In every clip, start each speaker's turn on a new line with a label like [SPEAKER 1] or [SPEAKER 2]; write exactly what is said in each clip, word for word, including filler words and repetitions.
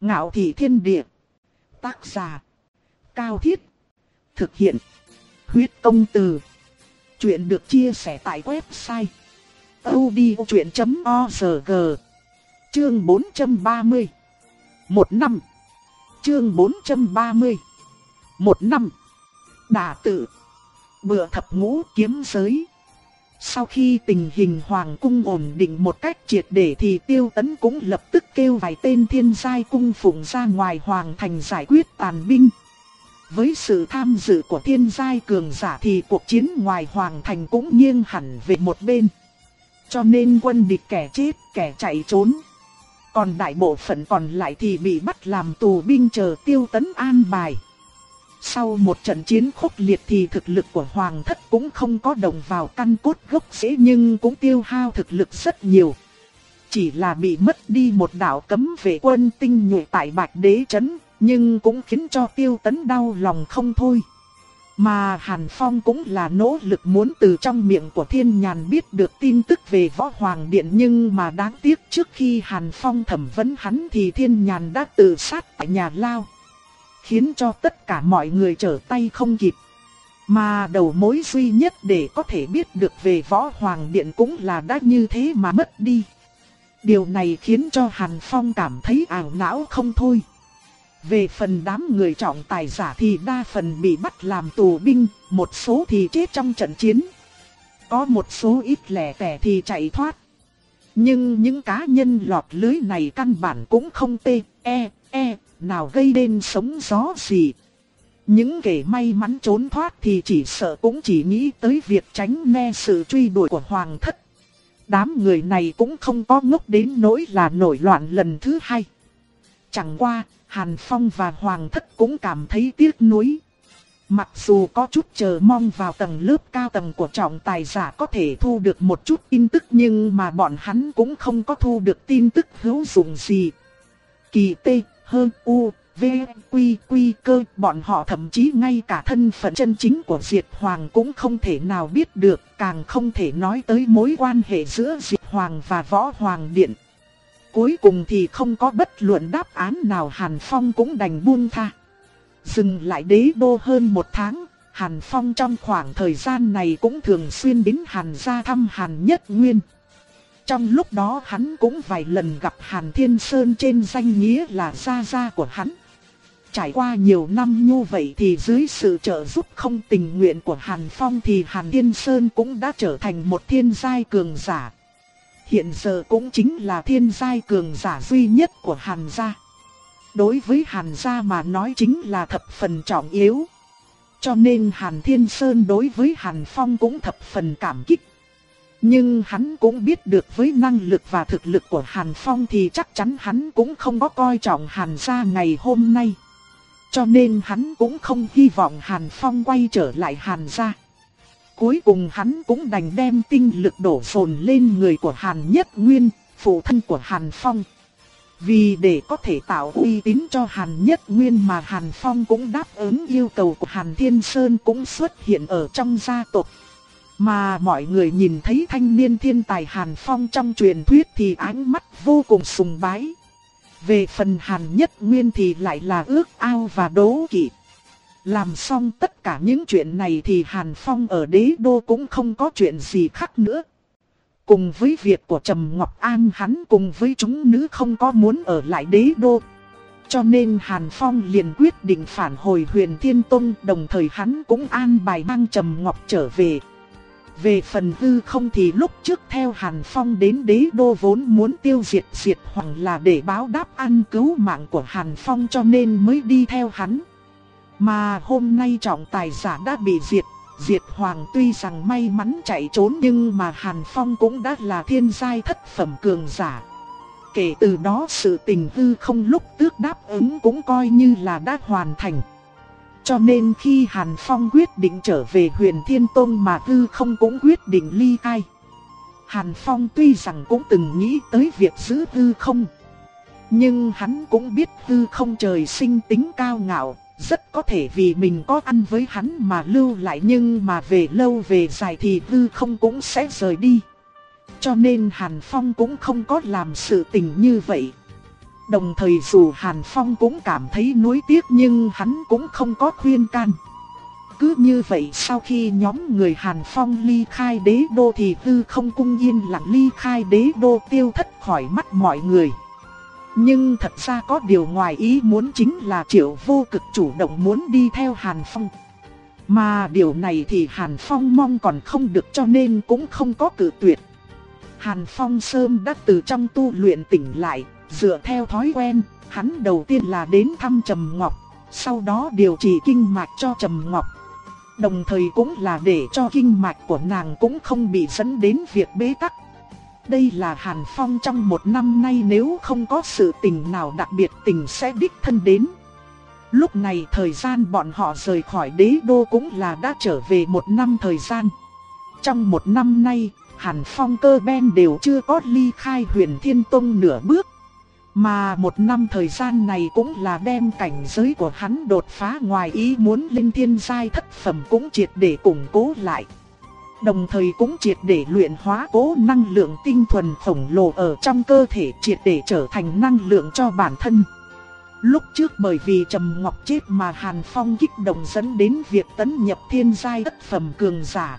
[SPEAKER 1] Ngạo thị thiên địa. Tác giả Cao Thiết. Thực hiện Huyết Công Từ. Chuyện được chia sẻ tại website audiochuyện chấm org. Chương bốn trăm ba mươi. Một năm. Chương bốn trăm ba mươi. Một năm. Đả tự. Bựa thập ngũ kiếm giới. Sau khi tình hình hoàng cung ổn định một cách triệt để thì Tiêu Tấn cũng lập tức kêu vài tên thiên giai cung phụng ra ngoài hoàng thành giải quyết tàn binh. Với sự tham dự của thiên giai cường giả thì cuộc chiến ngoài hoàng thành cũng nghiêng hẳn về một bên. Cho nên quân địch kẻ chết kẻ chạy trốn. Còn đại bộ phận còn lại thì bị bắt làm tù binh chờ Tiêu Tấn an bài. Sau một trận chiến khốc liệt thì thực lực của Hoàng Thất cũng không có đồng vào căn cốt gốc rễ nhưng cũng tiêu hao thực lực rất nhiều. Chỉ là bị mất đi một đạo cấm vệ quân tinh nhuệ tại Bạch Đế Trấn, nhưng cũng khiến cho Tiêu Tấn đau lòng không thôi. Mà Hàn Phong cũng là nỗ lực muốn từ trong miệng của Thiên Nhàn biết được tin tức về Võ Hoàng Điện, nhưng mà đáng tiếc trước khi Hàn Phong thẩm vấn hắn thì Thiên Nhàn đã tự sát tại nhà lao, khiến cho tất cả mọi người trở tay không kịp. Mà đầu mối duy nhất để có thể biết được về Võ Hoàng Điện cũng là đã như thế mà mất đi. Điều này khiến cho Hàn Phong cảm thấy ảo não không thôi. Về phần đám người trọng tài giả thì đa phần bị bắt làm tù binh, một số thì chết trong trận chiến. Có một số ít lẻ tẻ thì chạy thoát. Nhưng những cá nhân lọt lưới này căn bản cũng không tê, e, e, nào gây nên sóng gió gì. Những kẻ may mắn trốn thoát thì chỉ sợ cũng chỉ nghĩ tới việc tránh né sự truy đuổi của Hoàng Thất. Đám người này cũng không có ngốc đến nỗi là nổi loạn lần thứ hai. Chẳng qua, Hàn Phong và Hoàng Thất cũng cảm thấy tiếc nuối. Mặc dù có chút chờ mong vào tầng lớp cao tầng của trọng tài giả có thể thu được một chút tin tức, nhưng mà bọn hắn cũng không có thu được tin tức hữu dụng gì. Kỳ T, hơn U, V, Quy, Quy Cơ, bọn họ thậm chí ngay cả thân phận chân chính của Diệt Hoàng cũng không thể nào biết được, càng không thể nói tới mối quan hệ giữa Diệt Hoàng và Võ Hoàng Điện. Cuối cùng thì không có bất luận đáp án nào, Hàn Phong cũng đành buông tha. Dừng lại đế đô hơn một tháng, Hàn Phong trong khoảng thời gian này cũng thường xuyên đến Hàn gia thăm Hàn Nhất Nguyên. Trong lúc đó hắn cũng vài lần gặp Hàn Thiên Sơn trên danh nghĩa là gia gia của hắn. Trải qua nhiều năm như vậy thì dưới sự trợ giúp không tình nguyện của Hàn Phong thì Hàn Thiên Sơn cũng đã trở thành một thiên giai cường giả. Hiện giờ cũng chính là thiên giai cường giả duy nhất của Hàn gia. Đối với Hàn gia mà nói chính là thập phần trọng yếu. Cho nên Hàn Thiên Sơn đối với Hàn Phong cũng thập phần cảm kích. Nhưng hắn cũng biết được với năng lực và thực lực của Hàn Phong thì chắc chắn hắn cũng không có coi trọng Hàn gia ngày hôm nay. Cho nên hắn cũng không hy vọng Hàn Phong quay trở lại Hàn gia. Cuối cùng hắn cũng đành đem tinh lực đổ dồn lên người của Hàn Nhất Nguyên, phụ thân của Hàn Phong. Vì để có thể tạo uy tín cho Hàn Nhất Nguyên mà Hàn Phong cũng đáp ứng yêu cầu của Hàn Thiên Sơn cũng xuất hiện ở trong gia tộc. Mà mọi người nhìn thấy thanh niên thiên tài Hàn Phong trong truyền thuyết thì ánh mắt vô cùng sùng bái. Về phần Hàn Nhất Nguyên thì lại là ước ao và đố kỵ. Làm xong tất cả những chuyện này thì Hàn Phong ở đế đô cũng không có chuyện gì khác nữa. Cùng với việc của Trầm Ngọc An, hắn cùng với chúng nữ không có muốn ở lại đế đô. Cho nên Hàn Phong liền quyết định phản hồi Huyền Thiên Tông, đồng thời hắn cũng an bài mang Trầm Ngọc trở về. Về phần Hư Không thì lúc trước theo Hàn Phong đến đế đô vốn muốn tiêu diệt Diệt Hoàng là để báo đáp ân cứu mạng của Hàn Phong cho nên mới đi theo hắn. Mà hôm nay trọng tài giả đã bị diệt, Diệt Hoàng tuy rằng may mắn chạy trốn nhưng mà Hàn Phong cũng đã là thiên giai thất phẩm cường giả. Kể từ đó sự tình Hư Không lúc tước đáp ứng cũng coi như là đã hoàn thành. Cho nên khi Hàn Phong quyết định trở về Huyền Thiên Tông mà Hư Không cũng quyết định ly khai. Hàn Phong tuy rằng cũng từng nghĩ tới việc giữ Hư Không, nhưng hắn cũng biết Hư Không trời sinh tính cao ngạo, rất có thể vì mình có ăn với hắn mà lưu lại, nhưng mà về lâu về dài thì Hư Không cũng sẽ rời đi. Cho nên Hàn Phong cũng không có làm sự tình như vậy. Đồng thời dù Hàn Phong cũng cảm thấy nuối tiếc nhưng hắn cũng không có khuyên can. Cứ như vậy sau khi nhóm người Hàn Phong ly khai đế đô thì Hư Không Cung yên lặng ly khai đế đô, tiêu thất khỏi mắt mọi người. Nhưng thật ra có điều ngoài ý muốn chính là Triệu Vô Cực chủ động muốn đi theo Hàn Phong. Mà điều này thì Hàn Phong mong còn không được cho nên cũng không có cự tuyệt. Hàn Phong sớm đã từ trong tu luyện tỉnh lại, dựa theo thói quen, hắn đầu tiên là đến thăm Trầm Ngọc, sau đó điều trị kinh mạch cho Trầm Ngọc. Đồng thời cũng là để cho kinh mạch của nàng cũng không bị dẫn đến việc bế tắc. Đây là Hàn Phong trong một năm nay nếu không có sự tình nào đặc biệt tình sẽ đích thân đến. Lúc này thời gian bọn họ rời khỏi đế đô cũng là đã trở về một năm thời gian. Trong một năm nay, Hàn Phong cơ ben đều chưa có ly khai Huyền Thiên Tông nửa bước. Mà một năm thời gian này cũng là đem cảnh giới của hắn đột phá ngoài ý muốn lên thiên giai thất phẩm cũng triệt để củng cố lại. Đồng thời cũng triệt để luyện hóa cố năng lượng tinh thuần khổng lồ ở trong cơ thể, triệt để trở thành năng lượng cho bản thân. Lúc trước bởi vì Trầm Ngọc chết mà Hàn Phong kích động dẫn đến việc tấn nhập thiên giai thất phẩm cường giả.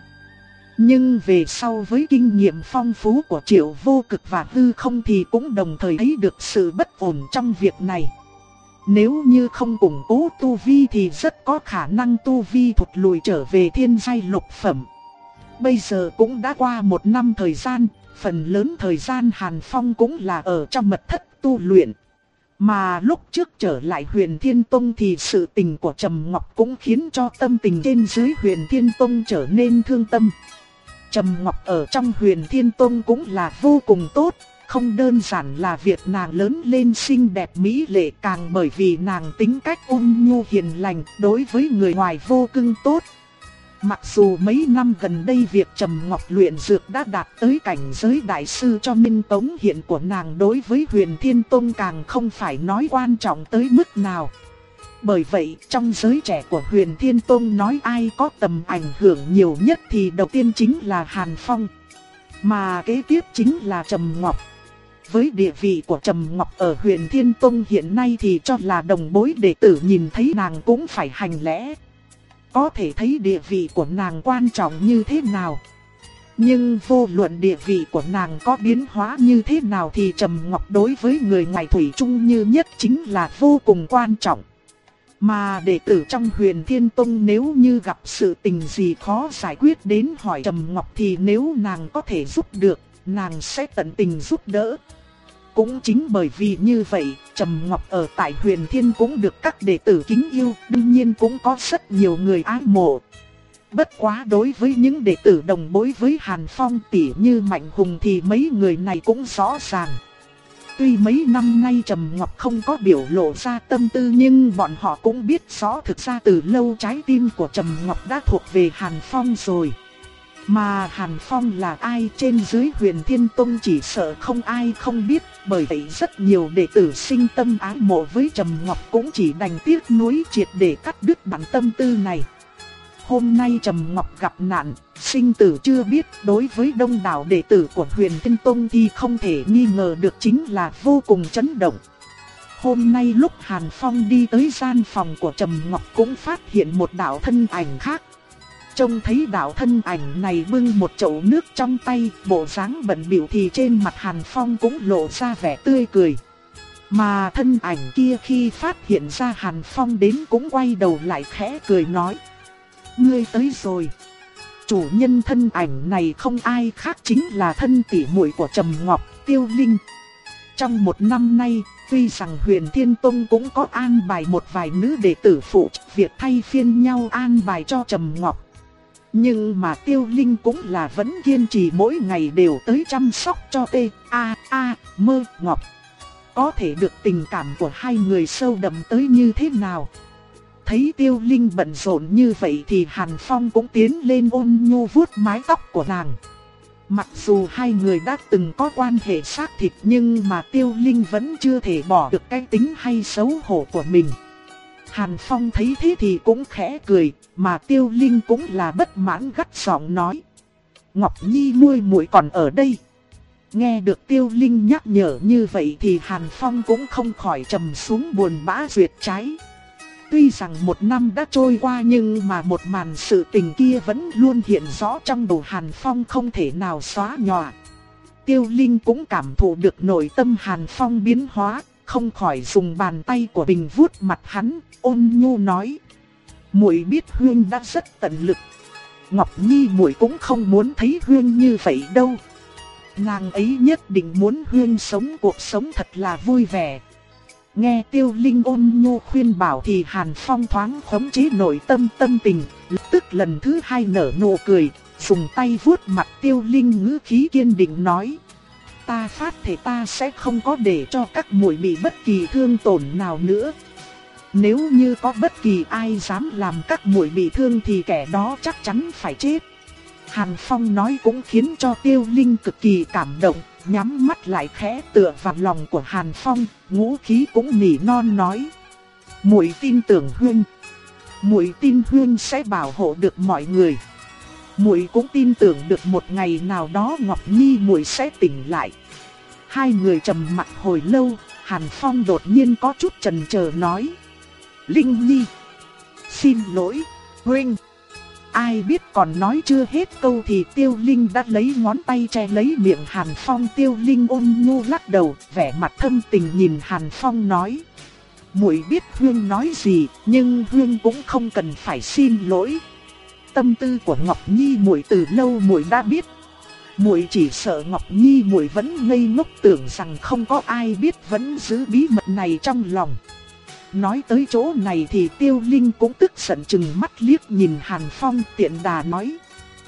[SPEAKER 1] Nhưng về sau với kinh nghiệm phong phú của Triệu Vô Cực và Hư Không thì cũng đồng thời thấy được sự bất ổn trong việc này. Nếu như không củng cố tu vi thì rất có khả năng tu vi thụt lùi trở về thiên giai lục phẩm. Bây giờ cũng đã qua một năm thời gian, phần lớn thời gian Hàn Phong cũng là ở trong mật thất tu luyện. Mà lúc trước trở lại Huyền Thiên Tông thì sự tình của Trầm Ngọc cũng khiến cho tâm tình trên dưới Huyền Thiên Tông trở nên thương tâm. Trầm Ngọc ở trong Huyền Thiên Tông cũng là vô cùng tốt, không đơn giản là việc nàng lớn lên xinh đẹp mỹ lệ, càng bởi vì nàng tính cách ôn nhu hiền lành, đối với người ngoài vô cùng tốt. Mặc dù mấy năm gần đây việc Trầm Ngọc luyện dược đã đạt tới cảnh giới đại sư cho nên cống hiến của nàng đối với Huyền Thiên Tông càng không phải nói quan trọng tới mức nào. Bởi vậy trong giới trẻ của Huyền Thiên Tông nói ai có tầm ảnh hưởng nhiều nhất thì đầu tiên chính là Hàn Phong. Mà kế tiếp chính là Trầm Ngọc. Với địa vị của Trầm Ngọc ở Huyền Thiên Tông hiện nay thì cho là đồng bối đệ tử nhìn thấy nàng cũng phải hành lễ. Có thể thấy địa vị của nàng quan trọng như thế nào. Nhưng vô luận địa vị của nàng có biến hóa như thế nào thì Trầm Ngọc đối với người ngoài thủy chung như nhất chính là vô cùng quan trọng. Mà đệ tử trong Huyền Thiên Tông nếu như gặp sự tình gì khó giải quyết đến hỏi Trầm Ngọc thì nếu nàng có thể giúp được, nàng sẽ tận tình giúp đỡ. Cũng chính bởi vì như vậy, Trầm Ngọc ở tại Huyền Thiên cũng được các đệ tử kính yêu, đương nhiên cũng có rất nhiều người ái mộ. Bất quá đối với những đệ tử đồng bối với Hàn Phong tỉ như Mạnh Hùng thì mấy người này cũng rõ ràng. Tuy mấy năm nay Trầm Ngọc không có biểu lộ ra tâm tư nhưng bọn họ cũng biết rõ thực ra từ lâu trái tim của Trầm Ngọc đã thuộc về Hàn Phong rồi. Mà Hàn Phong là ai trên dưới Huyền Thiên Tông chỉ sợ không ai không biết, bởi vậy rất nhiều đệ tử sinh tâm ái mộ với Trầm Ngọc cũng chỉ đành tiếc nuối triệt để cắt đứt bản tâm tư này. Hôm nay Trầm Ngọc gặp nạn, sinh tử chưa biết, đối với đông đảo đệ tử của Huyền Thiên Tông thì không thể nghi ngờ được chính là vô cùng chấn động. Hôm nay lúc Hàn Phong đi tới gian phòng của Trầm Ngọc cũng phát hiện một đạo thân ảnh khác. Trông thấy đạo thân ảnh này bưng một chậu nước trong tay, bộ dáng bận bịu thì trên mặt Hàn Phong cũng lộ ra vẻ tươi cười. Mà thân ảnh kia khi phát hiện ra Hàn Phong đến cũng quay đầu lại khẽ cười nói: "Ngươi tới rồi." Chủ nhân thân ảnh này không ai khác chính là thân tỷ muội của Trầm Ngọc, Tiêu Linh. Trong một năm nay, tuy rằng Huyền Thiên Tông cũng có an bài một vài nữ đệ tử phụ việc thay phiên nhau an bài cho Trầm Ngọc, nhưng mà Tiêu Linh cũng là vẫn kiên trì mỗi ngày đều tới chăm sóc cho T, A, A, Mơ, Ngọc. Có thể được tình cảm của hai người sâu đậm tới như thế nào. Thấy Tiêu Linh bận rộn như vậy thì Hàn Phong cũng tiến lên ôn nhu vuốt mái tóc của nàng. Mặc dù hai người đã từng có quan hệ xác thịt nhưng mà Tiêu Linh vẫn chưa thể bỏ được cái tính hay xấu hổ của mình. Hàn Phong thấy thế thì cũng khẽ cười, mà Tiêu Linh cũng là bất mãn gắt giọng nói: "Ngọc Nhi muội muội còn ở đây. Nghe được Tiêu Linh nhắc nhở như vậy thì Hàn Phong cũng không khỏi trầm xuống buồn bã duyệt trái. Tuy rằng một năm đã trôi qua nhưng mà một màn sự tình kia vẫn luôn hiện rõ trong đầu Hàn Phong không thể nào xóa nhòa. Tiêu Linh cũng cảm thụ được nội tâm Hàn Phong biến hóa, không khỏi dùng bàn tay của mình vuốt mặt hắn, ôn nhu nói: "Muội biết Huyên đã rất tận lực. Ngọc Nhi muội cũng không muốn thấy Huyên như vậy đâu. Nàng ấy nhất định muốn Huyên sống cuộc sống thật là vui vẻ." Nghe Tiêu Linh ôn nhu khuyên bảo thì Hàn Phong thoáng khống chế nội tâm tâm tình, lập tức lần thứ hai nở nụ cười, dùng tay vuốt mặt Tiêu Linh ngữ khí kiên định nói: "Ta phát thể ta sẽ không có để cho các muội bị bất kỳ thương tổn nào nữa. Nếu như có bất kỳ ai dám làm các muội bị thương thì kẻ đó chắc chắn phải chết." Hàn Phong nói cũng khiến cho Tiêu Linh cực kỳ cảm động, nhắm mắt lại khẽ tựa vào lòng của Hàn Phong, ngũ khí cũng nỉ non nói: "Muội tin tưởng Huyên, muội tin Huyên sẽ bảo hộ được mọi người. Muội cũng tin tưởng được một ngày nào đó Ngọc Nhi muội sẽ tỉnh lại." Hai người trầm mặc hồi lâu, Hàn Phong đột nhiên có chút chần chờ nói: "Linh Nhi, xin lỗi, Huynh." Ai biết còn nói chưa hết câu thì Tiêu Linh đã lấy ngón tay che lấy miệng Hàn Phong. Tiêu Linh ôn nhu lắc đầu, vẻ mặt thâm tình nhìn Hàn Phong nói: "Muội biết Huyên nói gì, nhưng Huyên cũng không cần phải xin lỗi. Tâm tư của Ngọc Nhi muội từ lâu muội đã biết. Muội chỉ sợ Ngọc Nhi muội vẫn ngây ngốc tưởng rằng không có ai biết, vẫn giữ bí mật này trong lòng." Nói tới chỗ này thì Tiêu Linh cũng tức giận chừng mắt liếc nhìn Hàn Phong, tiện đà nói: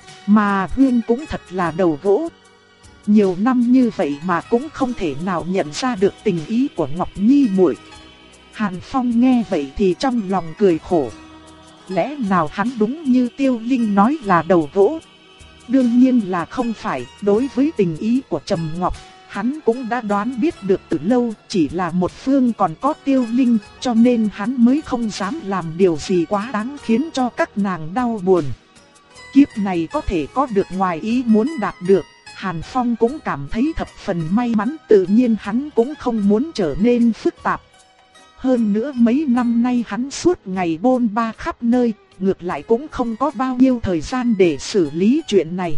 [SPEAKER 1] "Mà Huyên cũng thật là đầu gỗ. Nhiều năm như vậy mà cũng không thể nào nhận ra được tình ý của Ngọc Nhi muội." Hàn Phong nghe vậy thì trong lòng cười khổ. Lẽ nào hắn đúng như Tiêu Linh nói là đầu gỗ? Đương nhiên là không phải. Đối với tình ý của Trầm Ngọc, hắn cũng đã đoán biết được từ lâu, chỉ là một phương còn có Tiêu Linh, cho nên hắn mới không dám làm điều gì quá đáng khiến cho các nàng đau buồn. Kiếp này có thể có được ngoài ý muốn đạt được, Hàn Phong cũng cảm thấy thập phần may mắn, tự nhiên hắn cũng không muốn trở nên phức tạp. Hơn nữa mấy năm nay hắn suốt ngày bôn ba khắp nơi, ngược lại cũng không có bao nhiêu thời gian để xử lý chuyện này.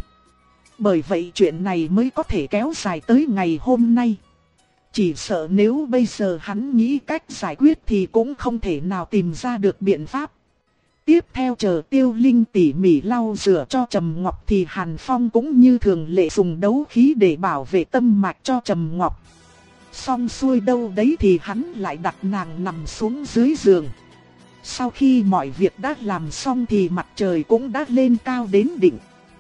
[SPEAKER 1] Bởi vậy chuyện này mới có thể kéo dài tới ngày hôm nay. Chỉ sợ nếu bây giờ hắn nghĩ cách giải quyết thì cũng không thể nào tìm ra được biện pháp. Tiếp theo chờ Tiêu Linh tỉ mỉ lau rửa cho Trầm Ngọc thì Hàn Phong cũng như thường lệ dùng đấu khí để bảo vệ tâm mạch cho Trầm Ngọc. Xong xuôi đâu đấy thì hắn lại đặt nàng nằm xuống dưới giường. Sau khi mọi việc đã làm xong thì mặt trời cũng đã lên cao đến đỉnh.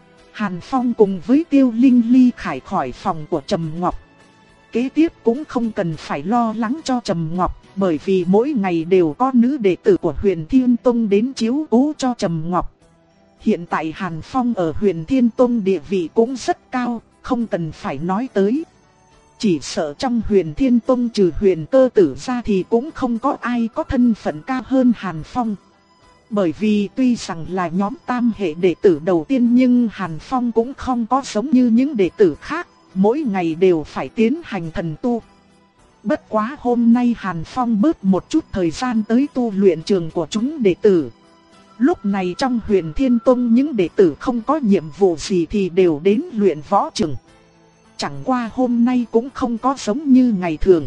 [SPEAKER 1] Hàn Phong cùng với Tiêu Linh ly khai khỏi phòng của Trầm Ngọc. Kế tiếp cũng không cần phải lo lắng cho Trầm Ngọc, bởi vì mỗi ngày đều có nữ đệ tử của Huyền Thiên Tông đến chiếu cố cho Trầm Ngọc. Hiện tại Hàn Phong ở Huyền Thiên Tông địa vị cũng rất cao, không cần phải nói tới. Chỉ sợ trong Huyền Thiên Tông trừ Huyền Cơ Tử ra thì cũng không có ai có thân phận cao hơn Hàn Phong. Bởi vì tuy rằng là nhóm tam hệ đệ tử đầu tiên nhưng Hàn Phong cũng không có giống như những đệ tử khác, mỗi ngày đều phải tiến hành thần tu. Bất quá hôm nay Hàn Phong bớt một chút thời gian tới tu luyện trường của chúng đệ tử. Lúc này trong Huyền Thiên Tông những đệ tử không có nhiệm vụ gì thì đều đến luyện võ trường. Chẳng qua hôm nay cũng không có giống như ngày thường.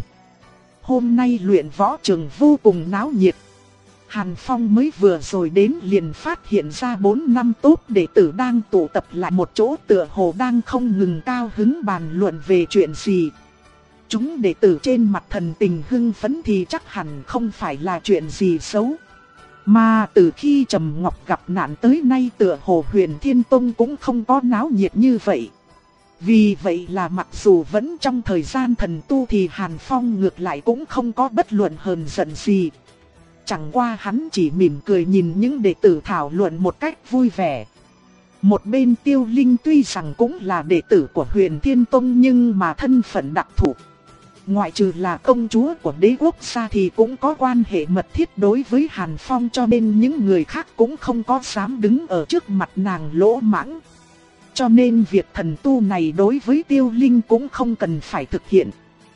[SPEAKER 1] Hôm nay luyện võ trường vô cùng náo nhiệt. Hàn Phong mới vừa rồi đến liền phát hiện ra bốn năm tốt đệ tử đang tụ tập lại một chỗ, tựa hồ đang không ngừng cao hứng bàn luận về chuyện gì. Chúng đệ tử trên mặt thần tình hưng phấn thì chắc hẳn không phải là chuyện gì xấu. Mà từ khi Trầm Ngọc gặp nạn tới nay tựa hồ Huyền Thiên Tông cũng không có náo nhiệt như vậy. Vì vậy là mặc dù vẫn trong thời gian thần tu thì Hàn Phong ngược lại cũng không có bất luận hờn giận gì. Chẳng qua hắn chỉ mỉm cười nhìn những đệ tử thảo luận một cách vui vẻ. Một bên Tiêu Linh tuy rằng cũng là đệ tử của Huyền Thiên Tông nhưng mà thân phận đặc thù. Ngoại trừ là công chúa của đế quốc gia thì cũng có quan hệ mật thiết đối với Hàn Phong, cho nên những người khác cũng không có dám đứng ở trước mặt nàng lỗ mãng. Cho nên việc thần tu này đối với Tiêu Linh cũng không cần phải thực hiện.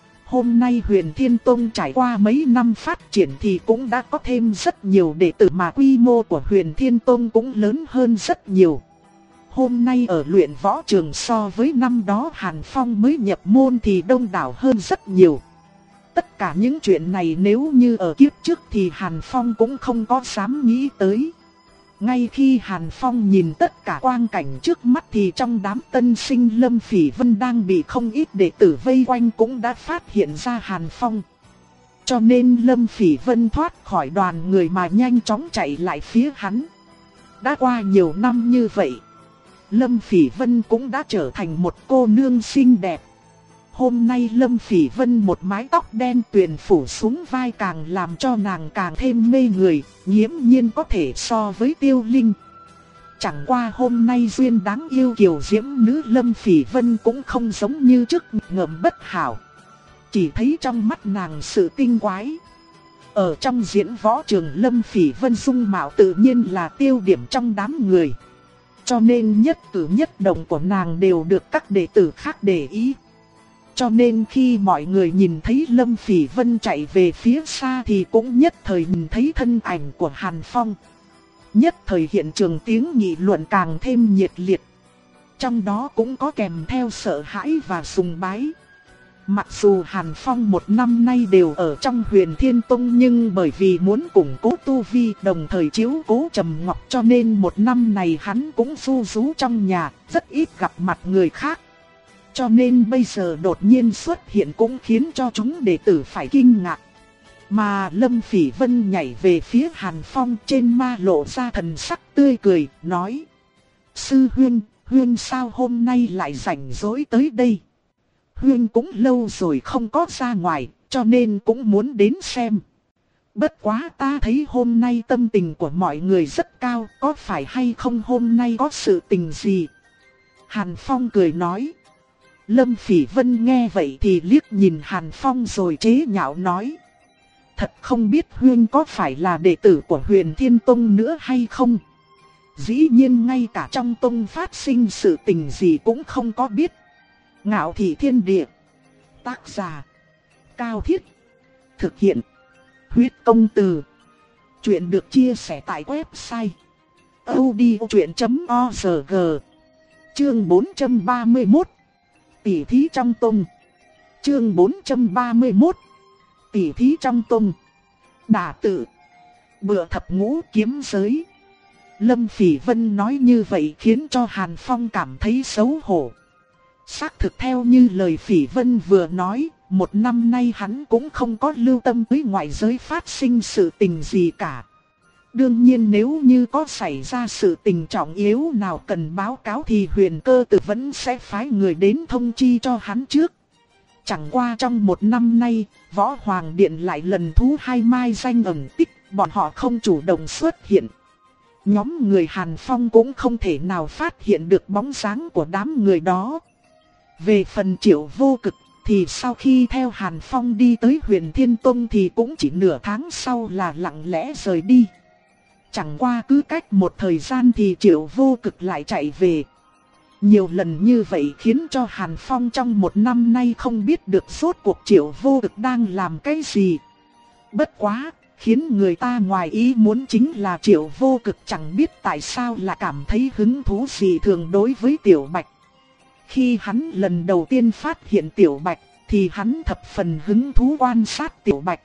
[SPEAKER 1] Hôm nay Huyền Thiên Tông trải qua mấy năm phát triển thì cũng đã có thêm rất nhiều đệ tử, mà quy mô của Huyền Thiên Tông cũng lớn hơn rất nhiều. Hôm nay ở luyện võ trường so với năm đó Hàn Phong mới nhập môn thì đông đảo hơn rất nhiều. Tất cả những chuyện này nếu như ở kiếp trước thì Hàn Phong cũng không có dám nghĩ tới. Ngay khi Hàn Phong nhìn tất cả quang cảnh trước mắt thì trong đám tân sinh Lâm Phỉ Vân đang bị không ít đệ tử vây quanh cũng đã phát hiện ra Hàn Phong. Cho nên Lâm Phỉ Vân thoát khỏi đoàn người mà nhanh chóng chạy lại phía hắn. Đã qua nhiều năm như vậy, Lâm Phỉ Vân cũng đã trở thành một cô nương xinh đẹp. Hôm nay Lâm Phỉ Vân một mái tóc đen tuyền phủ xuống vai càng làm cho nàng càng thêm mê người, nghiễm nhiên có thể so với Tiêu Linh. Chẳng qua hôm nay duyên đáng yêu kiều diễm nữ Lâm Phỉ Vân cũng không giống như trước ngợm bất hảo. Chỉ thấy trong mắt nàng sự tinh quái. Ở trong diễn võ trường Lâm Phỉ Vân dung mạo tự nhiên là tiêu điểm trong đám người. Cho nên nhất cử nhất động của nàng đều được các đệ tử khác để ý. Cho nên khi mọi người nhìn thấy Lâm Phỉ Vân chạy về phía xa thì cũng nhất thời nhìn thấy thân ảnh của Hàn Phong. Nhất thời hiện trường tiếng nghị luận càng thêm nhiệt liệt. Trong đó cũng có kèm theo sợ hãi và sùng bái. Mặc dù Hàn Phong một năm nay đều ở trong Huyền Thiên Tông, nhưng bởi vì muốn củng cố tu vi đồng thời chiếu cố Trầm Ngọc, cho nên một năm này hắn cũng du rú trong nhà, rất ít gặp mặt người khác. Cho nên bây giờ đột nhiên xuất hiện cũng khiến cho chúng đệ tử phải kinh ngạc. Mà Lâm Phỉ Vân nhảy về phía Hàn Phong, trên ma lộ ra thần sắc tươi cười, nói: Sư Huynh, Huynh sao hôm nay lại rảnh rỗi tới đây? Huynh cũng lâu rồi không có ra ngoài, cho nên cũng muốn đến xem. Bất quá ta thấy hôm nay tâm tình của mọi người rất cao, có phải hay không hôm nay có sự tình gì? Hàn Phong cười nói. Lâm Phỉ Vân nghe vậy thì liếc nhìn Hàn Phong rồi chế nhạo nói: Thật không biết Huynh có phải là đệ tử của Huyền Thiên Tông nữa hay không? Dĩ nhiên ngay cả trong tông phát sinh sự tình gì cũng không có biết. Ngạo Thị Thiên Địa. Tác giả: Cao Thiết. Thực hiện: Huyết Công Từ. Chuyện được chia sẻ tại website audiochuyện chấm org. Chương bốn trăm ba mươi mốt. Tỷ thí trong tông. Chương bốn trăm ba mươi mốt. Tỷ thí trong tông. Đả tự. Bựa thập ngũ kiếm giới. Lâm Phỉ Vân nói như vậy khiến cho Hàn Phong cảm thấy xấu hổ. Xác thực theo như lời Phỉ Vân vừa nói, một năm nay hắn cũng không có lưu tâm tới ngoại giới phát sinh sự tình gì cả. Đương nhiên nếu như có xảy ra sự tình trọng yếu nào cần báo cáo thì Huyền Cơ Tử vẫn sẽ phái người đến thông chi cho hắn trước. Chẳng qua trong một năm nay, Võ Hoàng Điện lại lần thú hai mai danh ẩn tích, bọn họ không chủ động xuất hiện. Nhóm người Hàn Phong cũng không thể nào phát hiện được bóng dáng của đám người đó. Về phần Triệu Vô Cực thì sau khi theo Hàn Phong đi tới Huyền Thiên Tông thì cũng chỉ nửa tháng sau là lặng lẽ rời đi. Chẳng qua cứ cách một thời gian thì Triệu Vô Cực lại chạy về. Nhiều lần như vậy khiến cho Hàn Phong trong một năm nay không biết được rốt cuộc Triệu Vô Cực đang làm cái gì. Bất quá, khiến người ta ngoài ý muốn chính là Triệu Vô Cực chẳng biết tại sao lại cảm thấy hứng thú gì thường đối với Tiểu Bạch. Khi hắn lần đầu tiên phát hiện Tiểu Bạch thì hắn thập phần hứng thú quan sát Tiểu Bạch.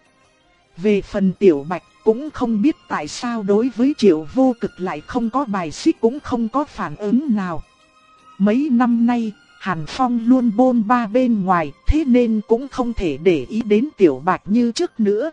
[SPEAKER 1] Về phần Tiểu Bạch cũng không biết tại sao đối với Triệu Vô Cực lại không có bài xích cũng không có phản ứng nào. Mấy năm nay, Hàn Phong luôn bôn ba bên ngoài, thế nên cũng không thể để ý đến Tiểu Bạch như trước nữa.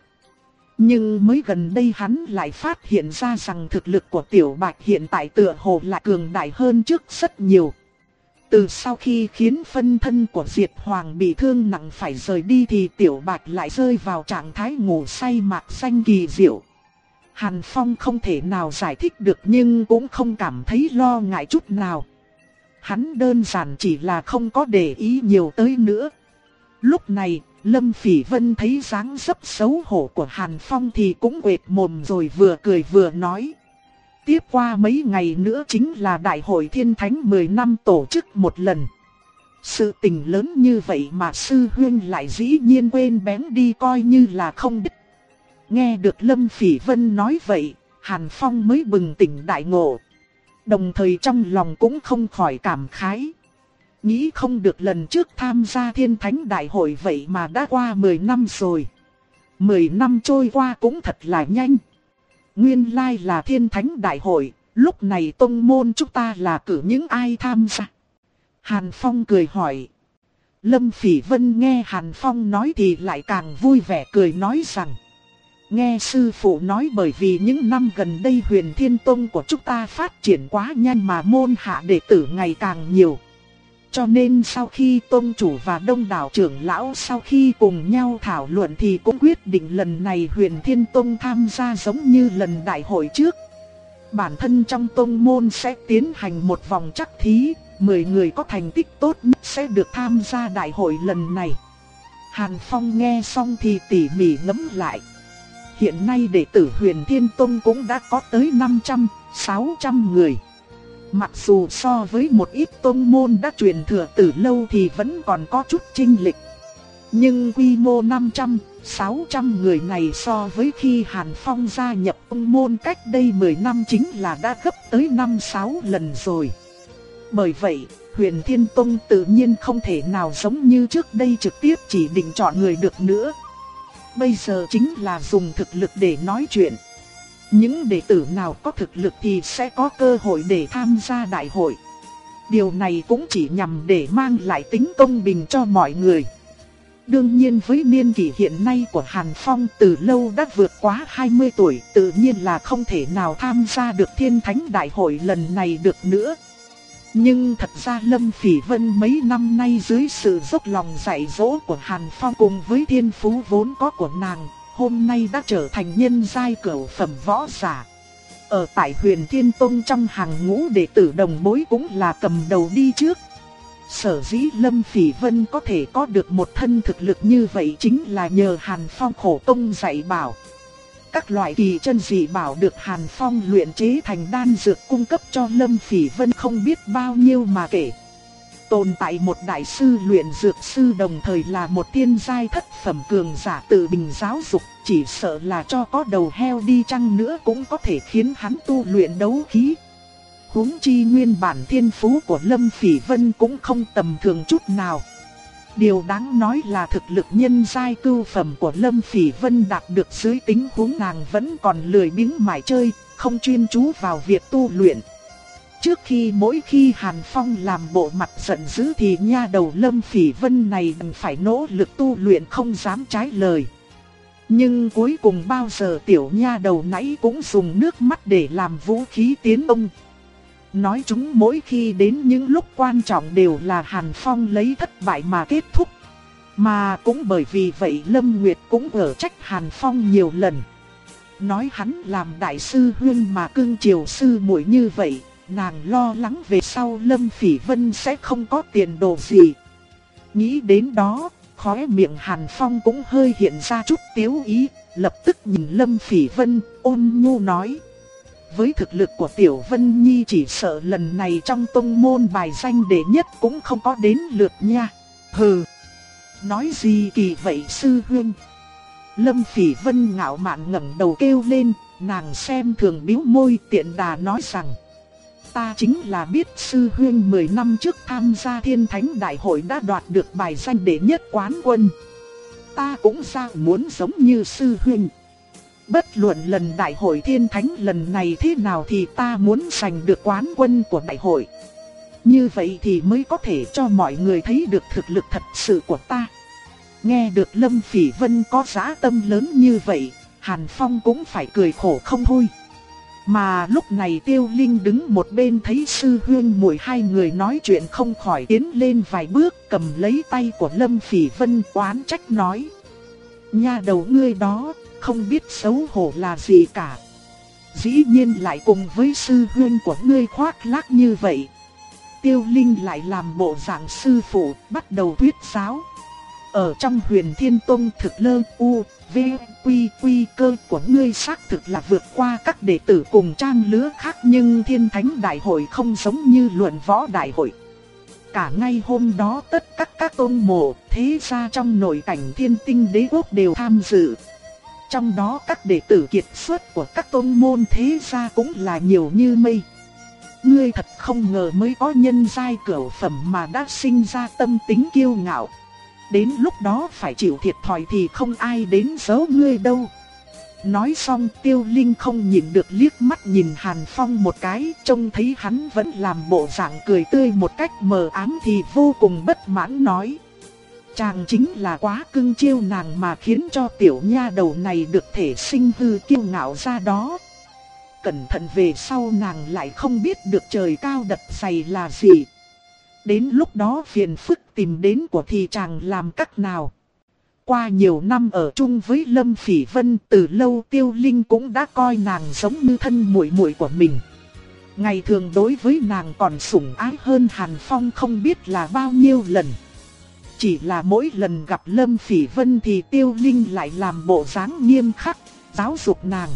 [SPEAKER 1] Nhưng mới gần đây hắn lại phát hiện ra rằng thực lực của Tiểu Bạch hiện tại tựa hồ lại cường đại hơn trước rất nhiều. Từ sau khi khiến phân thân của Diệt Hoàng bị thương nặng phải rời đi thì Tiểu Bạch lại rơi vào trạng thái ngủ say mạc xanh kỳ diệu. Hàn Phong không thể nào giải thích được nhưng cũng không cảm thấy lo ngại chút nào. Hắn đơn giản chỉ là không có để ý nhiều tới nữa. Lúc này, Lâm Phỉ Vân thấy dáng dấp xấu hổ của Hàn Phong thì cũng quệt mồm rồi vừa cười vừa nói: tiếp qua mấy ngày nữa chính là Đại hội Thiên Thánh mười năm tổ chức một lần. Sự tình lớn như vậy mà sư huynh lại dĩ nhiên quên bén đi coi như là không biết. Nghe được Lâm Phỉ Vân nói vậy, Hàn Phong mới bừng tỉnh đại ngộ. Đồng thời trong lòng cũng không khỏi cảm khái. Nghĩ không được lần trước tham gia Thiên Thánh Đại hội vậy mà đã qua mười năm rồi. mười năm trôi qua cũng thật là nhanh. Nguyên lai là Thiên Thánh Đại hội, lúc này tông môn chúng ta là cử những ai tham gia? Hàn Phong cười hỏi. Lâm Phỉ Vân nghe Hàn Phong nói thì lại càng vui vẻ cười nói rằng. Nghe sư phụ nói bởi vì những năm gần đây Huyền Thiên Tông của chúng ta phát triển quá nhanh mà môn hạ đệ tử ngày càng nhiều. Cho nên sau khi tông chủ và đông đảo trưởng lão sau khi cùng nhau thảo luận thì cũng quyết định lần này Huyền Thiên Tông tham gia giống như lần đại hội trước. Bản thân trong tông môn sẽ tiến hành một vòng trắc thí, mười người có thành tích tốt nhất sẽ được tham gia đại hội lần này. Hàn Phong nghe xong thì tỉ mỉ ngẫm lại. Hiện nay đệ tử Huyền Thiên Tông cũng đã có tới năm trăm, sáu trăm người. Mặc dù so với một ít tông môn đã truyền thừa từ lâu thì vẫn còn có chút chênh lệch. Nhưng quy mô năm trăm, sáu trăm người này so với khi Hàn Phong gia nhập tông môn cách đây mười năm chính là đã gấp tới năm sáu lần rồi. Bởi vậy, Huyền Thiên Tông tự nhiên không thể nào giống như trước đây trực tiếp chỉ định chọn người được nữa. Bây giờ chính là dùng thực lực để nói chuyện. Những đệ tử nào có thực lực thì sẽ có cơ hội để tham gia đại hội. Điều này cũng chỉ nhằm để mang lại tính công bình cho mọi người. Đương nhiên với niên kỷ hiện nay của Hàn Phong từ lâu đã vượt quá hai mươi tuổi, tự nhiên là không thể nào tham gia được Thiên Thánh Đại hội lần này được nữa. Nhưng thật ra Lâm Phỉ Vân mấy năm nay dưới sự dốc lòng dạy dỗ của Hàn Phong cùng với thiên phú vốn có của nàng, hôm nay đã trở thành nhân giai cửu phẩm võ giả. Ở tại Huyền Thiên Tông trong hàng ngũ đệ tử đồng bối cũng là cầm đầu đi trước. Sở dĩ Lâm Phỉ Vân có thể có được một thân thực lực như vậy chính là nhờ Hàn Phong khổ công dạy bảo. Các loại kỳ chân dị bảo được Hàn Phong luyện chế thành đan dược cung cấp cho Lâm Phỉ Vân không biết bao nhiêu mà kể. Tồn tại một đại sư luyện dược sư đồng thời là một thiên giai thất phẩm cường giả tự mình giáo dục, chỉ sợ là cho có đầu heo đi chăng nữa cũng có thể khiến hắn tu luyện đấu khí. Huống chi nguyên bản thiên phú của Lâm Phỉ Vân cũng không tầm thường chút nào. Điều đáng nói là thực lực nhân giai cửu phẩm của Lâm Phỉ Vân đạt được dưới tình huống nàng vẫn còn lười biếng mải chơi, không chuyên chú vào việc tu luyện. Trước khi mỗi khi Hàn Phong làm bộ mặt giận dữ thì nha đầu Lâm Phỉ Vân này đành phải nỗ lực tu luyện không dám trái lời. Nhưng cuối cùng bao giờ tiểu nha đầu nãy cũng dùng nước mắt để làm vũ khí tiến công. Nói chúng mỗi khi đến những lúc quan trọng đều là Hàn Phong lấy thất bại mà kết thúc. Mà cũng bởi vì vậy Lâm Nguyệt cũng ở trách Hàn Phong nhiều lần. Nói hắn làm đại sư huynh mà cưng chiều sư muội như vậy, nàng lo lắng về sau Lâm Phỉ Vân sẽ không có tiền đồ gì. Nghĩ đến đó, khóe miệng Hàn Phong cũng hơi hiện ra chút tiếu ý, lập tức nhìn Lâm Phỉ Vân, ôn nhu nói. Với thực lực của Tiểu Vân Nhi chỉ sợ lần này trong tông môn bài danh đệ nhất cũng không có đến lượt nha. Hừ, nói gì kỳ vậy sư huynh? Lâm Phỉ Vân ngạo mạn ngẩng đầu kêu lên, nàng xem thường bĩu môi tiện đà nói rằng. Ta chính là biết sư huynh mười năm trước tham gia Thiên Thánh Đại hội đã đoạt được bài danh đệ nhất quán quân. Ta cũng sao muốn giống như sư huynh. Bất luận lần đại hội Thiên Thánh lần này thế nào thì ta muốn giành được quán quân của đại hội. Như vậy thì mới có thể cho mọi người thấy được thực lực thật sự của ta. Nghe được Lâm Phỉ Vân có dã tâm lớn như vậy, Hàn Phong cũng phải cười khổ không thôi. Mà lúc này Tiêu Linh đứng một bên thấy sư huynh muội hai người nói chuyện không khỏi tiến lên vài bước cầm lấy tay của Lâm Phỉ Vân oán trách nói. Nha đầu ngươi đó, không biết xấu hổ là gì cả. Dĩ nhiên lại cùng với sư huynh của ngươi khoác lác như vậy. Tiêu Linh lại làm bộ dạng sư phụ bắt đầu thuyết giáo. Ở trong Huyền Thiên Tông thực lơ u, v, quy quy cơ của ngươi xác thực là vượt qua các đệ tử cùng trang lứa khác, nhưng Thiên Thánh Đại hội không giống như luận võ đại hội. Cả ngày hôm đó tất các các tôn mộ, thế gia trong nội cảnh Thiên Tinh Đế quốc đều tham dự. Trong đó các đệ tử kiệt xuất của các tôn môn thế gia cũng là nhiều như mây. Ngươi thật không ngờ mới có nhân giai cửu phẩm mà đã sinh ra tâm tính kiêu ngạo. Đến lúc đó phải chịu thiệt thòi thì không ai đến giấu ngươi đâu. Nói xong Tiêu Linh không nhìn được liếc mắt nhìn Hàn Phong một cái, trông thấy hắn vẫn làm bộ dạng cười tươi một cách mờ ám thì vô cùng bất mãn nói. Chàng chính là quá cưng chiêu nàng mà khiến cho tiểu nha đầu này được thể sinh hư kiêu ngạo ra đó. Cẩn thận về sau nàng lại không biết được trời cao đất dày là gì. Đến lúc đó phiền phức tìm đến của thì chàng làm cách nào. Qua nhiều năm ở chung với Lâm Phỉ Vân, từ lâu Tiêu Linh cũng đã coi nàng giống như thân muội muội của mình. Ngày thường đối với nàng còn sủng ái hơn Hàn Phong không biết là bao nhiêu lần. Chỉ là mỗi lần gặp Lâm Phỉ Vân thì Tiêu Linh lại làm bộ dáng nghiêm khắc, giáo dục nàng.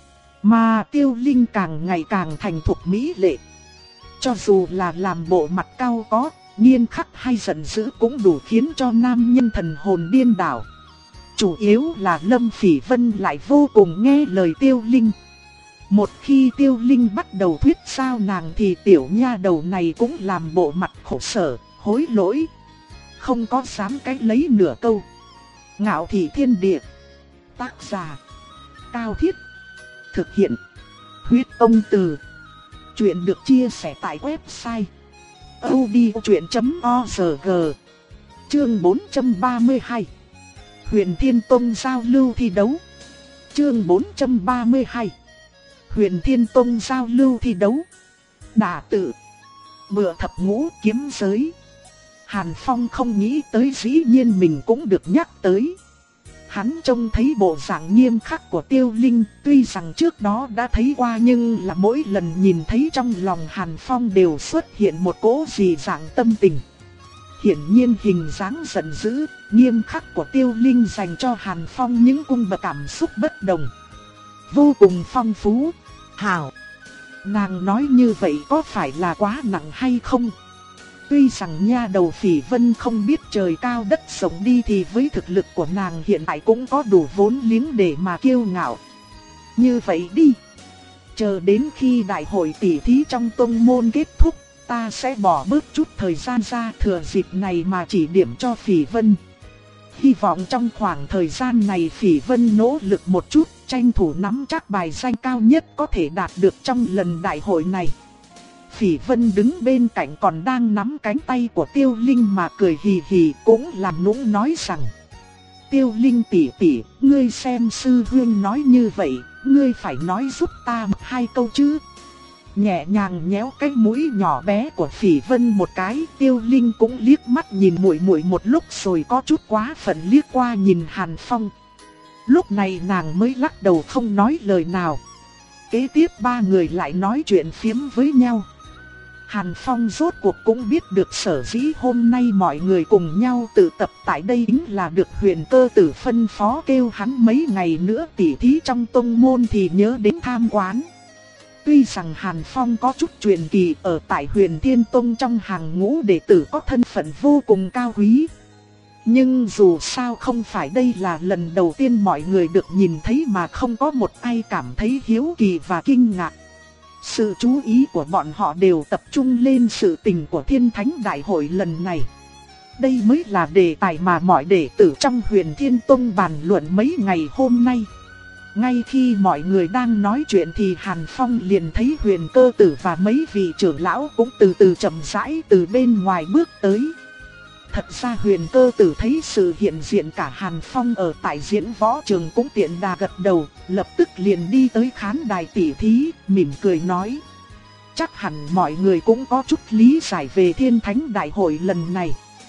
[SPEAKER 1] Mà Tiêu Linh càng ngày càng thành thục mỹ lệ. Cho dù là làm bộ mặt cao có, nghiêm khắc hay giận dữ cũng đủ khiến cho nam nhân thần hồn điên đảo. Chủ yếu là Lâm Phỉ Vân lại vô cùng nghe lời Tiêu Linh. Một khi Tiêu Linh bắt đầu thuyết giao nàng thì tiểu nha đầu này cũng làm bộ mặt khổ sở, hối lỗi. Không có dám cách lấy nửa câu. Ngạo thị thiên địa. Tác giả Cao Thiết. Thực hiện Huyết Ông Từ. Chuyện được chia sẻ tại website audiochuyện chấm org. Chương bốn trăm ba mươi hai. Huyền Thiên Tông giao lưu thi đấu. Chương bốn trăm ba mươi hai. Huyền Thiên Tông giao lưu thi đấu. Đả tự. Bựa thập ngũ kiếm giới. Hàn Phong không nghĩ tới dĩ nhiên mình cũng được nhắc tới. Hắn trông thấy bộ dạng nghiêm khắc của Tiêu Linh, tuy rằng trước đó đã thấy qua nhưng là mỗi lần nhìn thấy trong lòng Hàn Phong đều xuất hiện một cỗ dị dạng tâm tình. Hiển nhiên hình dáng giận dữ, nghiêm khắc của Tiêu Linh dành cho Hàn Phong những cung bậc cảm xúc bất đồng. Vô cùng phong phú. Hảo! Nàng nói như vậy có phải là quá nặng hay không? Tuy rằng nha đầu Phỉ Vân không biết trời cao đất rộng đi thì với thực lực của nàng hiện tại cũng có đủ vốn liếng để mà kiêu ngạo. Như vậy đi. Chờ đến khi đại hội tỷ thí trong tông môn kết thúc, ta sẽ bỏ bớt chút thời gian ra thừa dịp này mà chỉ điểm cho Phỉ Vân. Hy vọng trong khoảng thời gian này Phỉ Vân nỗ lực một chút, tranh thủ nắm chắc bài danh cao nhất có thể đạt được trong lần đại hội này. Phỉ Vân đứng bên cạnh còn đang nắm cánh tay của Tiêu Linh mà cười hì hì, cũng làm nũng nói rằng: Tiêu Linh tỷ tỷ, ngươi xem sư huynh nói như vậy, ngươi phải nói giúp ta hai câu chứ. Nhẹ nhàng nhéo cái mũi nhỏ bé của Phỉ Vân một cái, Tiêu Linh cũng liếc mắt nhìn muội muội một lúc rồi có chút quá phận liếc qua nhìn Hàn Phong. Lúc này nàng mới lắc đầu không nói lời nào. Kế tiếp ba người lại nói chuyện phiếm với nhau. Hàn Phong rốt cuộc cũng biết được sở dĩ hôm nay mọi người cùng nhau tụ tập tại đây chính là được Huyền Cơ Tử phân phó kêu hắn mấy ngày nữa tỉ thí trong tông môn thì nhớ đến tham quán. Tuy rằng Hàn Phong có chút truyền kỳ ở tại Huyền Thiên Tông trong hàng ngũ đệ tử có thân phận vô cùng cao quý. Nhưng dù sao không phải đây là lần đầu tiên mọi người được nhìn thấy mà không có một ai cảm thấy hiếu kỳ và kinh ngạc. Sự chú ý của bọn họ đều tập trung lên sự tình của Thiên Thánh Đại hội lần này. Đây mới là đề tài mà mọi đệ tử trong Huyền Thiên Tông bàn luận mấy ngày hôm nay. Ngay khi mọi người đang nói chuyện thì Hàn Phong liền thấy Huyền Cơ Tử và mấy vị trưởng lão cũng từ từ chậm rãi từ bên ngoài bước tới. Thật ra Huyền Cơ Tử thấy sự hiện diện cả Hàn Phong ở tại diễn võ trường cũng tiện đà gật đầu, lập tức liền đi tới khán đài tỷ thí, mỉm cười nói: chắc hẳn mọi người cũng có chút lý giải về Thiên Thánh Đại hội lần này.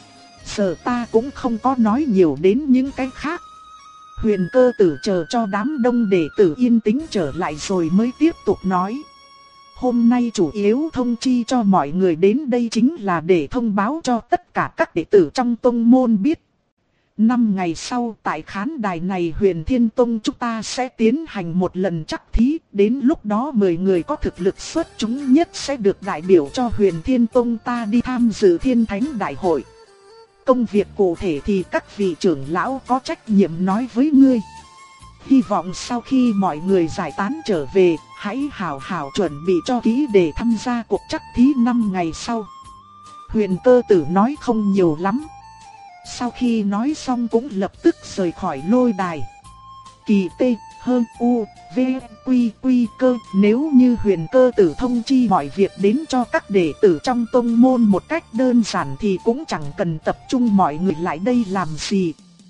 [SPEAKER 1] Giờ ta cũng không có nói nhiều đến những cái khác. Huyền Cơ Tử chờ cho đám đông đệ tử yên tĩnh trở lại rồi mới tiếp tục nói: hôm nay chủ yếu thông chi cho mọi người đến đây chính là để thông báo cho tất cả các đệ tử trong tông môn biết. Năm ngày sau tại khán đài này Huyền Thiên Tông chúng ta sẽ tiến hành một lần trắc thí. Đến lúc đó mười người có thực lực xuất chúng nhất sẽ được đại biểu cho Huyền Thiên Tông ta đi tham dự Thiên Thánh Đại hội. Công việc cụ thể thì các vị trưởng lão có trách nhiệm nói với ngươi. Hy vọng sau khi mọi người giải tán trở về, hãy hào hào chuẩn bị cho kỹ để tham gia cuộc trắc thí năm ngày sau. Huyền Cơ Tử nói không nhiều lắm. Sau khi nói xong cũng lập tức rời khỏi lôi đài. Kỳ T, hơn U, V, Quy, Quy Cơ. Nếu như Huyền Cơ Tử thông chi mọi việc đến cho các đệ tử trong tông môn một cách đơn giản thì cũng chẳng cần tập trung mọi người lại đây làm gì.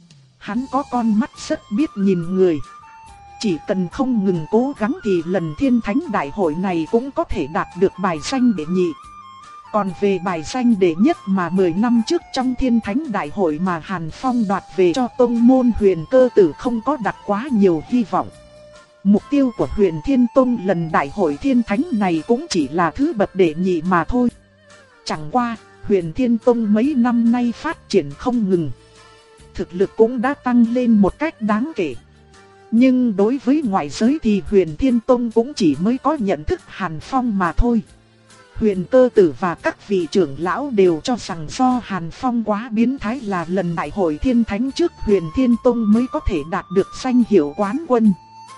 [SPEAKER 1] Hắn có con mắt rất biết nhìn người. Chỉ cần không ngừng cố gắng thì lần Thiên Thánh Đại hội này cũng có thể đạt được bài danh đệ nhị. Còn về bài danh đệ nhất mà mười năm trước trong Thiên Thánh Đại hội mà Hàn Phong đoạt về cho tông môn Huyền Cơ Tử không có đặt quá nhiều hy vọng. Mục tiêu của Huyền Thiên Tông lần đại hội Thiên Thánh này cũng chỉ là thứ bậc đệ nhị mà thôi. Chẳng qua, Huyền Thiên Tông mấy năm nay phát triển không ngừng. Thực lực cũng đã tăng lên một cách đáng kể. Nhưng đối với ngoại giới thì Huyền Thiên Tông cũng chỉ mới có nhận thức Hàn Phong mà thôi. Huyền Cơ Tử và các vị trưởng lão đều cho rằng do Hàn Phong quá biến thái là lần đại hội Thiên Thánh trước Huyền Thiên Tông mới có thể đạt được danh hiệu quán quân.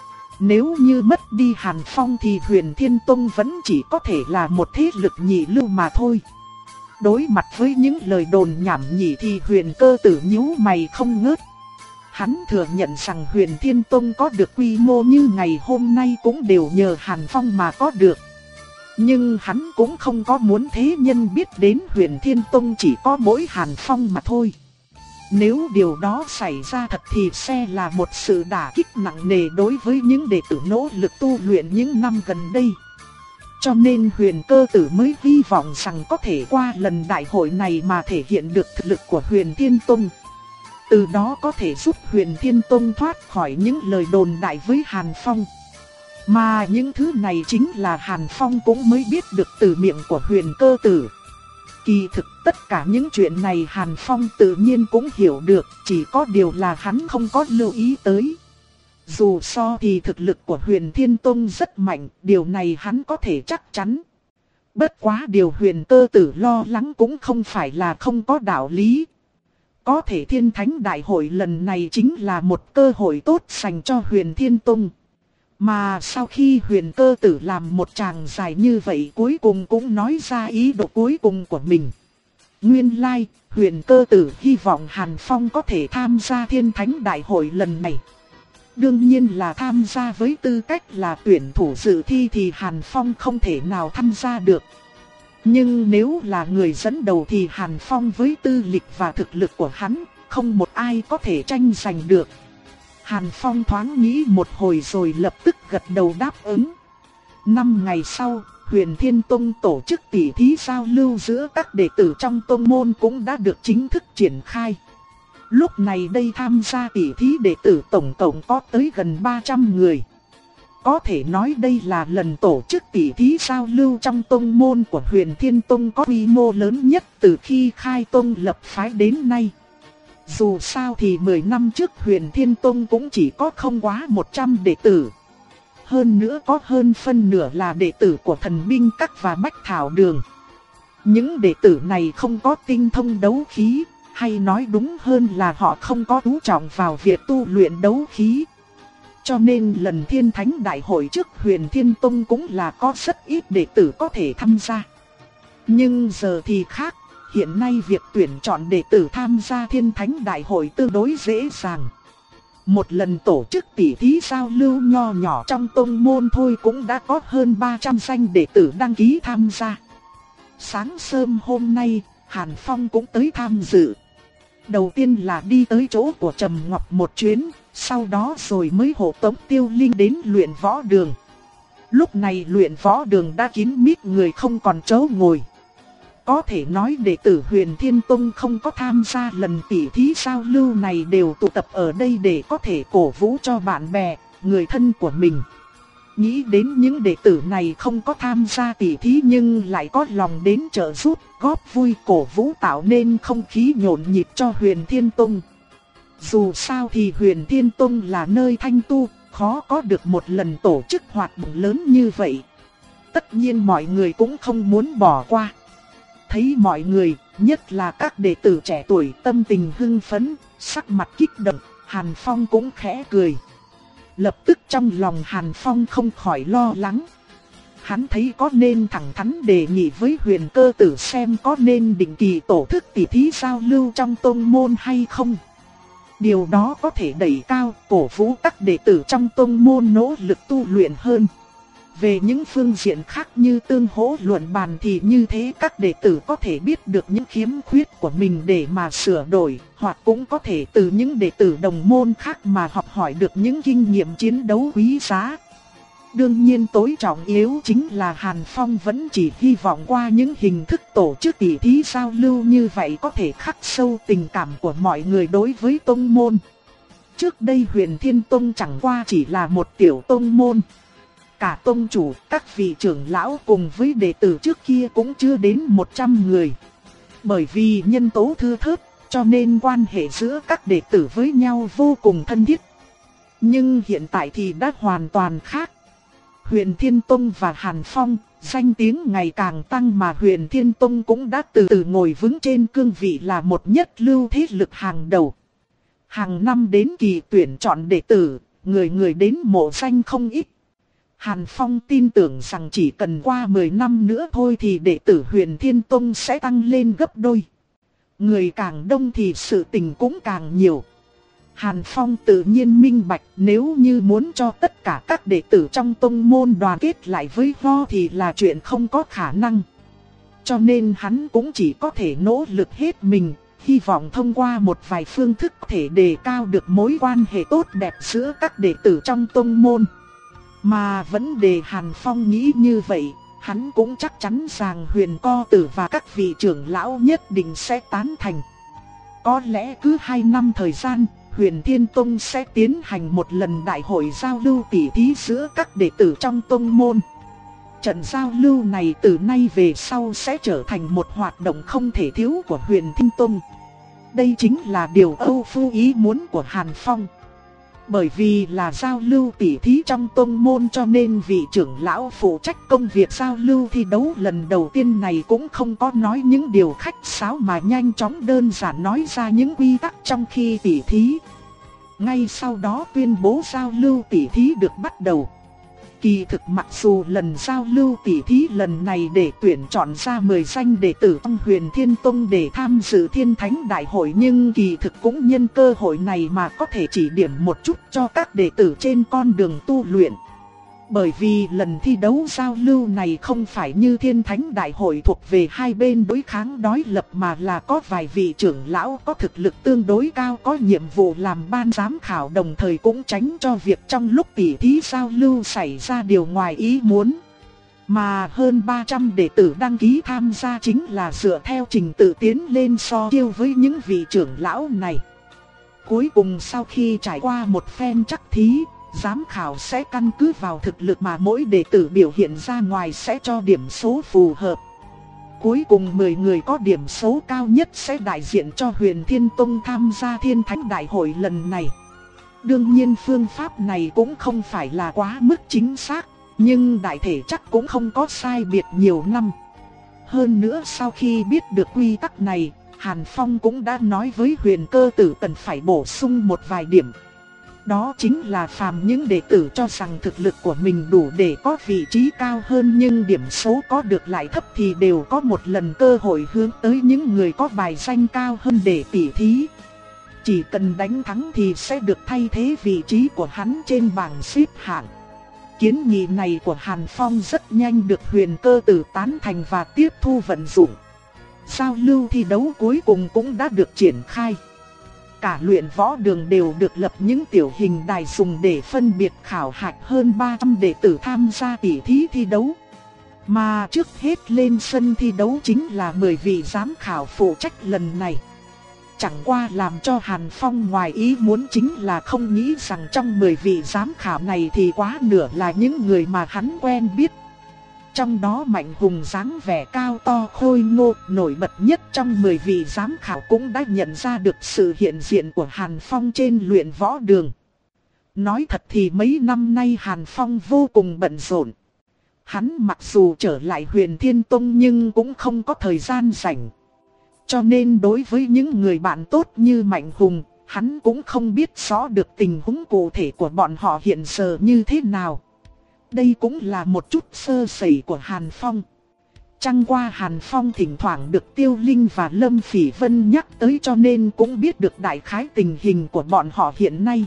[SPEAKER 1] Nếu như mất đi Hàn Phong thì Huyền Thiên Tông vẫn chỉ có thể là một thế lực nhị lưu mà thôi. Đối mặt với những lời đồn nhảm nhí thì Huyền Cơ Tử nhíu mày không ngớt. Hắn thừa nhận rằng Huyền Thiên Tông có được quy mô như ngày hôm nay cũng đều nhờ Hàn Phong mà có được. Nhưng hắn cũng không có muốn thế nhân biết đến Huyền Thiên Tông chỉ có mỗi Hàn Phong mà thôi. Nếu điều đó xảy ra thật thì sẽ là một sự đả kích nặng nề đối với những đệ tử nỗ lực tu luyện những năm gần đây. Cho nên Huyền Cơ Tử mới hy vọng rằng có thể qua lần đại hội này mà thể hiện được thực lực của Huyền Thiên Tông. Từ đó có thể giúp Huyền Thiên Tông thoát khỏi những lời đồn đại với Hàn Phong. Mà những thứ này chính là Hàn Phong cũng mới biết được từ miệng của Huyền Cơ Tử. Kỳ thực tất cả những chuyện này Hàn Phong tự nhiên cũng hiểu được, chỉ có điều là hắn không có lưu ý tới. Dù so thì thực lực của Huyền Thiên Tông rất mạnh, điều này hắn có thể chắc chắn. Bất quá điều Huyền Cơ Tử lo lắng cũng không phải là không có đạo lý. Có thể Thiên Thánh Đại hội lần này chính là một cơ hội tốt dành cho Huyền Thiên Tông. Mà sau khi Huyền Cơ Tử làm một tràng dài như vậy cuối cùng cũng nói ra ý đồ cuối cùng của mình. Nguyên lai, like, Huyền Cơ Tử hy vọng Hàn Phong có thể tham gia Thiên Thánh Đại hội lần này. Đương nhiên là tham gia với tư cách là tuyển thủ dự thi thì Hàn Phong không thể nào tham gia được. Nhưng nếu là người dẫn đầu thì Hàn Phong với tư lịch và thực lực của hắn, không một ai có thể tranh giành được. Hàn Phong thoáng nghĩ một hồi rồi lập tức gật đầu đáp ứng. Năm ngày sau, Huyền Thiên Tông tổ chức tỷ thí giao lưu giữa các đệ tử trong tông môn cũng đã được chính thức triển khai. Lúc này đây tham gia tỷ thí đệ tử tổng cộng có tới gần ba trăm người. Có thể nói đây là lần tổ chức tỷ thí giao lưu trong tông môn của Huyền Thiên Tông có quy mô lớn nhất từ khi khai tông lập phái đến nay. Dù sao thì mười năm trước Huyền Thiên Tông cũng chỉ có không quá một trăm đệ tử. Hơn nữa có hơn phân nửa là đệ tử của Thần Binh Các và Bách Thảo Đường. Những đệ tử này không có tinh thông đấu khí, hay nói đúng hơn là họ không có chú trọng vào việc tu luyện đấu khí. Cho nên lần Thiên Thánh Đại hội trước Huyền Thiên Tông cũng là có rất ít đệ tử có thể tham gia. Nhưng giờ thì khác, hiện nay việc tuyển chọn đệ tử tham gia Thiên Thánh Đại hội tương đối dễ dàng. Một lần tổ chức tỷ thí giao lưu nho nhỏ trong tông môn thôi cũng đã có hơn ba trăm danh đệ tử đăng ký tham gia. Sáng sớm hôm nay, Hàn Phong cũng tới tham dự. Đầu tiên là đi tới chỗ của Trầm Ngọc một chuyến, sau đó rồi mới hộ tống Tiêu Linh đến luyện võ đường. Lúc này luyện võ đường đã kín mít người không còn chỗ ngồi. Có thể nói đệ tử Huyền Thiên Tông không có tham gia lần tỷ thí giao lưu này đều tụ tập ở đây để có thể cổ vũ cho bạn bè, người thân của mình. Nghĩ đến những đệ tử này không có tham gia tỷ thí nhưng lại có lòng đến trợ giúp, góp vui cổ vũ tạo nên không khí nhộn nhịp cho Huyền Thiên Tông. Dù sao thì Huyền Thiên Tông là nơi thanh tu, khó có được một lần tổ chức hoạt động lớn như vậy. Tất nhiên mọi người cũng không muốn bỏ qua. Thấy mọi người, nhất là các đệ tử trẻ tuổi tâm tình hưng phấn, sắc mặt kích động, Hàn Phong cũng khẽ cười. Lập tức trong lòng Hàn Phong không khỏi lo lắng. Hắn thấy có nên thẳng thắn đề nghị với Huyền Cơ Tử xem có nên định kỳ tổ chức tỷ thí giao lưu trong tông môn hay không. Điều đó có thể đẩy cao, cổ vũ các đệ tử trong tông môn nỗ lực tu luyện hơn. Về những phương diện khác như tương hỗ luận bàn thì như thế các đệ tử có thể biết được những khiếm khuyết của mình để mà sửa đổi, hoặc cũng có thể từ những đệ tử đồng môn khác mà học hỏi được những kinh nghiệm chiến đấu quý giá. Đương nhiên tối trọng yếu chính là Hàn Phong vẫn chỉ hy vọng qua những hình thức tổ chức tỷ thí giao lưu như vậy có thể khắc sâu tình cảm của mọi người đối với tông môn. Trước đây Huyền Thiên Tông chẳng qua chỉ là một tiểu tông môn. Cả tông chủ, các vị trưởng lão cùng với đệ tử trước kia cũng chưa đến một trăm người. Bởi vì nhân tố thưa thớt, cho nên quan hệ giữa các đệ tử với nhau vô cùng thân thiết. Nhưng hiện tại thì đã hoàn toàn khác. Huyền Thiên Tông và Hàn Phong, danh tiếng ngày càng tăng mà Huyền Thiên Tông cũng đã từ từ ngồi vững trên cương vị là một nhất lưu thế lực hàng đầu. Hàng năm đến kỳ tuyển chọn đệ tử, người người đến mộ danh không ít. Hàn Phong tin tưởng rằng chỉ cần qua mười năm nữa thôi thì đệ tử Huyền Thiên Tông sẽ tăng lên gấp đôi. Người càng đông thì sự tình cũng càng nhiều. Hàn Phong tự nhiên minh bạch nếu như muốn cho tất cả các đệ tử trong tông môn đoàn kết lại với Ho thì là chuyện không có khả năng. Cho nên hắn cũng chỉ có thể nỗ lực hết mình, hy vọng thông qua một vài phương thức có thể đề cao được mối quan hệ tốt đẹp giữa các đệ tử trong tông môn. Mà vấn đề Hàn Phong nghĩ như vậy, hắn cũng chắc chắn rằng Huyền Co Tử và các vị trưởng lão nhất định sẽ tán thành. Có lẽ cứ hai năm thời gian, Huyền Thiên Tông sẽ tiến hành một lần đại hội giao lưu tỷ thí giữa các đệ tử trong tông môn. Trận giao lưu này từ nay về sau sẽ trở thành một hoạt động không thể thiếu của Huyền Thiên Tông. Đây chính là điều Âu Phu ý muốn của Hàn Phong. Bởi vì là giao lưu tỷ thí trong tông môn cho nên vị trưởng lão phụ trách công việc giao lưu thi đấu lần đầu tiên này cũng không có nói những điều khách sáo mà nhanh chóng đơn giản nói ra những quy tắc trong khi tỷ thí. Ngay sau đó tuyên bố giao lưu tỷ thí được bắt đầu. Kỳ thực mặc dù lần giao lưu tỷ thí lần này để tuyển chọn ra mười danh đệ tử trong Huyền Thiên Tông để tham dự Thiên Thánh Đại hội, nhưng kỳ thực cũng nhân cơ hội này mà có thể chỉ điểm một chút cho các đệ tử trên con đường tu luyện. Bởi vì lần thi đấu giao lưu này không phải như Thiên Thánh Đại hội thuộc về hai bên đối kháng đối lập mà là có vài vị trưởng lão có thực lực tương đối cao có nhiệm vụ làm ban giám khảo, đồng thời cũng tránh cho việc trong lúc tỷ thí giao lưu xảy ra điều ngoài ý muốn. Mà hơn ba trăm đệ tử đăng ký tham gia chính là dựa theo trình tự tiến lên so chiêu với những vị trưởng lão này. Cuối cùng sau khi trải qua một phen chắc thí, giám khảo sẽ căn cứ vào thực lực mà mỗi đệ tử biểu hiện ra ngoài sẽ cho điểm số phù hợp. Cuối cùng mười người có điểm số cao nhất sẽ đại diện cho Huyền Thiên Tông tham gia Thiên Thánh Đại hội lần này. Đương nhiên phương pháp này cũng không phải là quá mức chính xác, nhưng đại thể chắc cũng không có sai biệt nhiều năm. Hơn nữa sau khi biết được quy tắc này, Hàn Phong cũng đã nói với Huyền Cơ Tử cần phải bổ sung một vài điểm. Đó chính là phàm những đệ tử cho rằng thực lực của mình đủ để có vị trí cao hơn nhưng điểm số có được lại thấp thì đều có một lần cơ hội hướng tới những người có bài danh cao hơn để tỉ thí. Chỉ cần đánh thắng thì sẽ được thay thế vị trí của hắn trên bảng xếp hạng. Kiến nghị này của Hàn Phong rất nhanh được Huyền Cơ Tử tán thành và tiếp thu vận dụng. Giao lưu thi đấu cuối cùng cũng đã được triển khai. Cả luyện võ đường đều được lập những tiểu hình đài dùng để phân biệt khảo hạch hơn ba trăm đệ tử tham gia tỷ thí thi đấu. Mà trước hết lên sân thi đấu chính là mười vị giám khảo phụ trách lần này. Chẳng qua làm cho Hàn Phong ngoài ý muốn chính là không nghĩ rằng trong mười vị giám khảo này thì quá nửa là những người mà hắn quen biết. Trong đó Mạnh Hùng dáng vẻ cao to khôi ngô, nổi bật nhất trong mười vị giám khảo cũng đã nhận ra được sự hiện diện của Hàn Phong trên luyện võ đường. Nói thật thì mấy năm nay Hàn Phong vô cùng bận rộn. Hắn mặc dù trở lại Huyền Thiên Tông nhưng cũng không có thời gian rảnh. Cho nên đối với những người bạn tốt như Mạnh Hùng, hắn cũng không biết rõ được tình huống cụ thể của bọn họ hiện giờ như thế nào. Đây cũng là một chút sơ sẩy của Hàn Phong. Chẳng qua Hàn Phong thỉnh thoảng được Tiêu Linh và Lâm Phỉ Vân nhắc tới cho nên cũng biết được đại khái tình hình của bọn họ hiện nay.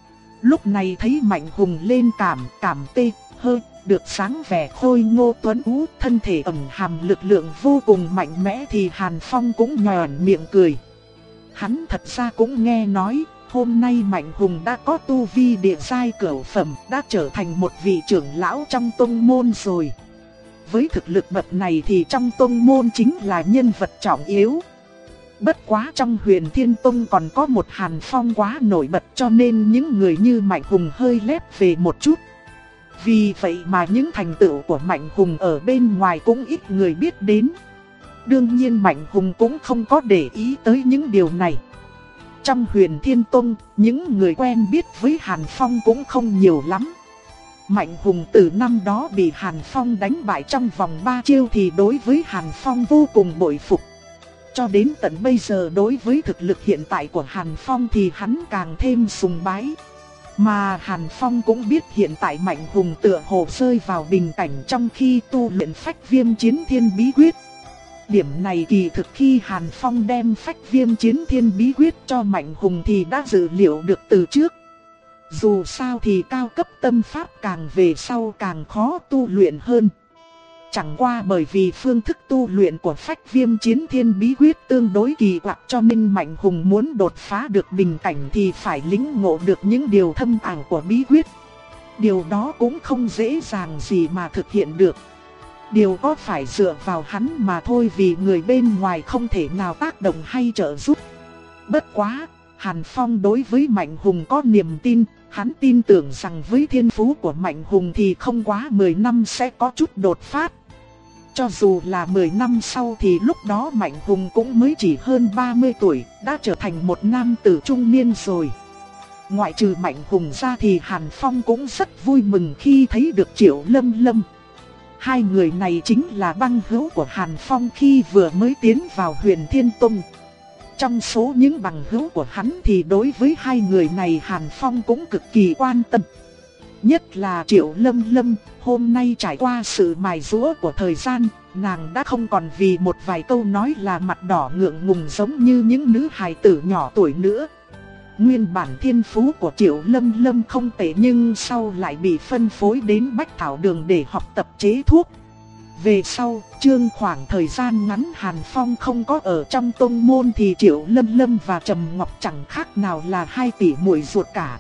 [SPEAKER 1] Lúc này thấy Mạnh Hùng lên cảm, cảm tê, hơi, được sáng vẻ khôi ngô tuấn ú, thân thể ẩn hàm lực lượng vô cùng mạnh mẽ thì Hàn Phong cũng nhoẻn miệng cười. Hắn thật ra cũng nghe nói, hôm nay Mạnh Hùng đã có tu vi địa giai cửu phẩm, đã trở thành một vị trưởng lão trong tông môn rồi. Với thực lực bậc này thì trong tông môn chính là nhân vật trọng yếu. Bất quá trong Huyền Thiên Tông còn có một Hàn Phong quá nổi bật cho nên những người như Mạnh Hùng hơi lép về một chút. Vì vậy mà những thành tựu của Mạnh Hùng ở bên ngoài cũng ít người biết đến. Đương nhiên Mạnh Hùng cũng không có để ý tới những điều này. Trong Huyền Thiên Tông, những người quen biết với Hàn Phong cũng không nhiều lắm. Mạnh Hùng từ năm đó bị Hàn Phong đánh bại trong vòng ba chiêu thì đối với Hàn Phong vô cùng bội phục. Cho đến tận bây giờ đối với thực lực hiện tại của Hàn Phong thì hắn càng thêm sùng bái. Mà Hàn Phong cũng biết hiện tại Mạnh Hùng tựa hồ rơi vào bình cảnh trong khi tu luyện Phách Viêm Chiến Thiên Bí Quyết. Điểm này kỳ thực khi Hàn Phong đem Phách Viêm Chiến Thiên Bí Quyết cho Mạnh Hùng thì đã dự liệu được từ trước. Dù sao thì cao cấp tâm pháp càng về sau càng khó tu luyện hơn. Chẳng qua bởi vì phương thức tu luyện của Phách Viêm Chiến Thiên Bí Quyết tương đối kỳ quặc cho nên Mạnh Hùng muốn đột phá được bình cảnh thì phải lĩnh ngộ được những điều thâm ảo của bí quyết. Điều đó cũng không dễ dàng gì mà thực hiện được. Điều có phải dựa vào hắn mà thôi vì người bên ngoài không thể nào tác động hay trợ giúp. Bất quá, Hàn Phong đối với Mạnh Hùng có niềm tin, hắn tin tưởng rằng với thiên phú của Mạnh Hùng thì không quá mười năm sẽ có chút đột phát. Cho dù là mười năm sau thì lúc đó Mạnh Hùng cũng mới chỉ hơn ba mươi tuổi, đã trở thành một nam tử trung niên rồi. Ngoại trừ Mạnh Hùng ra thì Hàn Phong cũng rất vui mừng khi thấy được Triệu Lâm Lâm. Hai người này chính là băng hữu của Hàn Phong khi vừa mới tiến vào Huyền Thiên Tông. Trong số những bằng hữu của hắn thì đối với hai người này Hàn Phong cũng cực kỳ quan tâm. Nhất là Triệu Lâm Lâm, hôm nay trải qua sự mài giũa của thời gian, nàng đã không còn vì một vài câu nói là mặt đỏ ngượng ngùng giống như những nữ hài tử nhỏ tuổi nữa. Nguyên bản thiên phú của Triệu Lâm Lâm không tệ nhưng sau lại bị phân phối đến Bách Thảo Đường để học tập chế thuốc. Về sau, trương khoảng thời gian ngắn Hàn Phong không có ở trong tông môn thì Triệu Lâm Lâm và Trầm Ngọc chẳng khác nào là hai tỷ muội ruột cả.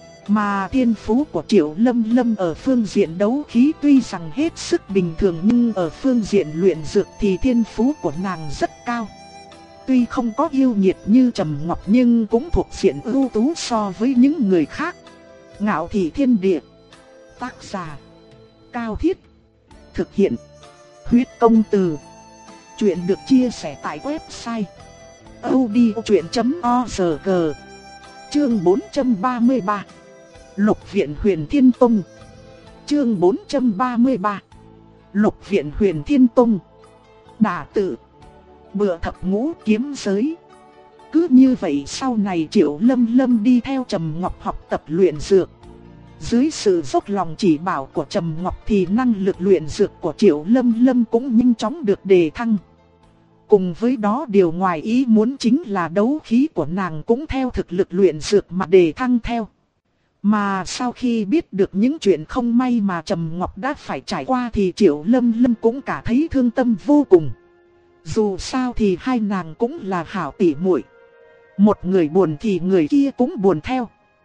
[SPEAKER 1] Mà thiên phú của Triệu Lâm Lâm ở phương diện đấu khí tuy rằng hết sức bình thường nhưng ở phương diện luyện dược thì thiên phú của nàng rất cao. Tuy không có yêu nghiệt như Trầm Ngọc nhưng cũng thuộc diện ưu tú so với những người khác. Ngạo Thị Thiên Địa. Tác giả Cao Thiết. Thực hiện Huyết Công Từ. Chuyện được chia sẻ tại website audiochuyện chấm org. Chương bốn trăm ba mươi ba. Lục Viện Huyền Thiên Tông. Chương bốn trăm ba mươi ba. Lục Viện Huyền Thiên Tông. Đả tự. Bựa thập ngũ kiếm giới. Cứ như vậy sau này Triệu Lâm Lâm đi theo Trầm Ngọc học tập luyện dược. Dưới sự dốc lòng chỉ bảo của Trầm Ngọc thì năng lực luyện dược của Triệu Lâm Lâm cũng nhanh chóng được đề thăng. Cùng với đó điều ngoài ý muốn chính là đấu khí của nàng cũng theo thực lực luyện dược mà đề thăng theo. Mà sau khi biết được những chuyện không may mà Trầm Ngọc đã phải trải qua thì Triệu Lâm Lâm cũng cả thấy thương tâm vô cùng. Dù sao thì hai nàng cũng là hảo tỷ muội. Một người buồn thì người kia cũng buồn theo.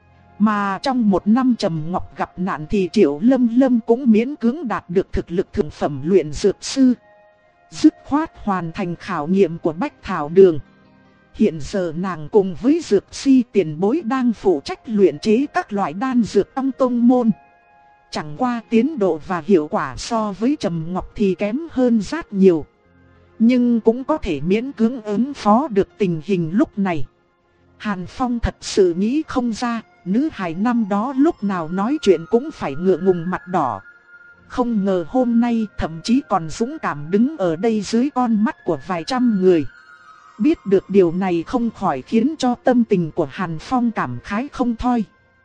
[SPEAKER 1] Mà trong một năm Trầm Ngọc gặp nạn thì Triệu Lâm Lâm cũng miễn cưỡng đạt được thực lực thượng phẩm luyện dược sư. Dứt khoát hoàn thành khảo nghiệm của Bách Thảo Đường. Hiện giờ nàng cùng với dược si tiền bối đang phụ trách luyện chế các loại đan dược trong tông môn. Chẳng qua tiến độ và hiệu quả so với Trầm Ngọc thì kém hơn rất nhiều. Nhưng cũng có thể miễn cưỡng ứng phó được tình hình lúc này. Hàn Phong thật sự nghĩ không ra, nữ hài năm đó lúc nào nói chuyện cũng phải ngượng ngùng mặt đỏ. Không ngờ hôm nay thậm chí còn dũng cảm đứng ở đây dưới con mắt của vài trăm người. Biết được điều này không khỏi khiến cho tâm tình của Hàn Phong cảm khái không thôi.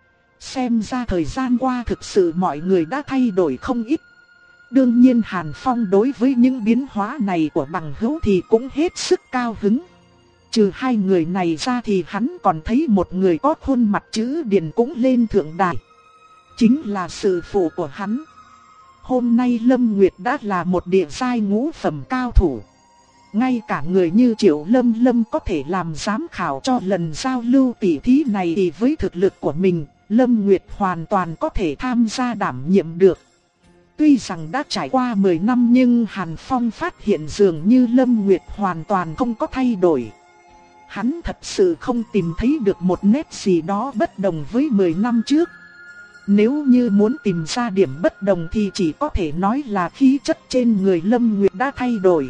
[SPEAKER 1] Xem ra thời gian qua thực sự mọi người đã thay đổi không ít. Đương nhiên Hàn Phong đối với những biến hóa này của bằng hữu thì cũng hết sức cao hứng. Trừ hai người này ra thì hắn còn thấy một người có khuôn mặt chữ điền cũng lên thượng đài. Chính là sư phụ của hắn. Hôm nay Lâm Nguyệt đã là một địa giai ngũ phẩm cao thủ. Ngay cả người như Triệu Lâm Lâm có thể làm giám khảo cho lần giao lưu tỷ thí này thì với thực lực của mình, Lâm Nguyệt hoàn toàn có thể tham gia đảm nhiệm được. Tuy rằng đã trải qua mười năm nhưng Hàn Phong phát hiện dường như Lâm Nguyệt hoàn toàn không có thay đổi. Hắn thật sự không tìm thấy được một nét gì đó bất đồng với mười năm trước. Nếu như muốn tìm ra điểm bất đồng thì chỉ có thể nói là khí chất trên người Lâm Nguyệt đã thay đổi.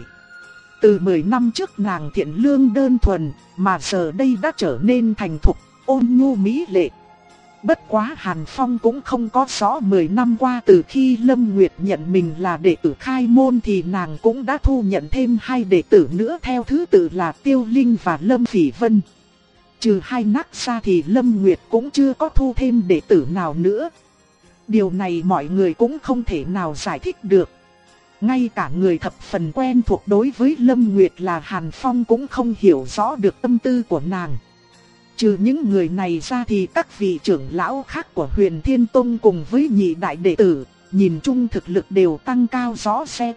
[SPEAKER 1] Từ mười năm trước nàng thiện lương đơn thuần, mà giờ đây đã trở nên thành thục, ôn nhu mỹ lệ. Bất quá Hàn Phong cũng không có rõ mười năm qua từ khi Lâm Nguyệt nhận mình là đệ tử khai môn thì nàng cũng đã thu nhận thêm hai đệ tử nữa theo thứ tự là Tiêu Linh và Lâm Phỉ Vân. Trừ hai nắc ra thì Lâm Nguyệt cũng chưa có thu thêm đệ tử nào nữa. Điều này mọi người cũng không thể nào giải thích được. Ngay cả người thập phần quen thuộc đối với Lâm Nguyệt là Hàn Phong cũng không hiểu rõ được tâm tư của nàng. Trừ những người này ra thì các vị trưởng lão khác của Huyền Thiên Tông cùng với nhị đại đệ tử, nhìn chung thực lực đều tăng cao rõ rệt.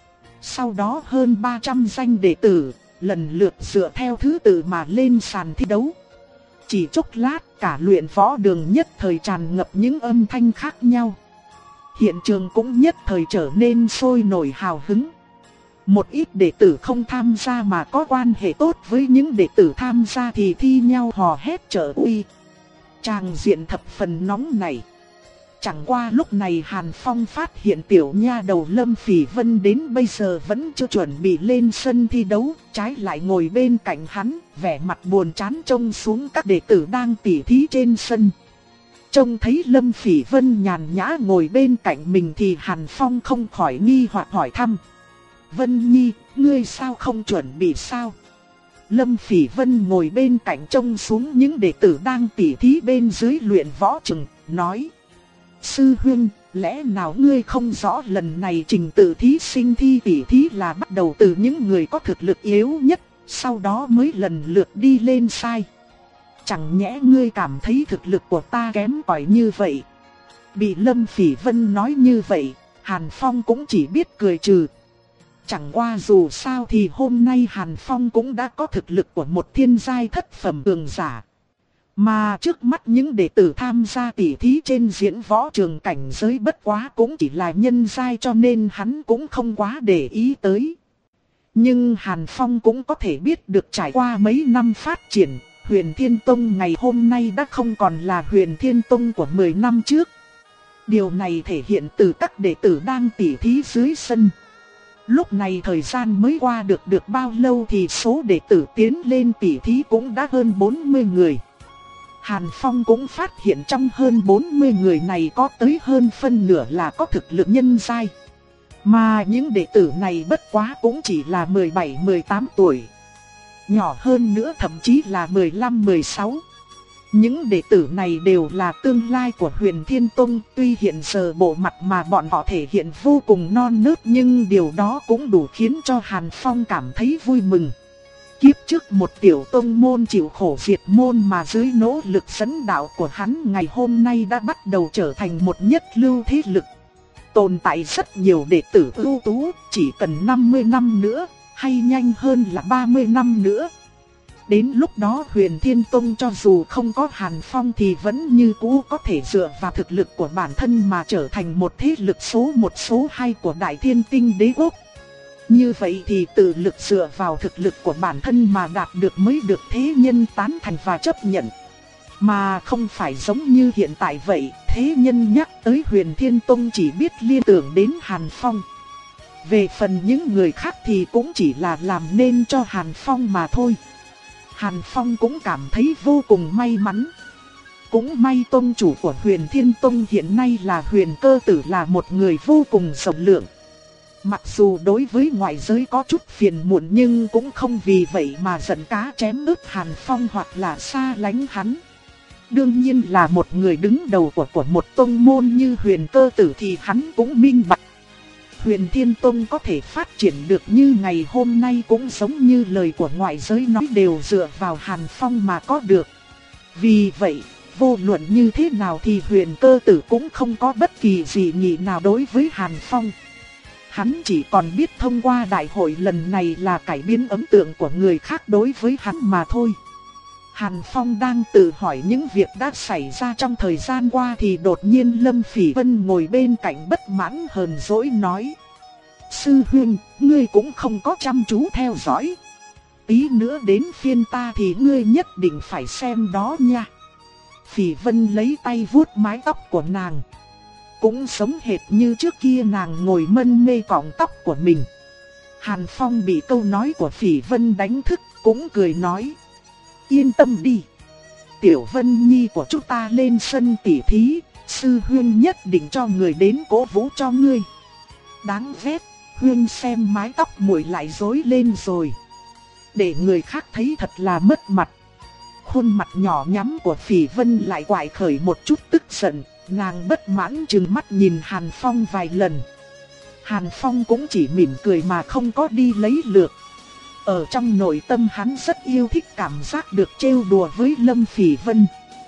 [SPEAKER 1] Sau đó hơn ba trăm danh đệ tử, lần lượt dựa theo thứ tự mà lên sàn thi đấu. Chỉ chốc lát cả luyện võ đường nhất thời tràn ngập những âm thanh khác nhau. Hiện trường cũng nhất thời trở nên sôi nổi hào hứng. Một ít đệ tử không tham gia mà có quan hệ tốt với những đệ tử tham gia thì thi nhau hò hét trợ uy. Tràng diện thập phần nóng này. Chẳng qua lúc này Hàn Phong phát hiện tiểu nha đầu Lâm Phỉ Vân đến bây giờ vẫn chưa chuẩn bị lên sân thi đấu, trái lại ngồi bên cạnh hắn, vẻ mặt buồn chán trông xuống các đệ tử đang tỉ thí trên sân. Trông thấy Lâm Phỉ Vân nhàn nhã ngồi bên cạnh mình thì Hàn Phong không khỏi nghi hoặc hỏi thăm. Vân Nhi, ngươi sao không chuẩn bị sao? Lâm Phỉ Vân ngồi bên cạnh trông xuống những đệ tử đang tỉ thí bên dưới luyện võ trường, nói. Sư huynh, lẽ nào ngươi không rõ lần này trình tự thí sinh thi tỉ thí là bắt đầu từ những người có thực lực yếu nhất, sau đó mới lần lượt đi lên sai. Chẳng nhẽ ngươi cảm thấy thực lực của ta kém cỏi như vậy? Bị Lâm Phỉ Vân nói như vậy, Hàn Phong cũng chỉ biết cười trừ. Chẳng qua dù sao thì hôm nay Hàn Phong cũng đã có thực lực của một thiên giai thất phẩm cường giả. Mà trước mắt những đệ tử tham gia tỉ thí trên diễn võ trường cảnh giới bất quá cũng chỉ là nhân giai cho nên hắn cũng không quá để ý tới. Nhưng Hàn Phong cũng có thể biết được trải qua mấy năm phát triển, Huyền Thiên Tông ngày hôm nay đã không còn là Huyền Thiên Tông của mười năm trước. Điều này thể hiện từ các đệ tử đang tỉ thí dưới sân. Lúc này thời gian mới qua được được bao lâu thì số đệ tử tiến lên tỉ thí cũng đã hơn bốn mươi người. Hàn Phong cũng phát hiện trong hơn bốn mươi người này có tới hơn phân nửa là có thực lực nhân giai. Mà những đệ tử này bất quá cũng chỉ là mười bảy mười tám tuổi. Nhỏ hơn nữa thậm chí là mười lăm mười sáu. Những đệ tử này đều là tương lai của Huyền Thiên Tông, tuy hiện giờ bộ mặt mà bọn họ thể hiện vô cùng non nớt nhưng điều đó cũng đủ khiến cho Hàn Phong cảm thấy vui mừng. Kiếp trước một tiểu tông môn chịu khổ diệt môn mà dưới nỗ lực dẫn đạo của hắn ngày hôm nay đã bắt đầu trở thành một nhất lưu thế lực. Tồn tại rất nhiều đệ tử ưu tú, chỉ cần năm mươi năm nữa, hay nhanh hơn là ba mươi năm nữa. Đến lúc đó Huyền Thiên Tông cho dù không có Hàn Phong thì vẫn như cũ có thể dựa vào thực lực của bản thân mà trở thành một thế lực số một số hai của Đại Thiên Tinh Đế Quốc. Như vậy thì tự lực dựa vào thực lực của bản thân mà đạt được mới được thế nhân tán thành và chấp nhận. Mà không phải giống như hiện tại vậy, thế nhân nhắc tới Huyền Thiên Tông chỉ biết liên tưởng đến Hàn Phong. Về phần những người khác thì cũng chỉ là làm nên cho Hàn Phong mà thôi. Hàn Phong cũng cảm thấy vô cùng may mắn. Cũng may tông chủ của Huyền Thiên Tông hiện nay là Huyền Cơ Tử là một người vô cùng rộng lượng. Mặc dù đối với ngoại giới có chút phiền muộn nhưng cũng không vì vậy mà giận cá chém ướt Hàn Phong hoặc là xa lánh hắn. Đương nhiên là một người đứng đầu của của một tông môn như Huyền Cơ Tử thì hắn cũng minh bạch. Huyền Thiên Tông có thể phát triển được như ngày hôm nay cũng giống như lời của ngoại giới nói đều dựa vào Hàn Phong mà có được. Vì vậy, vô luận như thế nào thì Huyền Cơ Tử cũng không có bất kỳ gì nhị nào đối với Hàn Phong. Hắn chỉ còn biết thông qua đại hội lần này là cải biến ấn tượng của người khác đối với hắn mà thôi. Hàn Phong đang tự hỏi những việc đã xảy ra trong thời gian qua thì đột nhiên Lâm Phỉ Vân ngồi bên cạnh bất mãn hờn dỗi nói: Sư huynh, ngươi cũng không có chăm chú theo dõi. Tí nữa đến phiên ta thì ngươi nhất định phải xem đó nha. Phỉ Vân lấy tay vuốt mái tóc của nàng. Cũng sống hệt như trước kia nàng ngồi mân mê cọng tóc của mình. Hàn Phong bị câu nói của Phỉ Vân đánh thức, cũng cười nói: Yên tâm đi, Tiểu Vân Nhi của chúng ta lên sân tỉ thí, sư huynh nhất định cho người đến cố vũ cho ngươi. Đáng ghét, huynh xem mái tóc muội lại rối lên rồi. Để người khác thấy thật là mất mặt. Khuôn mặt nhỏ nhắm của Phỉ Vân lại quại khởi một chút tức giận, nàng bất mãn trừng mắt nhìn Hàn Phong vài lần. Hàn Phong cũng chỉ mỉm cười mà không có đi lấy lược. Ở trong nội tâm hắn rất yêu thích cảm giác được trêu đùa với Lâm Phỉ Vân.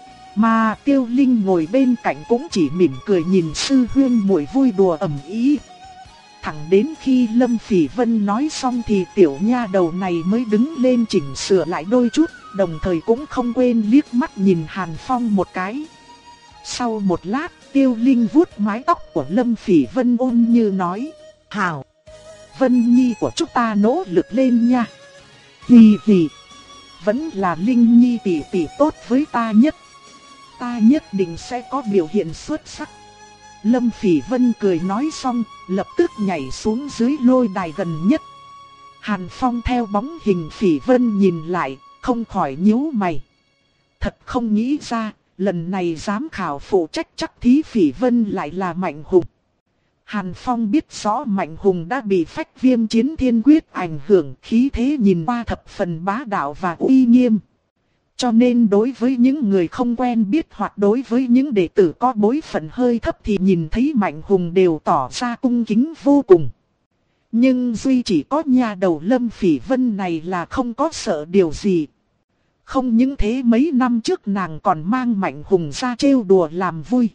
[SPEAKER 1] Mà Tiêu Linh ngồi bên cạnh cũng chỉ mỉm cười nhìn sư huynh muội vui đùa ầm ĩ. Thẳng đến khi Lâm Phỉ Vân nói xong thì tiểu nha đầu này mới đứng lên chỉnh sửa lại đôi chút, đồng thời cũng không quên liếc mắt nhìn Hàn Phong một cái. Sau một lát, Tiêu Linh vuốt mái tóc của Lâm Phỉ Vân ôn như nói: Hảo, Vân Nhi của chúng ta nỗ lực lên nha. Hì hì, vẫn là Linh Nhi tỷ tỷ tốt với ta nhất. Ta nhất định sẽ có biểu hiện xuất sắc. Lâm Phỉ Vân cười nói xong, lập tức nhảy xuống dưới lôi đài gần nhất. Hàn Phong theo bóng hình Phỉ Vân nhìn lại, không khỏi nhíu mày. Thật không nghĩ ra, lần này giám khảo phụ trách chắc thí Phỉ Vân lại là Mạnh Hùng. Hàn Phong biết rõ Mạnh Hùng đã bị phách viêm chiến thiên quyết ảnh hưởng, khí thế nhìn qua thập phần bá đạo và uy nghiêm. Cho nên đối với những người không quen biết hoặc đối với những đệ tử có bối phận hơi thấp thì nhìn thấy Mạnh Hùng đều tỏ ra cung kính vô cùng. Nhưng duy chỉ có nhà đầu Lâm Phỉ Vân này là không có sợ điều gì. Không những thế, mấy năm trước nàng còn mang Mạnh Hùng ra trêu đùa làm vui.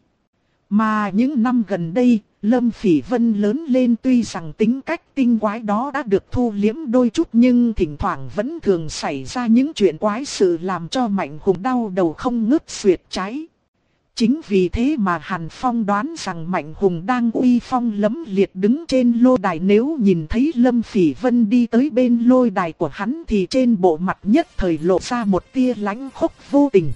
[SPEAKER 1] Mà những năm gần đây, Lâm Phỉ Vân lớn lên tuy rằng tính cách tinh quái đó đã được thu liễm đôi chút nhưng thỉnh thoảng vẫn thường xảy ra những chuyện quái sự làm cho Mạnh Hùng đau đầu không ngớt suyệt cháy. Chính vì thế mà Hàn Phong đoán rằng Mạnh Hùng đang uy phong lẫm liệt đứng trên lôi đài, nếu nhìn thấy Lâm Phỉ Vân đi tới bên lôi đài của hắn thì trên bộ mặt nhất thời lộ ra một tia lãnh khốc vô tình.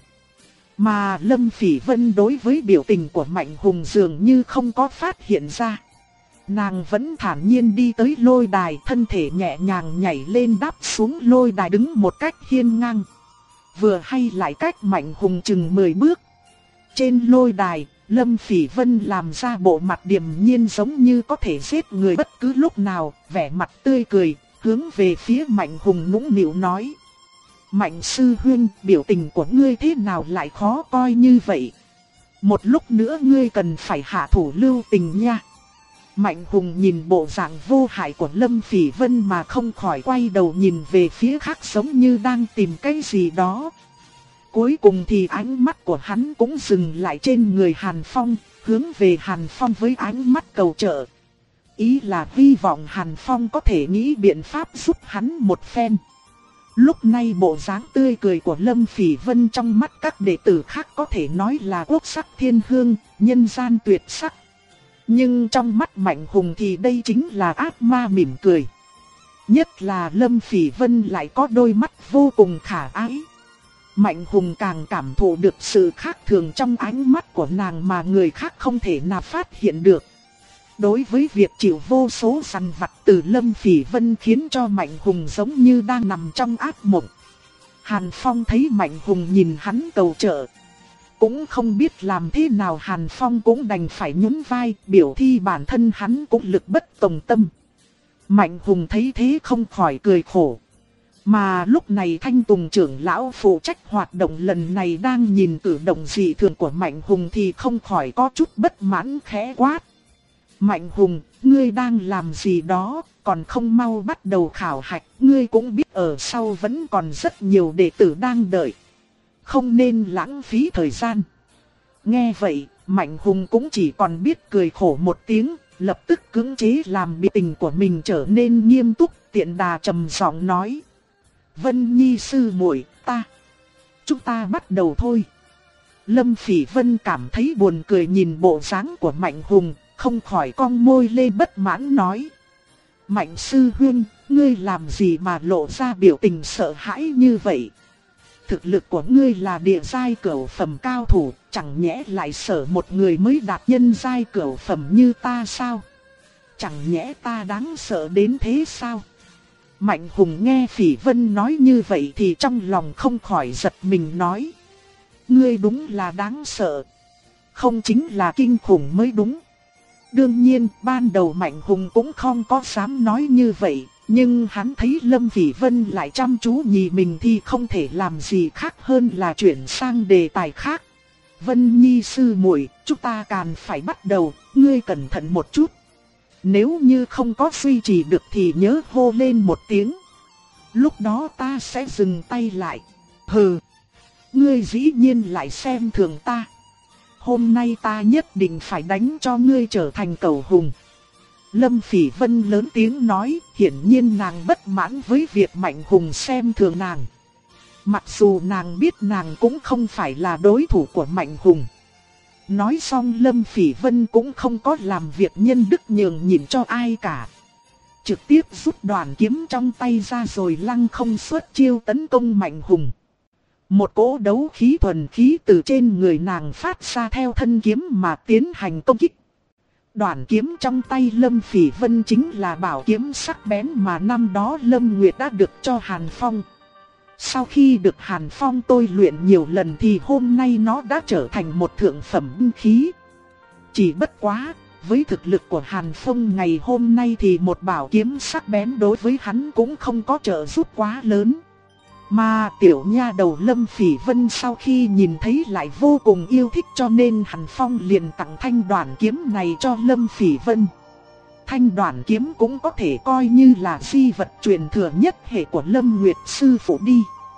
[SPEAKER 1] Mà Lâm Phỉ Vân đối với biểu tình của Mạnh Hùng dường như không có phát hiện ra. Nàng vẫn thản nhiên đi tới lôi đài, thân thể nhẹ nhàng nhảy lên đáp xuống lôi đài đứng một cách hiên ngang. Vừa hay lại cách Mạnh Hùng chừng mười bước. Trên lôi đài, Lâm Phỉ Vân làm ra bộ mặt điềm nhiên giống như có thể giết người bất cứ lúc nào, vẻ mặt tươi cười, hướng về phía Mạnh Hùng nũng nịu nói: Mạnh sư huynh, biểu tình của ngươi thế nào lại khó coi như vậy? Một lúc nữa ngươi cần phải hạ thủ lưu tình nha. Mạnh Hùng nhìn bộ dạng vô hại của Lâm Phỉ Vân mà không khỏi quay đầu nhìn về phía khác giống như đang tìm cái gì đó. Cuối cùng thì ánh mắt của hắn cũng dừng lại trên người Hàn Phong, hướng về Hàn Phong với ánh mắt cầu trợ. Ý là hy vọng Hàn Phong có thể nghĩ biện pháp giúp hắn một phen. Lúc này bộ dáng tươi cười của Lâm Phỉ Vân trong mắt các đệ tử khác có thể nói là quốc sắc thiên hương, nhân gian tuyệt sắc. Nhưng trong mắt Mạnh Hùng thì đây chính là ác ma mỉm cười. Nhất là Lâm Phỉ Vân lại có đôi mắt vô cùng khả ái. Mạnh Hùng càng cảm thụ được sự khác thường trong ánh mắt của nàng mà người khác không thể nào phát hiện được. Đối với việc chịu vô số săn vặt từ Lâm Phỉ Vân khiến cho Mạnh Hùng giống như đang nằm trong ác mộng. Hàn Phong thấy Mạnh Hùng nhìn hắn cầu trợ, cũng không biết làm thế nào, Hàn Phong cũng đành phải nhún vai, biểu thi bản thân hắn cũng lực bất tòng tâm. Mạnh Hùng thấy thế không khỏi cười khổ. Mà lúc này Thanh Tùng trưởng lão phụ trách hoạt động lần này đang nhìn cử động dị thường của Mạnh Hùng thì không khỏi có chút bất mãn, khẽ quát. Mạnh Hùng, ngươi đang làm gì đó, còn không mau bắt đầu khảo hạch, ngươi cũng biết ở sau vẫn còn rất nhiều đệ tử đang đợi. Không nên lãng phí thời gian. Nghe vậy, Mạnh Hùng cũng chỉ còn biết cười khổ một tiếng, lập tức cưỡng chế làm biểu tình của mình trở nên nghiêm túc, tiện đà trầm giọng nói. Vân Nhi sư muội, ta. Chúng ta bắt đầu thôi. Lâm Phỉ Vân cảm thấy buồn cười nhìn bộ dáng của Mạnh Hùng, không khỏi cong môi lên bất mãn nói. Mạnh sư huynh, ngươi làm gì mà lộ ra biểu tình sợ hãi như vậy? Thực lực của ngươi là địa giai cửu phẩm cao thủ, chẳng nhẽ lại sợ một người mới đạt nhân giai cửu phẩm như ta sao? Chẳng nhẽ ta đáng sợ đến thế sao? Mạnh Hùng nghe Phỉ Vân nói như vậy thì trong lòng không khỏi giật mình nói. Ngươi đúng là đáng sợ. Không chính là kinh khủng mới đúng. Đương nhiên, ban đầu Mạnh Hùng cũng không có dám nói như vậy, nhưng hắn thấy Lâm Phỉ Vân lại chăm chú nhìn mình thì không thể làm gì khác hơn là chuyển sang đề tài khác. Vân Nhi sư muội, chúng ta cần phải bắt đầu, ngươi cẩn thận một chút. Nếu như không có duy trì được thì nhớ hô lên một tiếng. Lúc đó ta sẽ dừng tay lại. Hừ, ngươi dĩ nhiên lại xem thường ta. Hôm nay ta nhất định phải đánh cho ngươi trở thành cẩu hùng. Lâm Phỉ Vân lớn tiếng nói, hiển nhiên nàng bất mãn với việc Mạnh Hùng xem thường nàng. Mặc dù nàng biết nàng cũng không phải là đối thủ của Mạnh Hùng. Nói xong Lâm Phỉ Vân cũng không có làm việc nhân đức nhường nhịn cho ai cả. Trực tiếp rút đoàn kiếm trong tay ra rồi lăng không xuất chiêu tấn công Mạnh Hùng. Một cỗ đấu khí thuần khí từ trên người nàng phát ra theo thân kiếm mà tiến hành công kích. Đoàn kiếm trong tay Lâm Phỉ Vân chính là bảo kiếm sắc bén mà năm đó Lâm Nguyệt đã được cho Hàn Phong. Sau khi được Hàn Phong tôi luyện nhiều lần thì hôm nay nó đã trở thành một thượng phẩm binh khí. Chỉ bất quá, với thực lực của Hàn Phong ngày hôm nay thì một bảo kiếm sắc bén đối với hắn cũng không có trợ giúp quá lớn. Mà tiểu nha đầu Lâm Phỉ Vân sau khi nhìn thấy lại vô cùng yêu thích cho nên Hàn Phong liền tặng thanh đoàn kiếm này cho Lâm Phỉ Vân. Thanh đoàn kiếm cũng có thể coi như là di vật truyền thừa nhất hệ của Lâm Nguyệt sư phụ đi.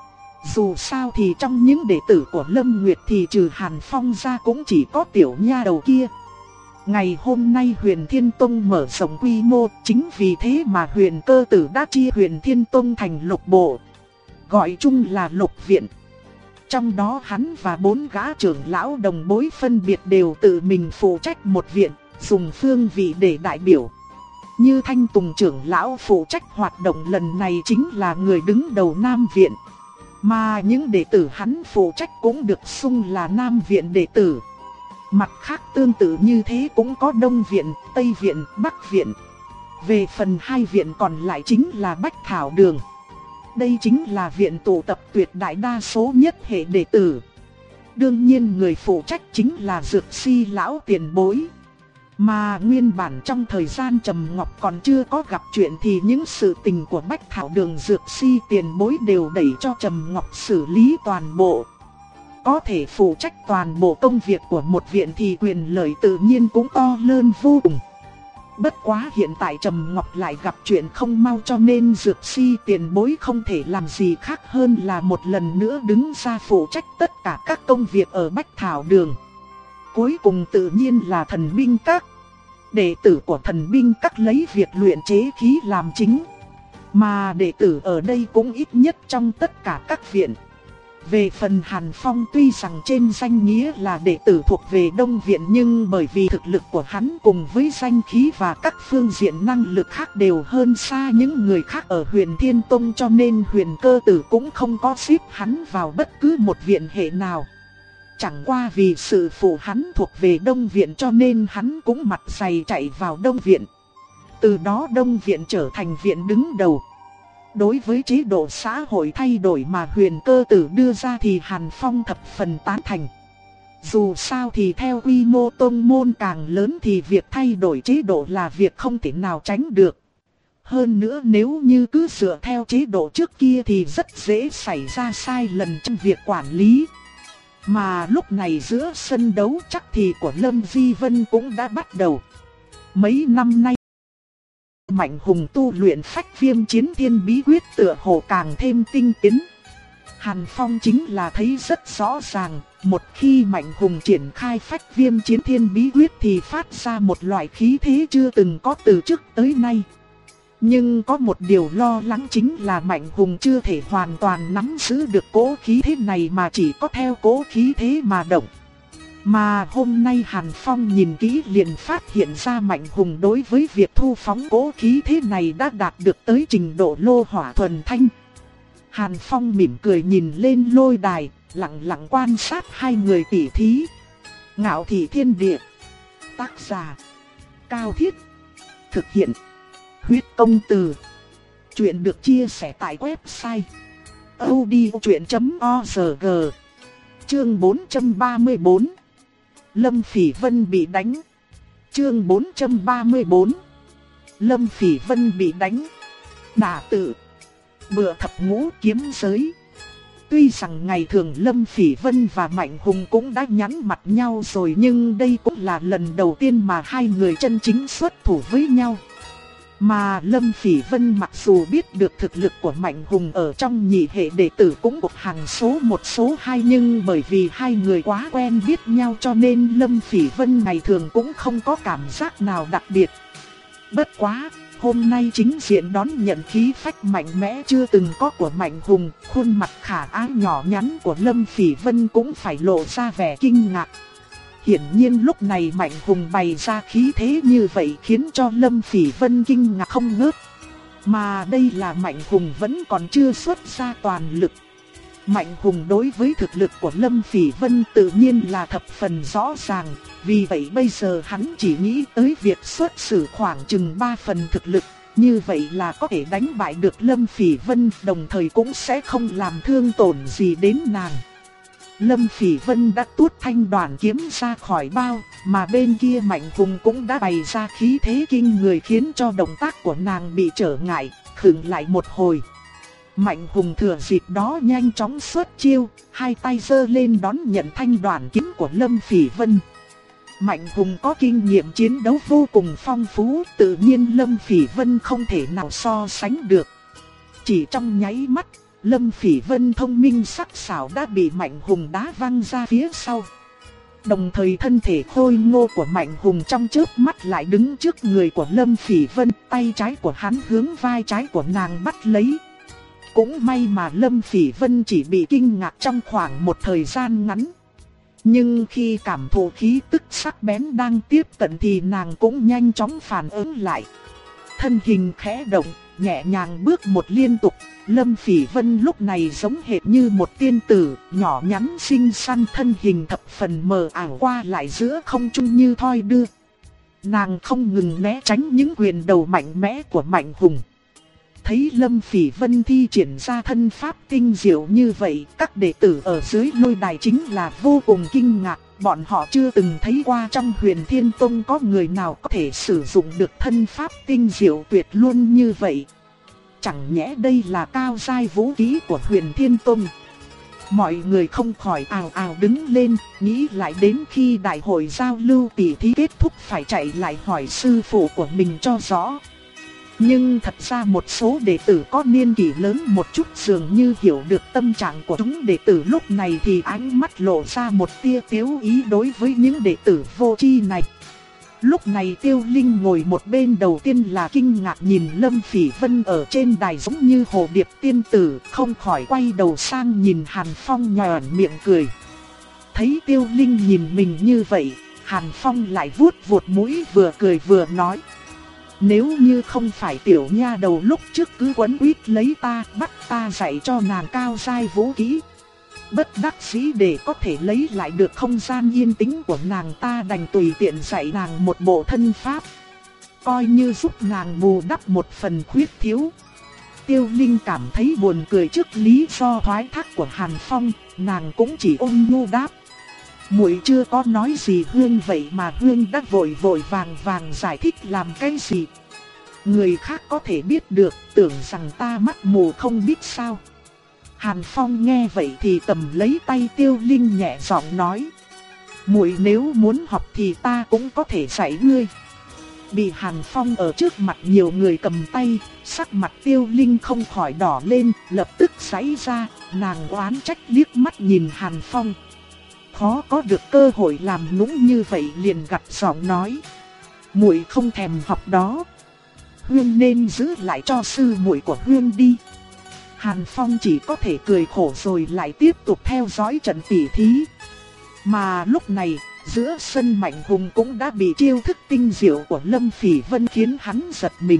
[SPEAKER 1] Dù sao thì trong những đệ tử của Lâm Nguyệt thì trừ Hàn Phong ra cũng chỉ có tiểu nha đầu kia. Ngày hôm nay Huyền Thiên Tông mở rộng quy mô, chính vì thế mà Huyền Cơ Tử đã chia Huyền Thiên Tông thành lục bộ, gọi chung là lục viện. Trong đó hắn và bốn gã trưởng lão đồng bối phân biệt đều tự mình phụ trách một viện, dùng phương vị để đại biểu. Như Thanh Tùng trưởng lão phụ trách hoạt động lần này chính là người đứng đầu Nam viện. Mà những đệ tử hắn phụ trách cũng được xưng là Nam viện đệ tử. Mặt khác tương tự như thế cũng có Đông viện, Tây viện, Bắc viện. Về phần hai viện còn lại chính là Bách Thảo Đường. Đây chính là viện tụ tập tuyệt đại đa số nhất hệ đệ tử. Đương nhiên người phụ trách chính là Dược Si lão tiền bối. Mà nguyên bản trong thời gian Trầm Ngọc còn chưa có gặp chuyện thì những sự tình của Bách Thảo Đường Dược Si tiền bối đều đẩy cho Trầm Ngọc xử lý toàn bộ. Có thể phụ trách toàn bộ công việc của một viện thì quyền lợi tự nhiên cũng to lớn vô cùng. Bất quá hiện tại Trầm Ngọc lại gặp chuyện không mau cho nên Dược Si tiền bối không thể làm gì khác hơn là một lần nữa đứng ra phụ trách tất cả các công việc ở Bách Thảo Đường. Cuối cùng tự nhiên là Thần Binh Các. Đệ tử của Thần Binh Các lấy việc luyện chế khí làm chính. Mà đệ tử ở đây cũng ít nhất trong tất cả các viện. Về phần Hàn Phong tuy rằng trên danh nghĩa là đệ tử thuộc về Đông Viện, nhưng bởi vì thực lực của hắn cùng với danh khí và các phương diện năng lực khác đều hơn xa những người khác ở Huyền Thiên Tông, cho nên Huyền Cơ Tử cũng không có xếp hắn vào bất cứ một viện hệ nào. Chẳng qua vì sự phụ hắn thuộc về Đông Viện cho nên hắn cũng mặt dày chạy vào Đông Viện. Từ đó Đông Viện trở thành viện đứng đầu. Đối với chế độ xã hội thay đổi mà Huyền Cơ Tử đưa ra thì Hàn Phong thập phần tán thành. Dù sao thì theo quy mô tông môn càng lớn thì việc thay đổi chế độ là việc không thể nào tránh được. Hơn nữa nếu như cứ dựa theo chế độ trước kia thì rất dễ xảy ra sai lầm trong việc quản lý. Mà lúc này giữa sân đấu chắc thì của Lâm Di Vân cũng đã bắt đầu. Mấy năm nay Mạnh Hùng tu luyện Phách Viêm Chiến Thiên bí quyết tựa hồ càng thêm tinh tiến. Hàn Phong chính là thấy rất rõ ràng, một khi Mạnh Hùng triển khai Phách Viêm Chiến Thiên bí quyết thì phát ra một loại khí thế chưa từng có từ trước tới nay. Nhưng có một điều lo lắng chính là Mạnh Hùng chưa thể hoàn toàn nắm giữ được cỗ khí thế này mà chỉ có theo cỗ khí thế mà động. Mà hôm nay Hàn Phong nhìn kỹ liền phát hiện ra Mạnh Hùng đối với việc thu phóng cỗ khí thế này đã đạt được tới trình độ lô hỏa thuần thanh. Hàn Phong mỉm cười nhìn lên lôi đài, lặng lặng quan sát hai người tỉ thí. Ngạo Thị Thiên Địa. Tác giả Cao Thiết. Thực hiện Huyết Công Từ. Chuyện được chia sẻ tại website audiochuyện chấm org. Chương bốn trăm ba mươi bốn. Lâm Phỉ Vân bị đánh. Chương bốn trăm ba mươi bốn. Lâm Phỉ Vân bị đánh. Đả tự. Bựa thập ngũ kiếm giới. Tuy rằng ngày thường Lâm Phỉ Vân và Mạnh Hùng cũng đã nhắn mặt nhau rồi, nhưng đây cũng là lần đầu tiên mà hai người chân chính xuất thủ với nhau. Mà Lâm Phỉ Vân mặc dù biết được thực lực của Mạnh Hùng ở trong nhị hệ đệ tử cũng thuộc hàng số một số hai, nhưng bởi vì hai người quá quen biết nhau cho nên Lâm Phỉ Vân ngày thường cũng không có cảm giác nào đặc biệt. Bất quá, hôm nay chính diện đón nhận khí phách mạnh mẽ chưa từng có của Mạnh Hùng, khuôn mặt khả ái nhỏ nhắn của Lâm Phỉ Vân cũng phải lộ ra vẻ kinh ngạc. Hiển nhiên lúc này Mạnh Hùng bày ra khí thế như vậy khiến cho Lâm Phỉ Vân kinh ngạc không ngớt. Mà đây là Mạnh Hùng vẫn còn chưa xuất ra toàn lực. Mạnh Hùng đối với thực lực của Lâm Phỉ Vân tự nhiên là thập phần rõ ràng. Vì vậy bây giờ hắn chỉ nghĩ tới việc xuất sử khoảng chừng ba phần thực lực. Như vậy là có thể đánh bại được Lâm Phỉ Vân, đồng thời cũng sẽ không làm thương tổn gì đến nàng. Lâm Phỉ Vân đã tuốt thanh đoàn kiếm ra khỏi bao, mà bên kia Mạnh Hùng cũng đã bày ra khí thế kinh người khiến cho động tác của nàng bị trở ngại, khựng lại một hồi. Mạnh Hùng thừa dịp đó nhanh chóng xuất chiêu, hai tay giơ lên đón nhận thanh đoàn kiếm của Lâm Phỉ Vân. Mạnh Hùng có kinh nghiệm chiến đấu vô cùng phong phú, tự nhiên Lâm Phỉ Vân không thể nào so sánh được. Chỉ trong nháy mắt, Lâm Phỉ Vân thông minh sắc sảo đã bị Mạnh Hùng đá văng ra phía sau. Đồng thời thân thể khôi ngô của Mạnh Hùng trong chớp mắt lại đứng trước người của Lâm Phỉ Vân, tay trái của hắn hướng vai trái của nàng bắt lấy. Cũng may mà Lâm Phỉ Vân chỉ bị kinh ngạc trong khoảng một thời gian ngắn. Nhưng khi cảm thụ khí tức sắc bén đang tiếp cận thì nàng cũng nhanh chóng phản ứng lại. Thân hình khẽ động, nhẹ nhàng bước một liên tục. Lâm Phỉ Vân lúc này giống hệt như một tiên tử, nhỏ nhắn xinh xắn, thân hình thập phần mờ ảo qua lại giữa không trung như thoi đưa. Nàng không ngừng né tránh những quyền đầu mạnh mẽ của Mạnh Hùng. Thấy Lâm Phỉ Vân thi triển ra thân pháp tinh diệu như vậy, các đệ tử ở dưới lôi đài chính là vô cùng kinh ngạc. Bọn họ chưa từng thấy qua trong Huyền Thiên Tông có người nào có thể sử dụng được thân pháp tinh diệu tuyệt luôn như vậy. Chẳng nhẽ đây là cao giai vũ khí của Huyền Thiên Tông? Mọi người không khỏi ào ào đứng lên, nghĩ lại đến khi đại hội giao lưu tỷ thí kết thúc phải chạy lại hỏi sư phụ của mình cho rõ. Nhưng thật ra một số đệ tử có niên kỷ lớn một chút dường như hiểu được tâm trạng của chúng đệ tử lúc này thì ánh mắt lộ ra một tia tiếu ý đối với những đệ tử vô tri này. Lúc này Tiêu Linh ngồi một bên, đầu tiên là kinh ngạc nhìn Lâm Phỉ Vân ở trên đài giống như hồ điệp tiên tử, không khỏi quay đầu sang nhìn Hàn Phong nhòn miệng cười. Thấy Tiêu Linh nhìn mình như vậy, Hàn Phong lại vuốt vuốt mũi vừa cười vừa nói. Nếu như không phải tiểu nha đầu lúc trước cứ quấn quýt lấy ta, bắt ta dạy cho nàng cao giai vũ kỹ, bất đắc dĩ để có thể lấy lại được không gian yên tĩnh của nàng, ta đành tùy tiện dạy nàng một bộ thân pháp, coi như giúp nàng bù đắp một phần khuyết thiếu. Tiêu Linh cảm thấy buồn cười trước lý do thoái thác của Hàn Phong, nàng cũng chỉ ôn nhu đáp. Muội chưa có nói gì Hương, vậy mà Hương đã vội vội vàng vàng giải thích làm cái gì? Người khác có thể biết được, tưởng rằng ta mắt mù không biết sao. Hàn Phong nghe vậy thì cầm lấy tay Tiêu Linh nhẹ giọng nói. Muội nếu muốn học thì ta cũng có thể dạy ngươi. Bị Hàn Phong ở trước mặt nhiều người cầm tay, sắc mặt Tiêu Linh không khỏi đỏ lên, lập tức giãy ra, nàng oán trách liếc mắt nhìn Hàn Phong. Khó có được cơ hội làm nũng như vậy liền gặt giọng nói. Muội không thèm học đó. Hương nên giữ lại cho sư muội của Hương đi. Hàn Phong chỉ có thể cười khổ rồi lại tiếp tục theo dõi trận tỉ thí. Mà lúc này, giữa sân Mạnh Hùng cũng đã bị chiêu thức tinh diệu của Lâm Phỉ Vân khiến hắn giật mình.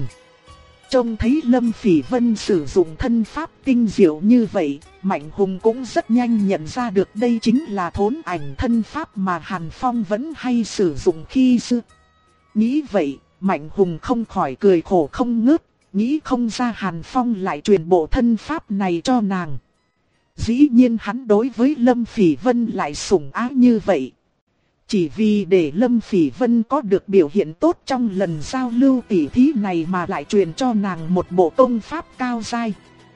[SPEAKER 1] Trông thấy Lâm Phỉ Vân sử dụng thân pháp tinh diệu như vậy, Mạnh Hùng cũng rất nhanh nhận ra được đây chính là thốn ảnh thân pháp mà Hàn Phong vẫn hay sử dụng khi xưa. Nghĩ vậy, Mạnh Hùng không khỏi cười khổ không ngớt, nghĩ không ra Hàn Phong lại truyền bộ thân pháp này cho nàng. Dĩ nhiên hắn đối với Lâm Phỉ Vân lại sủng ái như vậy. Chỉ vì để Lâm Phỉ Vân có được biểu hiện tốt trong lần giao lưu tỉ thí này mà lại truyền cho nàng một bộ công pháp cao giai.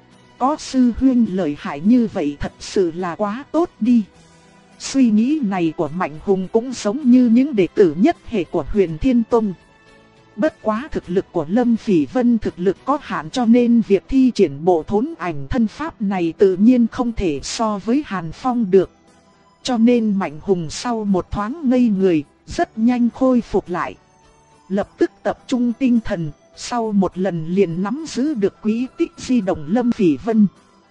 [SPEAKER 1] Có sư huynh lợi hại như vậy thật sự là quá tốt đi. Suy nghĩ này của Mạnh Hùng cũng giống như những đệ tử nhất hệ của Huyền Thiên Tông. Bất quá thực lực của Lâm Phỉ Vân thực lực có hạn, cho nên việc thi triển bộ thốn ảnh thân pháp này tự nhiên không thể so với Hàn Phong được. Cho nên Mạnh Hùng sau một thoáng ngây người, rất nhanh khôi phục lại. Lập tức tập trung tinh thần, sau một lần liền nắm giữ được quỹ tích di động Lâm Phỉ Vân.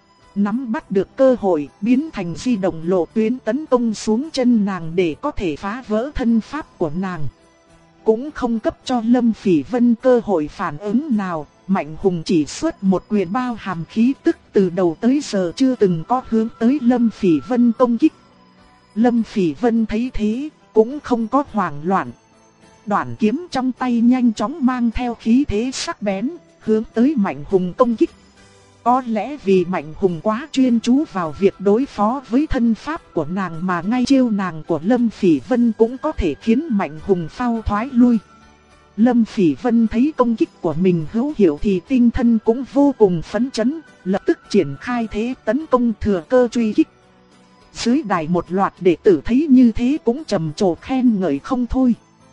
[SPEAKER 1] Nắm bắt được cơ hội, biến thành di động lộ tuyến tấn công xuống chân nàng để có thể phá vỡ thân pháp của nàng. Cũng không cấp cho Lâm Phỉ Vân cơ hội phản ứng nào, Mạnh Hùng chỉ xuất một quyền bao hàm khí tức từ đầu tới giờ chưa từng có hướng tới Lâm Phỉ Vân công kích. Lâm Phỉ Vân thấy thế, cũng không có hoảng loạn. Đoạn kiếm trong tay nhanh chóng mang theo khí thế sắc bén, hướng tới Mạnh Hùng công kích. Có lẽ vì Mạnh Hùng quá chuyên chú vào việc đối phó với thân pháp của nàng mà ngay chiêu nàng của Lâm Phỉ Vân cũng có thể khiến Mạnh Hùng phao thoái lui. Lâm Phỉ Vân thấy công kích của mình hữu hiệu thì tinh thần cũng vô cùng phấn chấn, lập tức triển khai thế tấn công thừa cơ truy kích. Dưới đài một loạt đệ tử thấy như thế cũng trầm trồ khen ngợi không thôi.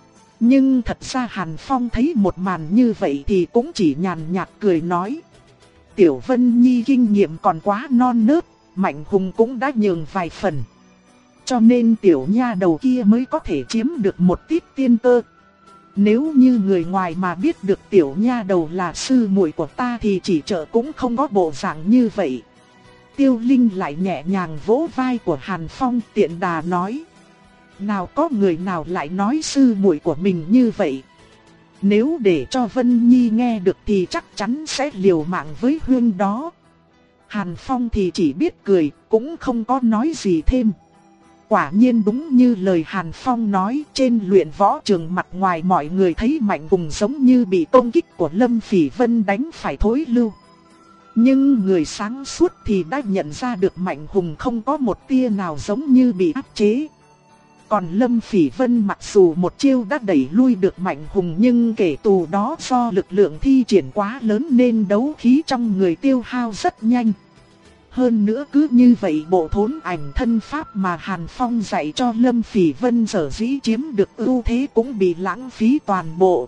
[SPEAKER 1] Nhưng thật ra Hàn Phong thấy một màn như vậy thì cũng chỉ nhàn nhạt cười nói. Tiểu Vân Nhi kinh nghiệm còn quá non nớt, Mạnh Hùng cũng đã nhường vài phần. Cho nên tiểu nha đầu kia mới có thể chiếm được một tít tiên cơ. Nếu như người ngoài mà biết được tiểu nha đầu là sư muội của ta thì chỉ sợ cũng không có bộ dạng như vậy. Tiêu Linh lại nhẹ nhàng vỗ vai của Hàn Phong tiện đà nói. Nào có người nào lại nói sư muội của mình như vậy. Nếu để cho Vân Nhi nghe được thì chắc chắn sẽ liều mạng với Huyên đó. Hàn Phong thì chỉ biết cười, cũng không có nói gì thêm. Quả nhiên đúng như lời Hàn Phong nói, trên luyện võ trường mặt ngoài mọi người thấy Mạnh Hùng giống như bị công kích của Lâm Phỉ Vân đánh phải thối lưu. Nhưng người sáng suốt thì đã nhận ra được Mạnh Hùng không có một tia nào giống như bị áp chế. Còn Lâm Phỉ Vân mặc dù một chiêu đã đẩy lui được Mạnh Hùng, nhưng kể từ đó do lực lượng thi triển quá lớn nên đấu khí trong người tiêu hao rất nhanh. Hơn nữa cứ như vậy bộ thốn ảnh thân pháp mà Hàn Phong dạy cho Lâm Phỉ Vân sở dĩ chiếm được ưu thế cũng bị lãng phí toàn bộ.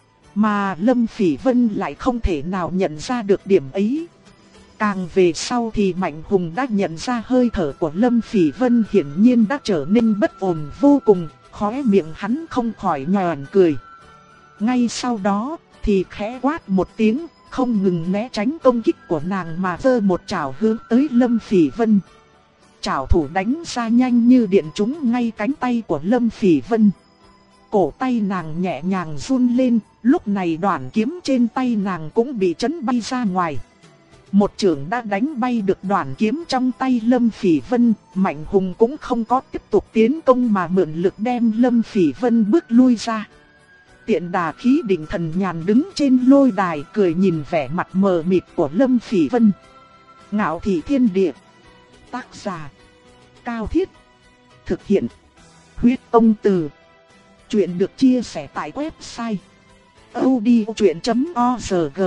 [SPEAKER 1] Mà Lâm Phỉ Vân lại không thể nào nhận ra được điểm ấy. Càng về sau thì Mạnh Hùng đã nhận ra hơi thở của Lâm Phỉ Vân hiển nhiên đã trở nên bất ổn vô cùng, khóe miệng hắn không khỏi nhòn cười. Ngay sau đó thì khẽ quát một tiếng, không ngừng né tránh công kích của nàng mà giơ một chảo hướng tới Lâm Phỉ Vân. Chảo thủ đánh ra nhanh như điện trúng ngay cánh tay của Lâm Phỉ Vân. Cổ tay nàng nhẹ nhàng run lên, lúc này đoạn kiếm trên tay nàng cũng bị chấn bay ra ngoài. Một chưởng đã đánh bay được đoạn kiếm trong tay Lâm Phỉ Vân, Mạnh Hùng cũng không có tiếp tục tiến công mà mượn lực đem Lâm Phỉ Vân bước lui ra. Tiện Đà khí định thần nhàn đứng trên lôi đài cười nhìn vẻ mặt mờ mịt của Lâm Phỉ Vân. Ngạo thị thiên địa. Tác giả Cao Thiết. Thực hiện Huyết Công Từ. Chuyện được chia sẻ tại website audiochuyện chấm org.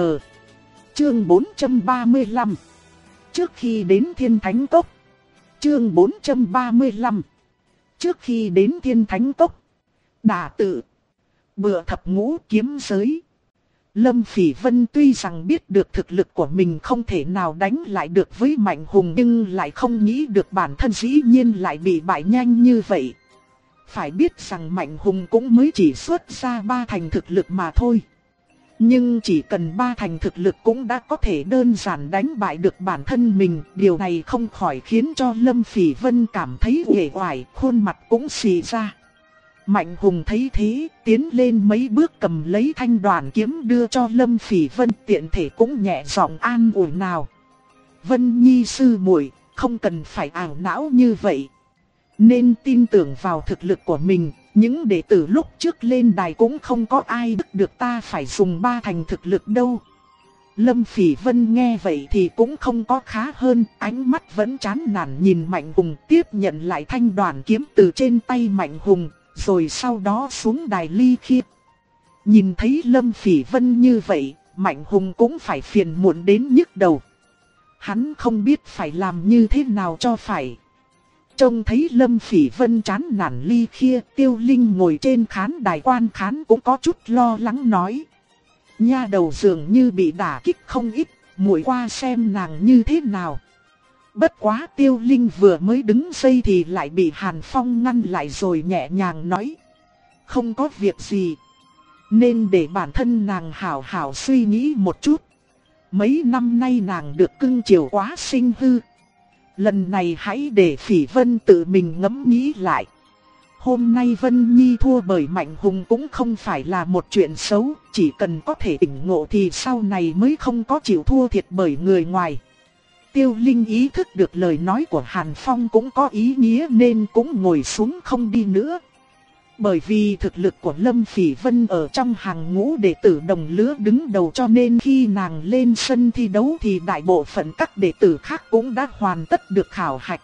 [SPEAKER 1] Chương bốn trăm ba mươi lăm. Trước khi đến Thiên Thánh Cốc. Chương bốn trăm ba mươi lăm. Trước khi đến Thiên Thánh Cốc. Đả tự. Bựa thập ngũ kiếm giới. Lâm Phỉ Vân tuy rằng biết được thực lực của mình không thể nào đánh lại được với Mạnh Hùng, nhưng lại không nghĩ được bản thân dĩ nhiên lại bị bại nhanh như vậy. Phải biết rằng Mạnh Hùng cũng mới chỉ xuất ra ba thành thực lực mà thôi. Nhưng chỉ cần ba thành thực lực cũng đã có thể đơn giản đánh bại được bản thân mình. Điều này không khỏi khiến cho Lâm Phỉ Vân cảm thấy uể oải, khuôn mặt cũng xì ra. Mạnh Hùng thấy thế, tiến lên mấy bước cầm lấy thanh đoàn kiếm đưa cho Lâm Phỉ Vân, tiện thể cũng nhẹ giọng an ủi nào. Vân Nhi sư muội, không cần phải ảo não như vậy. Nên tin tưởng vào thực lực của mình, những đệ tử lúc trước lên đài cũng không có ai bức được ta phải dùng ba thành thực lực đâu. Lâm Phỉ Vân nghe vậy thì cũng không có khá hơn, ánh mắt vẫn chán nản nhìn Mạnh Hùng, tiếp nhận lại thanh đoàn kiếm từ trên tay Mạnh Hùng, rồi sau đó xuống đài ly khiếp. Nhìn thấy Lâm Phỉ Vân như vậy, Mạnh Hùng cũng phải phiền muộn đến nhức đầu. Hắn không biết phải làm như thế nào cho phải. Trông thấy Lâm Phỉ Vân chán nản ly khia, Tiêu Linh ngồi trên khán đài quan khán cũng có chút lo lắng nói. Nha đầu dường như bị đả kích không ít, muội qua xem nàng như thế nào. Bất quá Tiêu Linh vừa mới đứng dậy thì lại bị Hàn Phong ngăn lại rồi nhẹ nhàng nói. Không có việc gì, nên để bản thân nàng hảo hảo suy nghĩ một chút. Mấy năm nay nàng được cưng chiều quá sinh hư. Lần này hãy để Phỉ Vân tự mình ngẫm nghĩ lại. Hôm nay Vân Nhi thua bởi Mạnh Hùng cũng không phải là một chuyện xấu, chỉ cần có thể tỉnh ngộ thì sau này mới không có chịu thua thiệt bởi người ngoài. Tiêu Linh ý thức được lời nói của Hàn Phong cũng có ý nghĩa nên cũng ngồi xuống không đi nữa. Bởi vì thực lực của Lâm Phỉ Vân ở trong hàng ngũ đệ tử đồng lứa đứng đầu, cho nên khi nàng lên sân thi đấu thì đại bộ phận các đệ tử khác cũng đã hoàn tất được khảo hạch.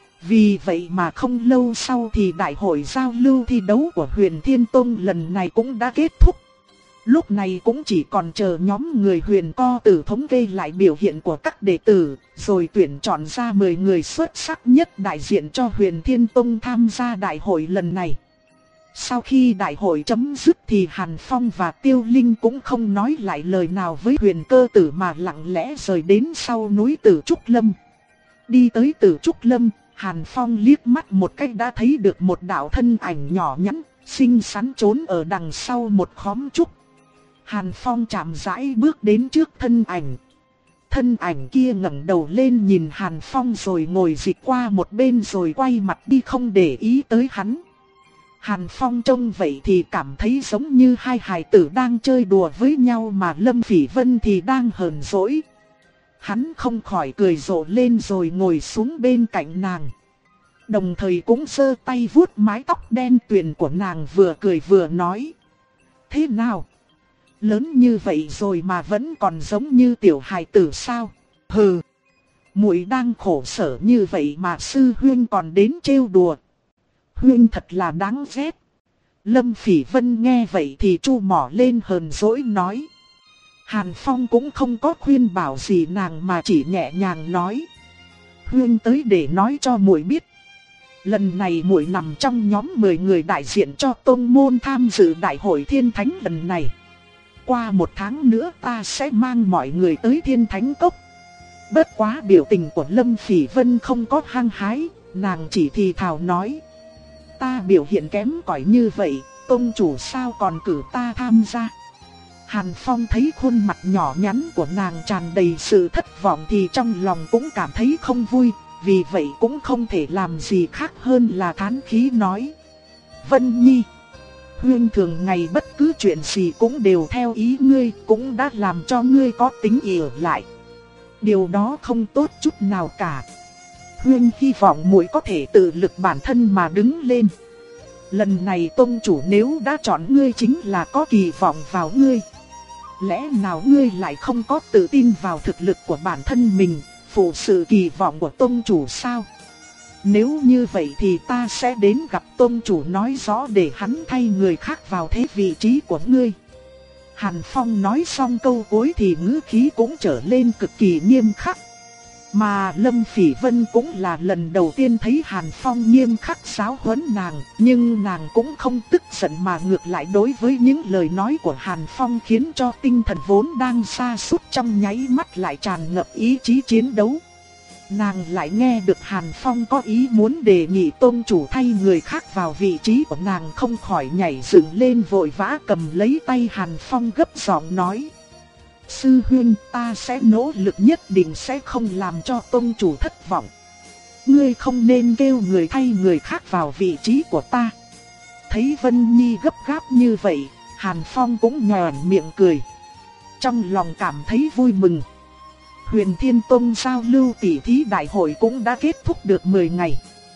[SPEAKER 1] Vì vậy mà không lâu sau thì đại hội giao lưu thi đấu của Huyền Thiên Tông lần này cũng đã kết thúc. Lúc này cũng chỉ còn chờ nhóm người Huyền Co Tử thống kê lại biểu hiện của các đệ tử, rồi tuyển chọn ra mười người xuất sắc nhất đại diện cho Huyền Thiên Tông tham gia đại hội lần này. Sau khi đại hội chấm dứt thì Hàn Phong và Tiêu Linh cũng không nói lại lời nào với Huyền Cơ Tử mà lặng lẽ rời đến sau núi Tử Trúc Lâm. Đi tới Tử Trúc Lâm, Hàn Phong liếc mắt một cái đã thấy được một đạo thân ảnh nhỏ nhắn, xinh xắn trốn ở đằng sau một khóm trúc. Hàn Phong chậm rãi bước đến trước thân ảnh. Thân ảnh kia ngẩng đầu lên nhìn Hàn Phong rồi ngồi dịch qua một bên rồi quay mặt đi không để ý tới hắn. Hàn Phong trông vậy thì cảm thấy giống như hai hài tử đang chơi đùa với nhau mà Lâm Phỉ Vân thì đang hờn dỗi. Hắn không khỏi cười rộ lên rồi ngồi xuống bên cạnh nàng. Đồng thời cũng giơ tay vuốt mái tóc đen tuyền của nàng, vừa cười vừa nói. Thế nào? Lớn như vậy rồi mà vẫn còn giống như tiểu hài tử sao? Hừ, muội đang khổ sở như vậy mà sư huynh còn đến trêu đùa. Huynh thật là đáng ghét. Lâm Phỉ Vân nghe vậy thì chu mỏ lên hờn dỗi nói. Hàn Phong cũng không có khuyên bảo gì nàng mà chỉ nhẹ nhàng nói. Huynh tới để nói cho muội biết. Lần này muội nằm trong nhóm mười người đại diện cho tông môn tham dự đại hội Thiên Thánh lần này. Qua một tháng nữa ta sẽ mang mọi người tới Thiên Thánh Cốc. Bất quá biểu tình của Lâm Phỉ Vân không có hăng hái, nàng chỉ thì thào nói. Ta biểu hiện kém cỏi như vậy, tông chủ sao còn cử ta tham gia. Hàn Phong thấy khuôn mặt nhỏ nhắn của nàng tràn đầy sự thất vọng thì trong lòng cũng cảm thấy không vui, vì vậy cũng không thể làm gì khác hơn là thán khí nói. Vân Nhi, Huyên thường ngày bất cứ chuyện gì cũng đều theo ý ngươi, cũng đã làm cho ngươi có tính ỷ lại. Điều đó không tốt chút nào cả. Huyên hy vọng muội có thể tự lực bản thân mà đứng lên. Lần này tông chủ nếu đã chọn ngươi chính là có kỳ vọng vào ngươi. Lẽ nào ngươi lại không có tự tin vào thực lực của bản thân mình, phụ sự kỳ vọng của tông chủ sao? Nếu như vậy thì ta sẽ đến gặp tông chủ nói rõ để hắn thay người khác vào thế vị trí của ngươi. Hàn Phong nói xong câu cuối thì ngữ khí cũng trở lên cực kỳ nghiêm khắc. Mà Lâm Phỉ Vân cũng là lần đầu tiên thấy Hàn Phong nghiêm khắc giáo huấn nàng, nhưng nàng cũng không tức giận mà ngược lại đối với những lời nói của Hàn Phong khiến cho tinh thần vốn đang sa sút trong nháy mắt lại tràn ngập ý chí chiến đấu. Nàng lại nghe được Hàn Phong có ý muốn đề nghị tông chủ thay người khác vào vị trí của nàng, không khỏi nhảy dựng lên vội vã cầm lấy tay Hàn Phong gấp giọng nói. Sư huynh, ta sẽ nỗ lực nhất định sẽ không làm cho tông chủ thất vọng. Ngươi không nên kêu người thay người khác vào vị trí của ta. Thấy Vân Nhi gấp gáp như vậy, Hàn Phong cũng nhoẻn miệng cười. Trong lòng cảm thấy vui mừng. Huyền Thiên Tông giao lưu tỷ thí đại hội cũng đã kết thúc được mười ngày.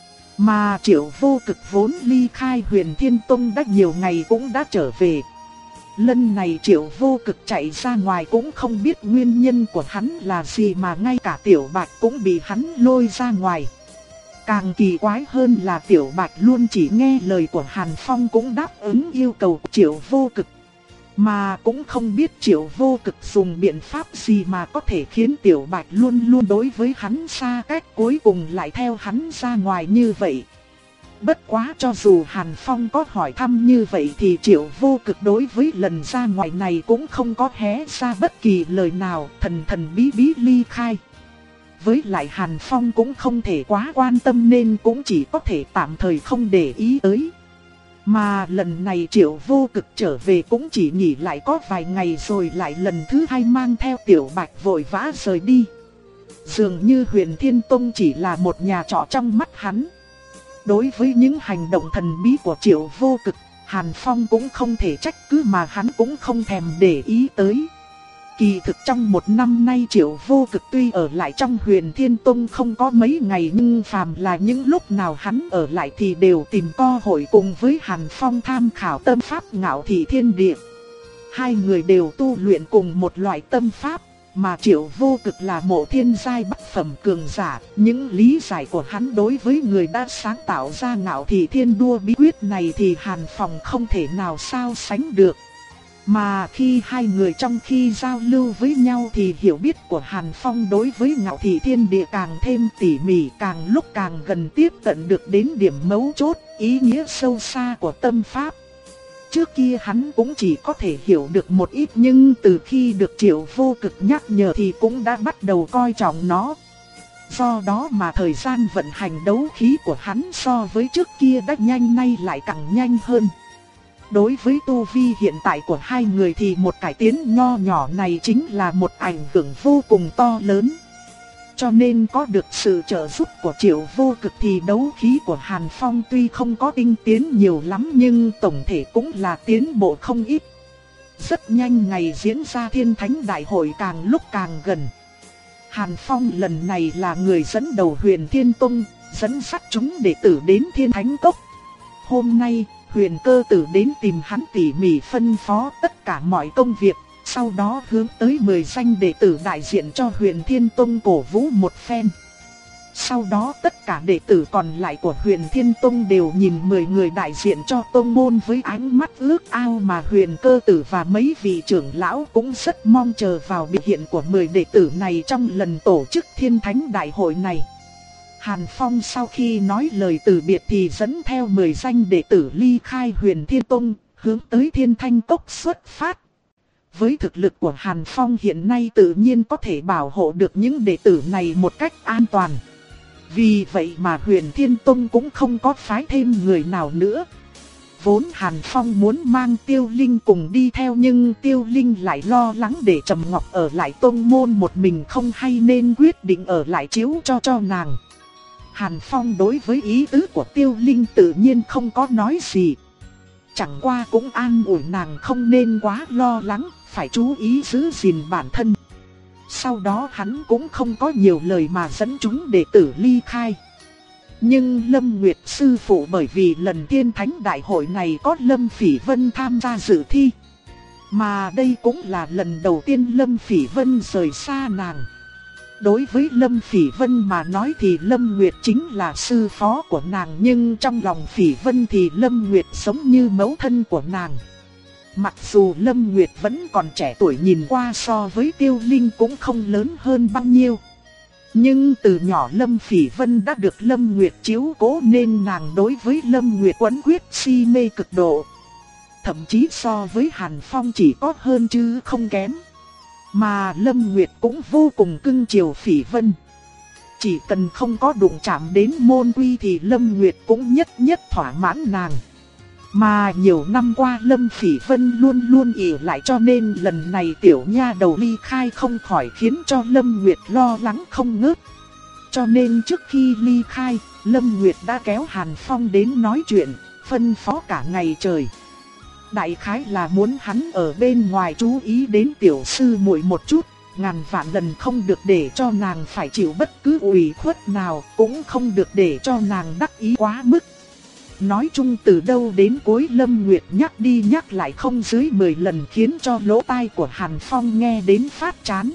[SPEAKER 1] Mà Triệu Vô Cực vốn ly khai Huyền Thiên Tông đã nhiều ngày cũng đã trở về. Lần này Triệu Vô Cực chạy ra ngoài cũng không biết nguyên nhân của hắn là gì mà ngay cả Tiểu Bạch cũng bị hắn lôi ra ngoài. Càng kỳ quái hơn là Tiểu Bạch luôn chỉ nghe lời của Hàn Phong cũng đáp ứng yêu cầu của Triệu Vô Cực. Mà cũng không biết Triệu Vô Cực dùng biện pháp gì mà có thể khiến Tiểu Bạch luôn luôn đối với hắn xa cách, cuối cùng lại theo hắn ra ngoài như vậy. Bất quá cho dù Hàn Phong có hỏi thăm như vậy thì Triệu Vô Cực đối với lần ra ngoài này cũng không có hé ra bất kỳ lời nào, thần thần bí bí ly khai. Với lại Hàn Phong cũng không thể quá quan tâm nên cũng chỉ có thể tạm thời không để ý tới. Mà lần này Triệu Vô Cực trở về cũng chỉ nghỉ lại có vài ngày rồi lại lần thứ hai mang theo Tiểu Bạch vội vã rời đi. Dường như Huyền Thiên Tông chỉ là một nhà trọ trong mắt hắn. Đối với những hành động thần bí của Triệu Vô Cực, Hàn Phong cũng không thể trách cứ mà hắn cũng không thèm để ý tới. Kỳ thực trong một năm nay Triệu Vô Cực tuy ở lại trong Huyền Thiên Tông không có mấy ngày, nhưng phàm là những lúc nào hắn ở lại thì đều tìm cơ hội cùng với Hàn Phong tham khảo tâm pháp Ngạo Thị Thiên Địa. Hai người đều tu luyện cùng một loại tâm pháp, mà Triệu Vô Cực là Mộ Thiên giai bát phẩm cường giả, những lý giải của hắn đối với người đã sáng tạo ra Ngạo Thị Thiên Đua bí quyết này thì Hàn Phong không thể nào so sánh được. Mà khi hai người trong khi giao lưu với nhau thì hiểu biết của Hàn Phong đối với Ngạo Thị Thiên Địa càng thêm tỉ mỉ, càng lúc càng gần tiếp cận được đến điểm mấu chốt, ý nghĩa sâu xa của tâm pháp. Trước kia hắn cũng chỉ có thể hiểu được một ít, nhưng từ khi được Triệu Vô Cực nhắc nhở thì cũng đã bắt đầu coi trọng nó. Do đó mà thời gian vận hành đấu khí của hắn so với trước kia đã nhanh, nay lại càng nhanh hơn. Đối với tu vi hiện tại của hai người thì một cải tiến nho nhỏ này chính là một ảnh hưởng vô cùng to lớn. Cho nên có được sự trợ giúp của Triệu Vô Cực thì đấu khí của Hàn Phong tuy không có tinh tiến nhiều lắm nhưng tổng thể cũng là tiến bộ không ít. Rất nhanh ngày diễn ra Thiên Thánh Đại hội càng lúc càng gần. Hàn Phong lần này là người dẫn đầu Huyền Thiên Tông, dẫn dắt chúng đệ tử đến Thiên Thánh Cốc. Hôm nay, Huyền Cơ Tử đến tìm hắn tỉ mỉ phân phó tất cả mọi công việc, sau đó hướng tới mười danh đệ tử đại diện cho Huyền Thiên Tông cổ vũ một phen. Sau đó tất cả đệ tử còn lại của Huyền Thiên Tông đều nhìn mười người đại diện cho tông môn với ánh mắt ước ao, mà Huyền Cơ Tử và mấy vị trưởng lão cũng rất mong chờ vào biểu hiện của mười đệ tử này trong lần tổ chức Thiên Thánh Đại hội này. Hàn Phong sau khi nói lời từ biệt thì dẫn theo mười danh đệ tử ly khai Huyền Thiên Tông, hướng tới Thiên Thanh Cốc xuất phát. Với thực lực của Hàn Phong hiện nay tự nhiên có thể bảo hộ được những đệ tử này một cách an toàn. Vì vậy mà Huyền Thiên Tông cũng không có phái thêm người nào nữa. vốn Hàn Phong muốn mang Tiêu Linh cùng đi theo nhưng Tiêu Linh lại lo lắng để Trầm Ngọc ở lại tông môn một mình không hay nên quyết định ở lại chiếu cho cho nàng. Hàn Phong đối với ý tứ của Tiêu Linh tự nhiên không có nói gì. Chẳng qua cũng an ủi nàng không nên quá lo lắng, phải chú ý giữ gìn bản thân. Sau đó hắn cũng không có nhiều lời mà dẫn chúng đệ tử ly khai. Nhưng Lâm Nguyệt sư phụ bởi vì lần Thiên Thánh Đại hội này có Lâm Phỉ Vân tham gia dự thi. Mà đây cũng là lần đầu tiên Lâm Phỉ Vân rời xa nàng. Đối với Lâm Phỉ Vân mà nói thì Lâm Nguyệt chính là sư phó của nàng, nhưng trong lòng Phỉ Vân thì Lâm Nguyệt giống như mẫu thân của nàng. Mặc dù Lâm Nguyệt vẫn còn trẻ tuổi, nhìn qua so với Tiêu Linh cũng không lớn hơn bao nhiêu. Nhưng từ nhỏ Lâm Phỉ Vân đã được Lâm Nguyệt chiếu cố nên nàng đối với Lâm Nguyệt quấn quyết si mê cực độ. Thậm chí so với Hàn Phong chỉ có hơn chứ không kém. Mà Lâm Nguyệt cũng vô cùng cưng chiều Phỉ Vân. Chỉ cần không có đụng chạm đến môn quy thì Lâm Nguyệt cũng nhất nhất thỏa mãn nàng. Mà nhiều năm qua Lâm Phỉ Vân luôn luôn ỷ lại, cho nên lần này tiểu nha đầu ly khai không khỏi khiến cho Lâm Nguyệt lo lắng không ngớt. Cho nên trước khi ly khai, Lâm Nguyệt đã kéo Hàn Phong đến nói chuyện, phân phó cả ngày trời. Đại khái là muốn hắn ở bên ngoài chú ý đến tiểu sư muội một chút, ngàn vạn lần không được để cho nàng phải chịu bất cứ ủy khuất nào, cũng không được để cho nàng đắc ý quá mức. Nói chung từ đâu đến cuối Lâm Nguyệt nhắc đi nhắc lại không dưới mười lần khiến cho lỗ tai của Hàn Phong nghe đến phát chán.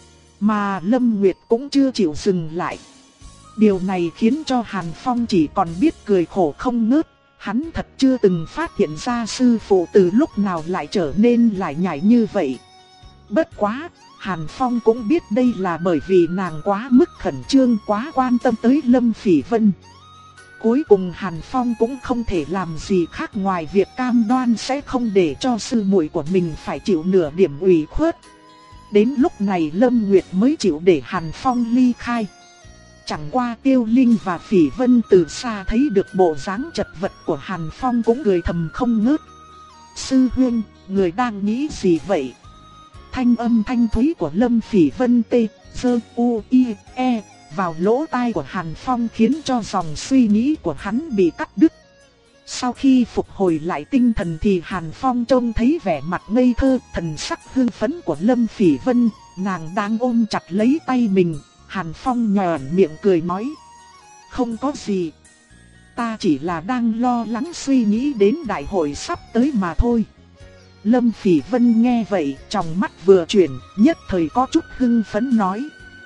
[SPEAKER 1] Mà Lâm Nguyệt cũng chưa chịu dừng lại. Điều này khiến cho Hàn Phong chỉ còn biết cười khổ không ngớt. Hắn thật chưa từng phát hiện ra sư phụ từ lúc nào lại trở nên lại nhảy như vậy. Bất quá, Hàn Phong cũng biết đây là bởi vì nàng quá mức khẩn trương, quá quan tâm tới Lâm Phỉ Vân. Cuối cùng Hàn Phong cũng không thể làm gì khác ngoài việc cam đoan sẽ không để cho sư muội của mình phải chịu nửa điểm ủy khuất. Đến lúc này Lâm Nguyệt mới chịu để Hàn Phong ly khai. Chẳng qua Tiêu Linh và Phỉ Vân từ xa thấy được bộ dáng chật vật của Hàn Phong cũng cười thầm không ngớt. Sư huynh, người đang nghĩ gì vậy? Thanh âm thanh thúy của Lâm Phỉ Vân tê, sơ, u, i, e vào lỗ tai của Hàn Phong khiến cho dòng suy nghĩ của hắn bị cắt đứt. Sau khi phục hồi lại tinh thần thì Hàn Phong trông thấy vẻ mặt ngây thơ, thần sắc hưng phấn của Lâm Phỉ Vân, nàng đang ôm chặt lấy tay mình. Hàn Phong nhòn miệng cười nói: không có gì, ta chỉ là đang lo lắng suy nghĩ đến đại hội sắp tới mà thôi. Lâm Phỉ Vân nghe vậy, trong mắt vừa chuyển, nhất thời có chút hưng phấn nói: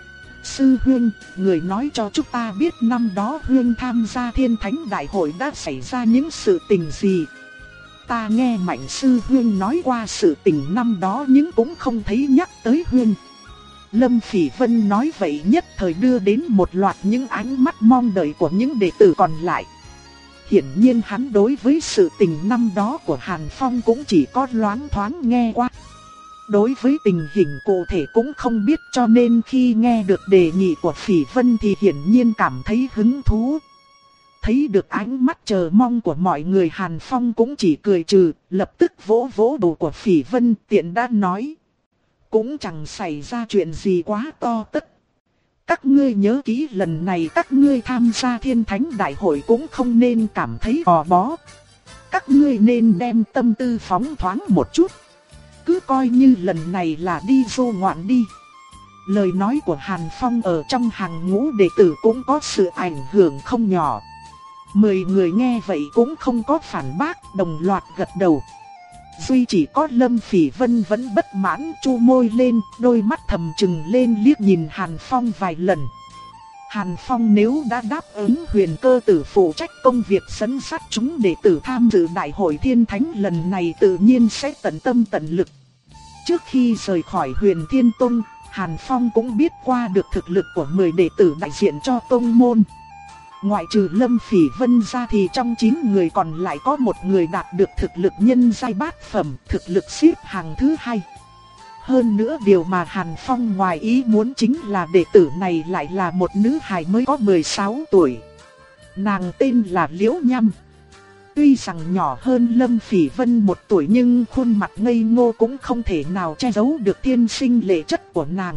[SPEAKER 1] sư huynh, người nói cho chúng ta biết năm đó huynh tham gia Thiên Thánh Đại hội đã xảy ra những sự tình gì. Ta nghe Mạnh sư huynh nói qua sự tình năm đó nhưng cũng không thấy nhắc tới huynh. Lâm Phỉ Vân nói vậy nhất thời đưa đến một loạt những ánh mắt mong đợi của những đệ tử còn lại. Hiển nhiên hắn đối với sự tình năm đó của Hàn Phong cũng chỉ có loáng thoáng nghe qua. Đối với tình hình cụ thể cũng không biết, cho nên khi nghe được đề nghị của Phỉ Vân thì hiển nhiên cảm thấy hứng thú. Thấy được ánh mắt chờ mong của mọi người, Hàn Phong cũng chỉ cười trừ, lập tức vỗ vỗ đầu của Phỉ Vân tiện đã nói: cũng chẳng xảy ra chuyện gì quá to tất. Các ngươi nhớ kỹ, lần này các ngươi tham gia Thiên Thánh Đại hội cũng không nên cảm thấy gò bó. Các ngươi nên đem tâm tư phóng thoáng một chút. Cứ coi như lần này là đi du ngoạn đi. Lời nói của Hàn Phong ở trong hàng ngũ đệ tử cũng có sự ảnh hưởng không nhỏ. Mười người nghe vậy cũng không có phản bác, đồng loạt gật đầu. Duy chỉ có Lâm Phỉ Vân vẫn bất mãn, chu môi lên, đôi mắt thầm trừng lên liếc nhìn Hàn Phong vài lần. Hàn Phong nếu đã đáp ứng Huyền Cơ Tử phụ trách công việc dẫn dắt chúng đệ tử tham dự Đại hội Thiên Thánh lần này tự nhiên sẽ tận tâm tận lực. Trước khi rời khỏi Huyền Thiên Tông, Hàn Phong cũng biết qua được thực lực của mười đệ tử đại diện cho tông môn. Ngoại trừ Lâm Phỉ Vân ra thì trong chín người còn lại có một người đạt được thực lực nhân giai bát phẩm, thực lực xếp hàng thứ hai. Hơn nữa điều mà Hàn Phong ngoài ý muốn chính là đệ tử này lại là một nữ hài mới có mười sáu tuổi. Nàng tên là Liễu Nhâm. Tuy rằng nhỏ hơn Lâm Phỉ Vân một tuổi nhưng khuôn mặt ngây ngô cũng không thể nào che giấu được thiên sinh lệ chất của nàng.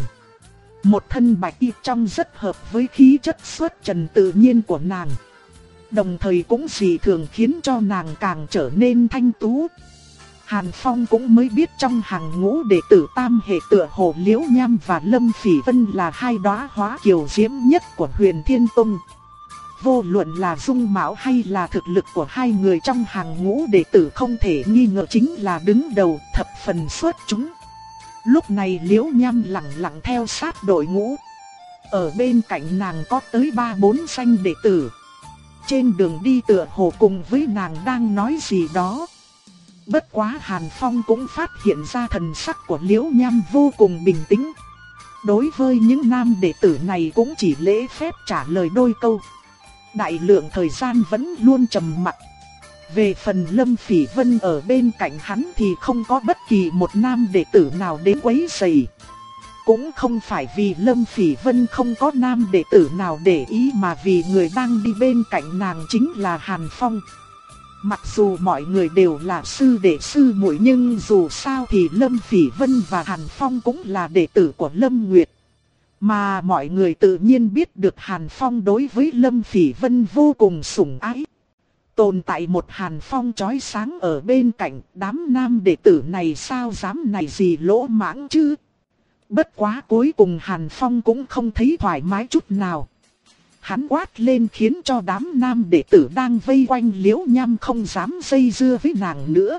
[SPEAKER 1] Một thân bạch y trong rất hợp với khí chất xuất trần tự nhiên của nàng. Đồng thời cũng dị thường khiến cho nàng càng trở nên thanh tú. Hàn Phong cũng mới biết trong hàng ngũ đệ tử tam hệ tựa hồ Liễu Nham và Lâm Phỉ Vân là hai đóa hoa kiều diễm nhất của Huyền Thiên Tông. Vô luận là dung mạo hay là thực lực của hai người trong hàng ngũ đệ tử không thể nghi ngờ chính là đứng đầu thập phần xuất chúng. Lúc này Liễu Nham lặng lặng theo sát đội ngũ. Ở bên cạnh nàng có tới ba bốn danh đệ tử. Trên đường đi tựa hồ cùng với nàng đang nói gì đó. Bất quá Hàn Phong cũng phát hiện ra thần sắc của Liễu Nham vô cùng bình tĩnh. Đối với những nam đệ tử này cũng chỉ lễ phép trả lời đôi câu. Đại lượng thời gian vẫn luôn trầm mặc. Về phần Lâm Phỉ Vân ở bên cạnh hắn thì không có bất kỳ một nam đệ tử nào đến quấy rầy. Cũng không phải vì Lâm Phỉ Vân không có nam đệ tử nào để ý mà vì người đang đi bên cạnh nàng chính là Hàn Phong. Mặc dù mọi người đều là sư đệ sư muội nhưng dù sao thì Lâm Phỉ Vân và Hàn Phong cũng là đệ tử của Lâm Nguyệt. Mà mọi người tự nhiên biết được Hàn Phong đối với Lâm Phỉ Vân vô cùng sủng ái. Tồn tại một Hàn Phong chói sáng ở bên cạnh, đám nam đệ tử này sao dám này gì lỗ mãng chứ. Bất quá cuối cùng Hàn Phong cũng không thấy thoải mái chút nào. Hắn quát lên khiến cho đám nam đệ tử đang vây quanh Liễu Nham không dám dây dưa với nàng nữa.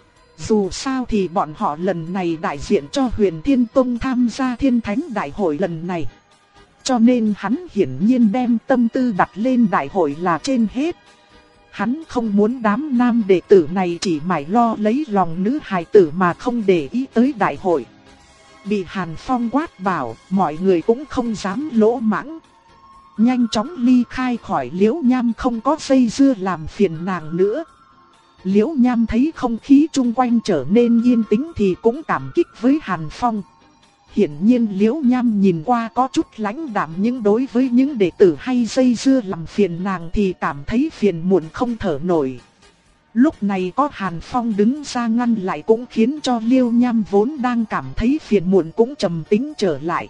[SPEAKER 1] Dù sao thì bọn họ lần này đại diện cho Huyền Thiên Tông tham gia Thiên Thánh Đại hội lần này. Cho nên hắn hiển nhiên đem tâm tư đặt lên đại hội là trên hết. Hắn không muốn đám nam đệ tử này chỉ mải lo lấy lòng nữ hài tử mà không để ý tới đại hội. Bị Hàn Phong quát bảo, mọi người cũng không dám lỗ mãng. Nhanh chóng ly khai khỏi Liễu Nham không có dây dưa làm phiền nàng nữa. Liễu Nham thấy không khí chung quanh trở nên yên tĩnh thì cũng cảm kích với Hàn Phong. Hiển nhiên Liễu Nham nhìn qua có chút lãnh đạm nhưng đối với những đệ tử hay dây dưa làm phiền nàng thì cảm thấy phiền muộn không thở nổi. Lúc này có Hàn Phong đứng ra ngăn lại cũng khiến cho Liễu Nham vốn đang cảm thấy phiền muộn cũng trầm tĩnh trở lại.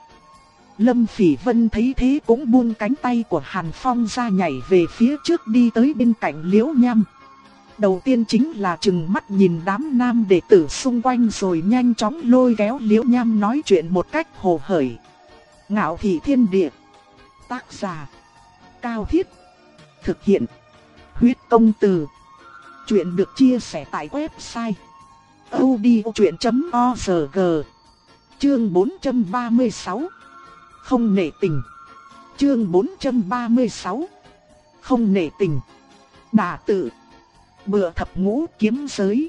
[SPEAKER 1] Lâm Phỉ Vân thấy thế cũng buông cánh tay của Hàn Phong ra nhảy về phía trước đi tới bên cạnh Liễu Nham. Đầu tiên chính là chừng mắt nhìn đám nam đệ tử xung quanh rồi nhanh chóng lôi kéo Liễu Nham nói chuyện một cách hồ hởi. Ngạo Thị Thiên Địa. Tác giả Cao Thiết. Thực hiện Huyết Công Từ. Chuyện được chia sẻ tại website audiochuyện chấm org. Chương bốn trăm ba mươi sáu. Không nể tình. Chương bốn trăm ba mươi sáu. Không nể tình. Đả tự. Bựa thập ngũ kiếm giới.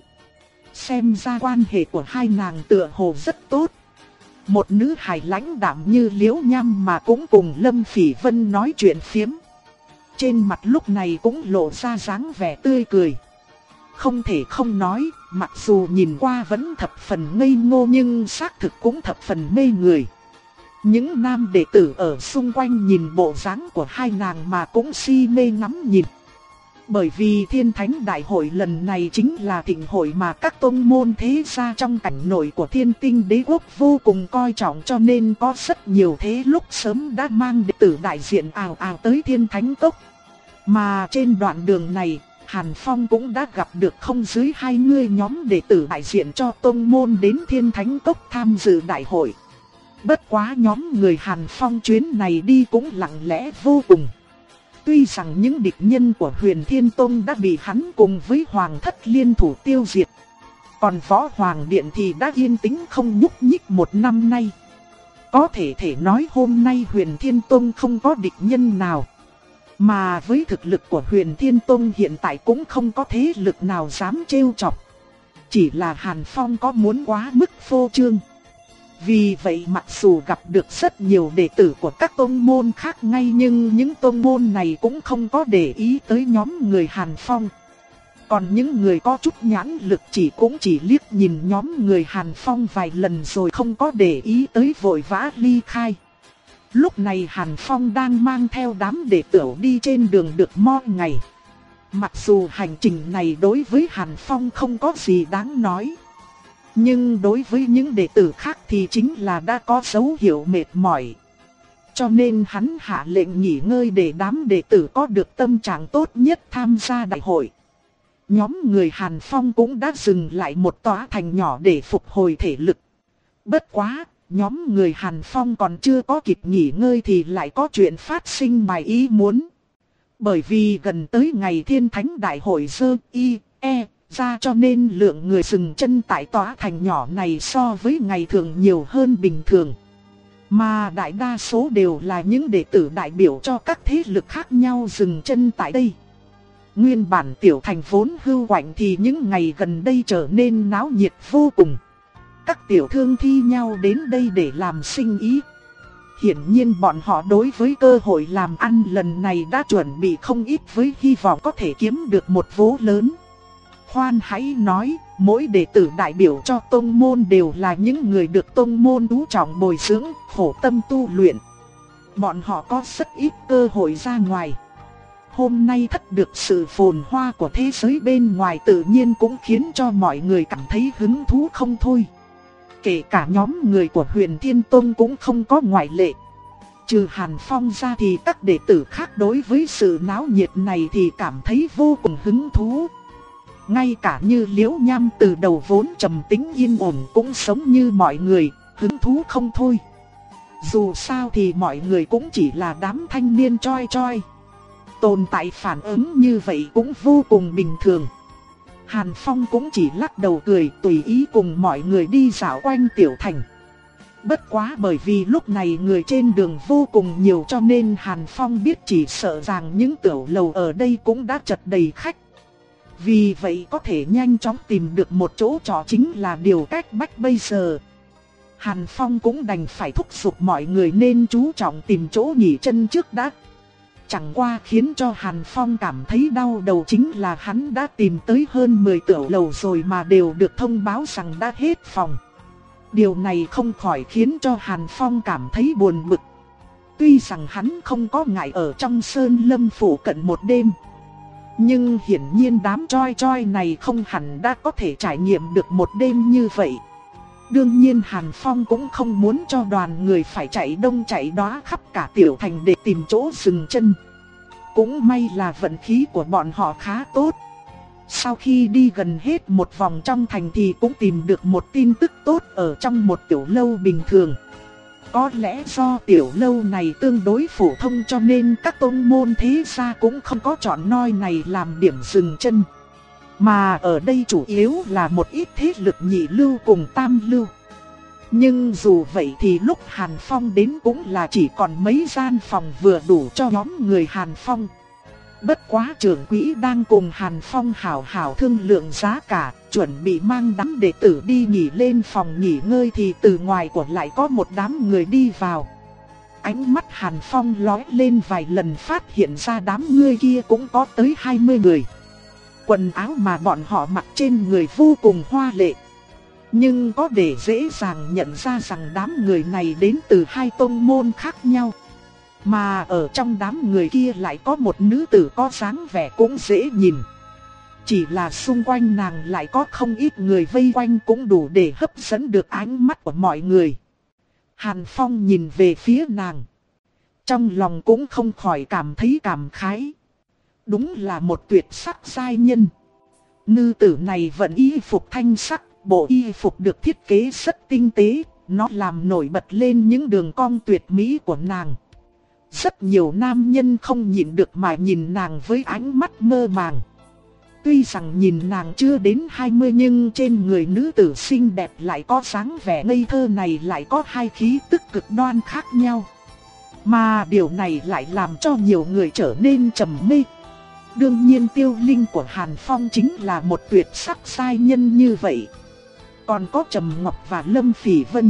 [SPEAKER 1] Xem ra quan hệ của hai nàng tựa hồ rất tốt. Một nữ hài lãnh đạm như Liễu Nham mà cũng cùng Lâm Phỉ Vân nói chuyện phiếm. Trên mặt lúc này cũng lộ ra dáng vẻ tươi cười. Không thể không nói, mặc dù nhìn qua vẫn thập phần ngây ngô nhưng xác thực cũng thập phần mê người. Những nam đệ tử ở xung quanh nhìn bộ dáng của hai nàng mà cũng si mê ngắm nhìn. Bởi vì Thiên Thánh Đại hội lần này chính là thịnh hội mà các tông môn thế gia trong cảnh nội của Thiên Tinh Đế quốc vô cùng coi trọng, cho nên có rất nhiều thế lúc sớm đã mang đệ tử đại diện ào ào tới Thiên Thánh Cốc. Mà trên đoạn đường này, Hàn Phong cũng đã gặp được không dưới hai mươi nhóm đệ tử đại diện cho tông môn đến Thiên Thánh Cốc tham dự đại hội. Bất quá nhóm người Hàn Phong chuyến này đi cũng lặng lẽ vô cùng. Tuy rằng những địch nhân của Huyền Thiên Tông đã bị hắn cùng với Hoàng Thất liên thủ tiêu diệt, còn Võ Hoàng Điện thì đã yên tĩnh không nhúc nhích một năm nay. Có thể thể nói hôm nay Huyền Thiên Tông không có địch nhân nào. Mà với thực lực của Huyền Thiên Tông hiện tại cũng không có thế lực nào dám trêu chọc. Chỉ là Hàn Phong có muốn quá mức phô trương. Vì vậy mặc dù gặp được rất nhiều đệ tử của các tông môn khác ngay nhưng những tông môn này cũng không có để ý tới nhóm người Hàn Phong. Còn những người có chút nhãn lực chỉ cũng chỉ liếc nhìn nhóm người Hàn Phong vài lần rồi không có để ý tới vội vã ly khai. Lúc này Hàn Phong đang mang theo đám đệ tử đi trên đường được mo ngày. Mặc dù hành trình này đối với Hàn Phong không có gì đáng nói, nhưng đối với những đệ tử khác thì chính là đã có dấu hiệu mệt mỏi. Cho nên hắn hạ lệnh nghỉ ngơi để đám đệ tử có được tâm trạng tốt nhất tham gia đại hội. Nhóm người Hàn Phong cũng đã dừng lại một tòa thành nhỏ để phục hồi thể lực. Bất quá, nhóm người Hàn Phong còn chưa có kịp nghỉ ngơi thì lại có chuyện phát sinh ngoài ý muốn. Bởi vì gần tới ngày Thiên Thánh Đại hội dơ y, e, ra cho nên lượng người dừng chân tại tòa thành nhỏ này so với ngày thường nhiều hơn bình thường. Mà đại đa số đều là những đệ tử đại biểu cho các thế lực khác nhau dừng chân tại đây. Nguyên bản tiểu thành vốn hưu quạnh thì những ngày gần đây trở nên náo nhiệt vô cùng. Các tiểu thương thi nhau đến đây để làm sinh ý. Hiển nhiên bọn họ đối với cơ hội làm ăn lần này đã chuẩn bị không ít với hy vọng có thể kiếm được một vố lớn. Khoan hãy nói, mỗi đệ tử đại biểu cho tông môn đều là những người được tông môn chú trọng bồi dưỡng, khổ tâm tu luyện. Bọn họ có rất ít cơ hội ra ngoài. Hôm nay thất được sự phồn hoa của thế giới bên ngoài tự nhiên cũng khiến cho mọi người cảm thấy hứng thú không thôi. Kể cả nhóm người của Huyền Thiên Tông cũng không có ngoại lệ. Trừ Hàn Phong ra thì các đệ tử khác đối với sự náo nhiệt này thì cảm thấy vô cùng hứng thú. Ngay cả như Liễu Nham từ đầu vốn trầm tĩnh yên ổn cũng sống như mọi người, hứng thú không thôi. Dù sao thì mọi người cũng chỉ là đám thanh niên choi choi. Tồn tại phản ứng như vậy cũng vô cùng bình thường. Hàn Phong cũng chỉ lắc đầu cười tùy ý cùng mọi người đi dạo quanh tiểu thành. Bất quá bởi vì lúc này người trên đường vô cùng nhiều cho nên Hàn Phong biết chỉ sợ rằng những tiểu lầu ở đây cũng đã chật đầy khách. Vì vậy có thể nhanh chóng tìm được một chỗ trọ chính là điều cách bách bây giờ. Hàn Phong cũng đành phải thúc giục mọi người nên chú trọng tìm chỗ nghỉ chân trước đã. Chẳng qua khiến cho Hàn Phong cảm thấy đau đầu chính là hắn đã tìm tới hơn mười tiểu lầu rồi mà đều được thông báo rằng đã hết phòng. Điều này không khỏi khiến cho Hàn Phong cảm thấy buồn bực. Tuy rằng hắn không có ngại ở trong sơn lâm phủ cận một đêm, nhưng hiển nhiên đám choi choi này không hẳn đã có thể trải nghiệm được một đêm như vậy. Đương nhiên Hàn Phong cũng không muốn cho đoàn người phải chạy đông chạy đóa khắp cả tiểu thành để tìm chỗ dừng chân. Cũng may là vận khí của bọn họ khá tốt. Sau khi đi gần hết một vòng trong thành thì cũng tìm được một tin tức tốt ở trong một tiểu lâu bình thường. Có lẽ do tiểu lâu này tương đối phổ thông cho nên các tôn môn thế gia cũng không có chọn nơi này làm điểm dừng chân. Mà ở đây chủ yếu là một ít thế lực nhị lưu cùng tam lưu. Nhưng dù vậy thì lúc Hàn Phong đến cũng là chỉ còn mấy gian phòng vừa đủ cho nhóm người Hàn Phong. Bất quá trưởng quỹ đang cùng Hàn Phong hảo hảo thương lượng giá cả, chuẩn bị mang đám đệ tử đi nghỉ lên phòng nghỉ ngơi thì từ ngoài của lại có một đám người đi vào. Ánh mắt Hàn Phong lóe lên vài lần phát hiện ra đám người kia cũng có tới hai mươi người. Quần áo mà bọn họ mặc trên người vô cùng hoa lệ. Nhưng có để dễ dàng nhận ra rằng đám người này đến từ hai tông môn khác nhau. Mà ở trong đám người kia lại có một nữ tử có dáng vẻ cũng dễ nhìn. Chỉ là xung quanh nàng lại có không ít người vây quanh cũng đủ để hấp dẫn được ánh mắt của mọi người. Hàn Phong nhìn về phía nàng. Trong lòng cũng không khỏi cảm thấy cảm khái. Đúng là một tuyệt sắc giai nhân. Nữ tử này vẫn y phục thanh sắc, bộ y phục được thiết kế rất tinh tế, nó làm nổi bật lên những đường cong tuyệt mỹ của nàng. Rất nhiều nam nhân không nhịn được mà nhìn nàng với ánh mắt mơ màng. Tuy rằng nhìn nàng chưa đến hai mươi nhưng trên người nữ tử xinh đẹp lại có dáng vẻ ngây thơ này lại có hai khí tức cực đoan khác nhau. Mà điều này lại làm cho nhiều người trở nên trầm mê. Đương nhiên Tiêu Linh của Hàn Phong chính là một tuyệt sắc giai nhân như vậy. Còn có Trầm Ngọc và Lâm Phỉ Vân.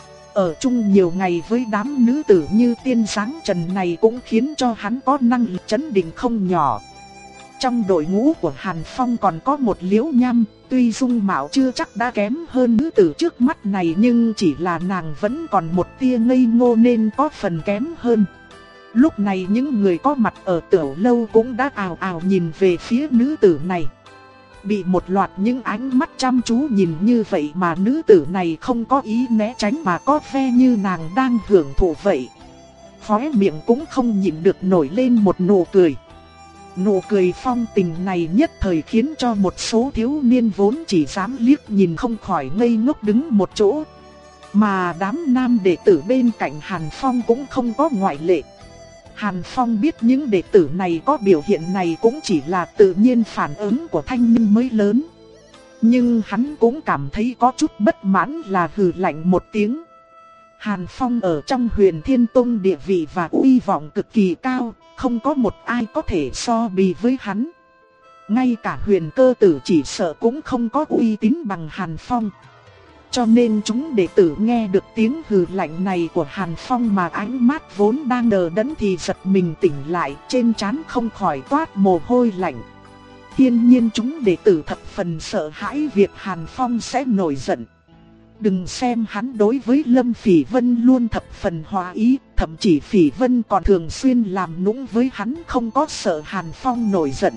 [SPEAKER 1] Ở chung nhiều ngày với đám nữ tử như tiên dáng trần này cũng khiến cho hắn có năng lực chấn định không nhỏ. Trong đội ngũ của Hàn Phong còn có một Liễu Nham, tuy dung mạo chưa chắc đã kém hơn nữ tử trước mắt này nhưng chỉ là nàng vẫn còn một tia ngây ngô nên có phần kém hơn. Lúc này những người có mặt ở tiểu lâu cũng đã ào ào nhìn về phía nữ tử này. Bị một loạt những ánh mắt chăm chú nhìn như vậy mà nữ tử này không có ý né tránh mà có vẻ như nàng đang hưởng thụ vậy. Khóe miệng cũng không nhịn được nổi lên một nụ cười. Nụ cười phong tình này nhất thời khiến cho một số thiếu niên vốn chỉ dám liếc nhìn không khỏi ngây ngốc đứng một chỗ. Mà đám nam đệ tử bên cạnh Hàn Phong cũng không có ngoại lệ. Hàn Phong biết những đệ tử này có biểu hiện này cũng chỉ là tự nhiên phản ứng của thanh niên mới lớn. Nhưng hắn cũng cảm thấy có chút bất mãn là hừ lạnh một tiếng. Hàn Phong ở trong Huyền Thiên Tông địa vị và uy vọng cực kỳ cao, không có một ai có thể so bì với hắn. Ngay cả Huyền Cơ Tử chỉ sợ cũng không có uy tín bằng Hàn Phong. Cho nên chúng đệ tử nghe được tiếng hừ lạnh này của Hàn Phong mà ánh mắt vốn đang đờ đẫn thì giật mình tỉnh lại, trên trán không khỏi toát mồ hôi lạnh. Hiển nhiên chúng đệ tử thập phần sợ hãi việc Hàn Phong sẽ nổi giận. Đừng xem hắn đối với Lâm Phỉ Vân luôn thập phần hòa ý, thậm chí Phỉ Vân còn thường xuyên làm nũng với hắn không có sợ Hàn Phong nổi giận.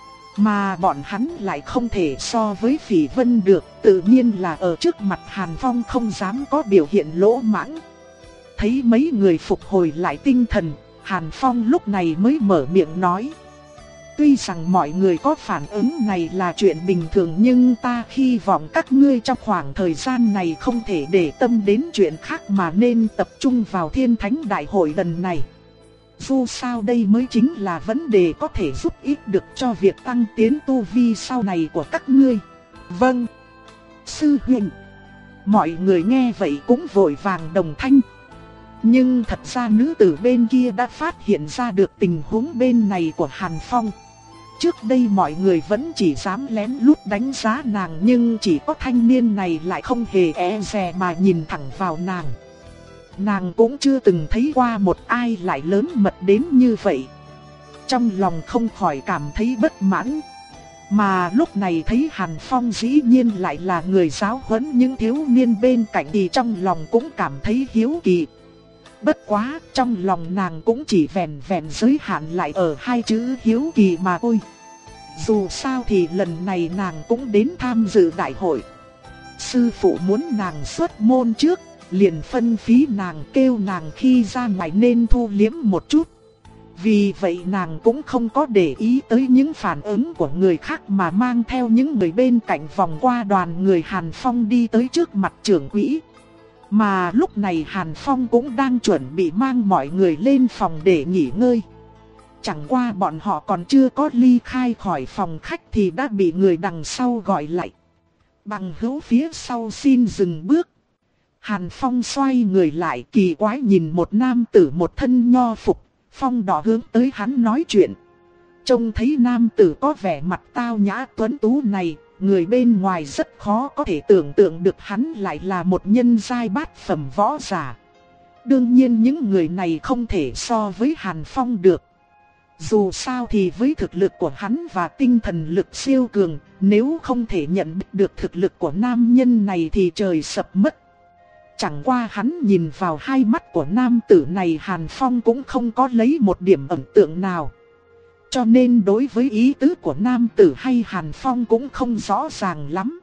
[SPEAKER 1] Mà bọn hắn lại không thể so với Phỉ Vân được, tự nhiên là ở trước mặt Hàn Phong không dám có biểu hiện lỗ mãng. Thấy mấy người phục hồi lại tinh thần, Hàn Phong lúc này mới mở miệng nói. Tuy rằng mọi người có phản ứng này là chuyện bình thường nhưng ta hy vọng các ngươi trong khoảng thời gian này không thể để tâm đến chuyện khác mà nên tập trung vào Thiên Thánh Đại hội lần này. Dù sao đây mới chính là vấn đề có thể giúp ích được cho việc tăng tiến tu vi sau này của các ngươi. Vâng, sư huynh. Mọi người nghe vậy cũng vội vàng đồng thanh. Nhưng thật ra nữ tử bên kia đã phát hiện ra được tình huống bên này của Hàn Phong. Trước đây mọi người vẫn chỉ dám lén lút đánh giá nàng, nhưng chỉ có thanh niên này lại không hề e dè mà nhìn thẳng vào nàng. Nàng cũng chưa từng thấy qua một ai lại lớn mật đến như vậy. Trong lòng không khỏi cảm thấy bất mãn. Mà lúc này thấy Hàn Phong dĩ nhiên lại là người giáo huấn những thiếu niên bên cạnh thì trong lòng cũng cảm thấy hiếu kỳ. Bất quá, trong lòng nàng cũng chỉ vẹn vẹn giới hạn lại ở hai chữ hiếu kỳ mà thôi. Dù sao thì lần này nàng cũng đến tham dự đại hội. Sư phụ muốn nàng xuất môn trước, liền phân phí nàng kêu nàng khi ra ngoài nên thu liếm một chút. Vì vậy nàng cũng không có để ý tới những phản ứng của người khác mà mang theo những người bên cạnh vòng qua đoàn người Hàn Phong đi tới trước mặt trưởng quỹ. Mà lúc này Hàn Phong cũng đang chuẩn bị mang mọi người lên phòng để nghỉ ngơi. Chẳng qua bọn họ còn chưa có ly khai khỏi phòng khách thì đã bị người đằng sau gọi lại. Bằng hữu phía sau xin dừng bước. Hàn Phong xoay người lại kỳ quái nhìn một nam tử một thân nho phục, phong đỏ hướng tới hắn nói chuyện. Trông thấy nam tử có vẻ mặt tao nhã tuấn tú này, người bên ngoài rất khó có thể tưởng tượng được hắn lại là một nhân giai bát phẩm võ giả. Đương nhiên những người này không thể so với Hàn Phong được. Dù sao thì với thực lực của hắn và tinh thần lực siêu cường, nếu không thể nhận được thực lực của nam nhân này thì trời sập mất. Chẳng qua hắn nhìn vào hai mắt của nam tử này, Hàn Phong cũng không có lấy một điểm ấn tượng nào. Cho nên đối với ý tứ của nam tử hay Hàn Phong cũng không rõ ràng lắm.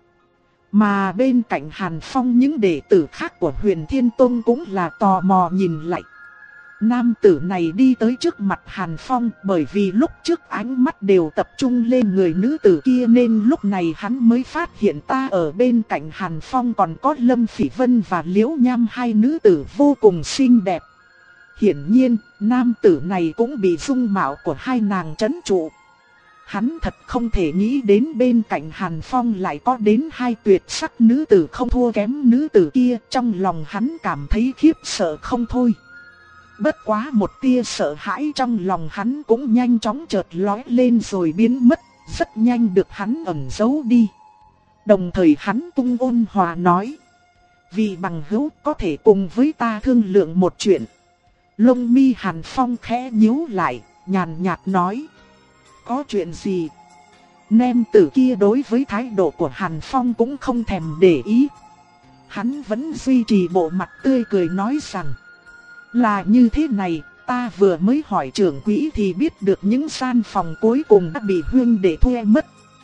[SPEAKER 1] Mà bên cạnh Hàn Phong những đệ tử khác của Huyền Thiên Tông cũng là tò mò nhìn lại. Nam tử này đi tới trước mặt Hàn Phong, bởi vì lúc trước ánh mắt đều tập trung lên người nữ tử kia nên lúc này hắn mới phát hiện ta ở bên cạnh Hàn Phong còn có Lâm Phỉ Vân và Liễu Nham, hai nữ tử vô cùng xinh đẹp. Hiển nhiên, nam tử này cũng bị dung mạo của hai nàng trấn trụ. Hắn thật không thể nghĩ đến bên cạnh Hàn Phong lại có đến hai tuyệt sắc nữ tử không thua kém nữ tử kia, trong lòng hắn cảm thấy khiếp sợ không thôi. Bất quá một tia sợ hãi trong lòng hắn cũng nhanh chóng chợt lóe lên rồi biến mất, rất nhanh được hắn ẩn giấu đi. Đồng thời hắn tung ôn hòa nói: vì bằng hữu có thể cùng với ta thương lượng một chuyện. Lông mi Hàn Phong khẽ nhíu lại, nhàn nhạt nói: có chuyện gì? Nam tử kia đối với thái độ của Hàn Phong cũng không thèm để ý. Hắn vẫn duy trì bộ mặt tươi cười nói rằng: là như thế này, ta vừa mới hỏi trưởng quỹ thì biết được những gian phòng cuối cùng đã bị huynh đệ thuê mất.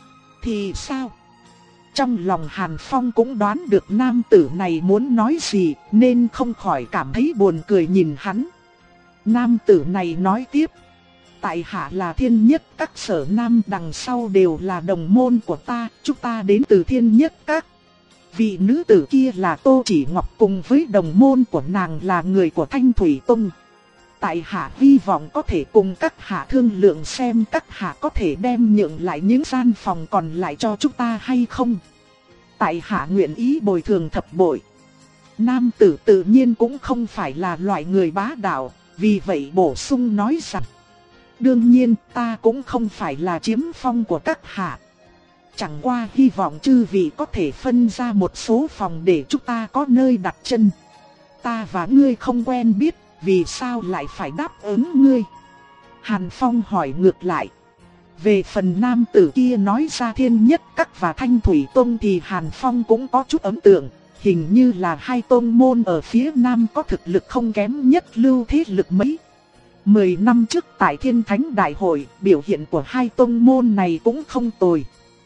[SPEAKER 1] Thì sao? Trong lòng Hàn Phong cũng đoán được nam tử này muốn nói gì nên không khỏi cảm thấy buồn cười nhìn hắn. Nam tử này nói tiếp. Tại hạ là Thiên Nhất Các, Sở Nam đằng sau đều là đồng môn của ta, chúng ta đến từ Thiên Nhất Các. Vị nữ tử kia là Tô Chỉ Ngọc, cùng với đồng môn của nàng là người của Thanh Thủy Tông. Tại hạ hy vọng có thể cùng các hạ thương lượng xem các hạ có thể đem nhượng lại những gian phòng còn lại cho chúng ta hay không. Tại hạ nguyện ý bồi thường thập bội. Nam tử tự nhiên cũng không phải là loại người bá đạo, vì vậy bổ sung nói rằng: đương nhiên ta cũng không phải là chiếm phong của các hạ. Chẳng qua hy vọng chư vị có thể phân ra một số phòng để chúng ta có nơi đặt chân. Ta và ngươi không quen biết, vì sao lại phải đáp ứng ngươi? Hàn Phong hỏi ngược lại. Về phần nam tử kia nói ra Thiên Nhất Các và Thanh Thủy Tông thì Hàn Phong cũng có chút ấn tượng. Hình như là hai tông môn ở phía nam có thực lực không kém nhất lưu thế lực mấy. Mười năm trước tại Thiên Thánh Đại Hội, biểu hiện của hai tông môn này cũng không tồi.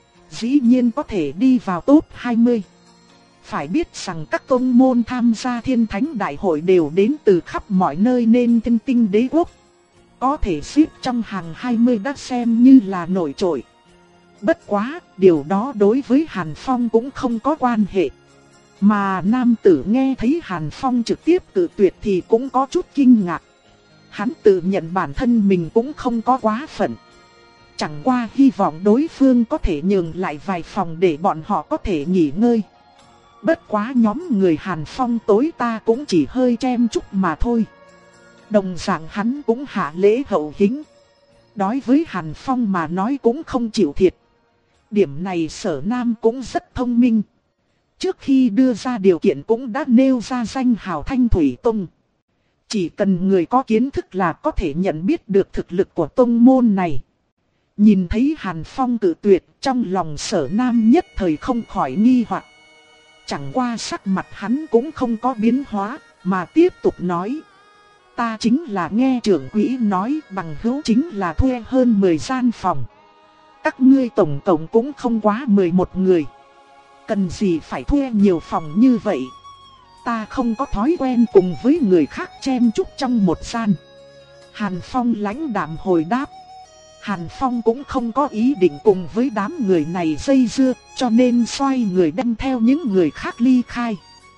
[SPEAKER 1] Dĩ nhiên có thể đi vào top hai mươi. Phải biết rằng các tông môn tham gia Thiên Thánh Đại Hội đều đến từ khắp mọi nơi nên Thiên Tinh Đế Quốc có thể xếp trong hàng hai mươi đã xem như là nổi trội. Bất quá, điều đó đối với Hàn Phong cũng không có quan hệ. Mà nam tử nghe thấy Hàn Phong trực tiếp cự tuyệt thì cũng có chút kinh ngạc. Hắn tự nhận bản thân mình cũng không có quá phận. Chẳng qua hy vọng đối phương có thể nhường lại vài phòng để bọn họ có thể nghỉ ngơi. Bất quá nhóm người Hàn Phong tối ta cũng chỉ hơi chen chúc mà thôi. Đồng dạng hắn cũng hạ lễ hậu hĩnh. Đối với Hàn Phong mà nói cũng không chịu thiệt. Điểm này Sở Nam cũng rất thông minh. Trước khi đưa ra điều kiện cũng đã nêu ra danh hào Thanh Thủy Tông. Chỉ cần người có kiến thức là có thể nhận biết được thực lực của tông môn này. Nhìn thấy Hàn Phong cự tuyệt, trong lòng Sở Nam nhất thời không khỏi nghi hoặc. Chẳng qua sắc mặt hắn cũng không có biến hóa, mà tiếp tục nói. Ta chính là nghe trưởng quỹ nói bằng hữu chính là thuê hơn mười gian phòng. Các ngươi tổng cộng cũng không quá mười một người. Cần gì phải thuê nhiều phòng như vậy? Ta không có thói quen cùng với người khác chen chúc trong một gian. Hàn Phong lãnh đạm hồi đáp. Hàn Phong cũng không có ý định cùng với đám người này dây dưa, cho nên xoay người đem theo những người khác ly khai.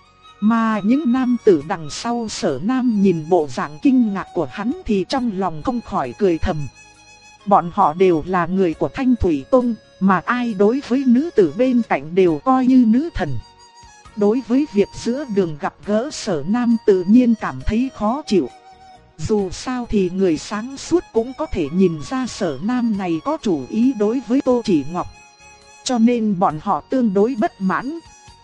[SPEAKER 1] Mà những nam tử đằng sau Sở Nam nhìn bộ dạng kinh ngạc của hắn thì trong lòng không khỏi cười thầm. Bọn họ đều là người của Thanh Thủy Tông, mà ai đối với nữ tử bên cạnh đều coi như nữ thần. Đối với việc giữa đường gặp gỡ Sở Nam tự nhiên cảm thấy khó chịu. Dù sao thì người sáng suốt cũng có thể nhìn ra Sở Nam này có chủ ý đối với Tô Chỉ Ngọc. Cho nên bọn họ tương đối bất mãn.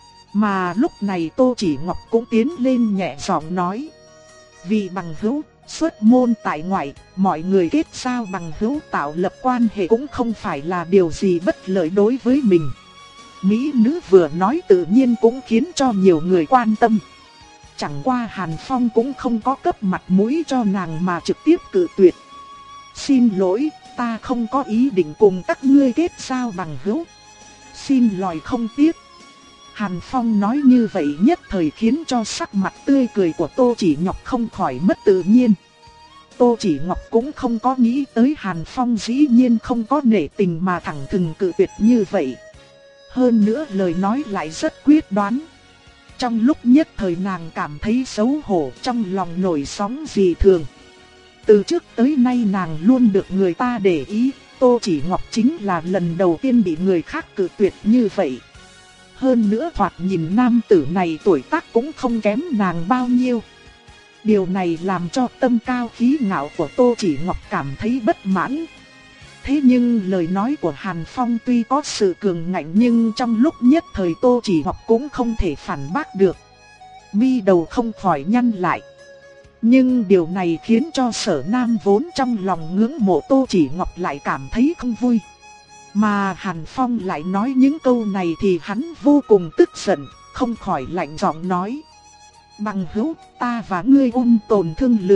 [SPEAKER 1] Mà lúc này Tô Chỉ Ngọc cũng tiến lên nhẹ giọng nói. Vì bằng hữu, xuất môn tại ngoại, mọi người kết giao bằng hữu tạo lập quan hệ cũng không phải là điều gì bất lợi đối với mình. Mỹ nữ vừa nói tự nhiên cũng khiến cho nhiều người quan tâm. Chẳng qua Hàn Phong cũng không có cấp mặt mũi cho nàng mà trực tiếp cự tuyệt. Xin lỗi, ta không có ý định cùng các ngươi kết giao bằng hữu. Xin lỗi không tiếp. Hàn Phong nói như vậy nhất thời khiến cho sắc mặt tươi cười của Tô Chỉ Ngọc không khỏi mất tự nhiên. Tô Chỉ Ngọc cũng không có nghĩ tới Hàn Phong dĩ nhiên không có nể tình mà thẳng thừng cự tuyệt như vậy. Hơn nữa lời nói lại rất quyết đoán. Trong lúc nhất thời nàng cảm thấy xấu hổ, trong lòng nổi sóng dị thường. Từ trước tới nay nàng luôn được người ta để ý, Tô Chỉ Ngọc chính là lần đầu tiên bị người khác cự tuyệt như vậy. Hơn nữa thoạt nhìn nam tử này tuổi tác cũng không kém nàng bao nhiêu. Điều này làm cho tâm cao khí ngạo của Tô Chỉ Ngọc cảm thấy bất mãn. Thế nhưng lời nói của Hàn Phong tuy có sự cường ngạnh nhưng trong lúc nhất thời Tô Chỉ Ngọc cũng không thể phản bác được. Mi đầu không khỏi nhăn lại. Nhưng điều này khiến cho Sở Nam vốn trong lòng ngưỡng mộ Tô Chỉ Ngọc lại cảm thấy không vui. Mà Hàn Phong lại nói những câu này thì hắn vô cùng tức giận, không khỏi lạnh giọng nói. Bằng hữu, ta và ngươi ôn tồn thương lượng,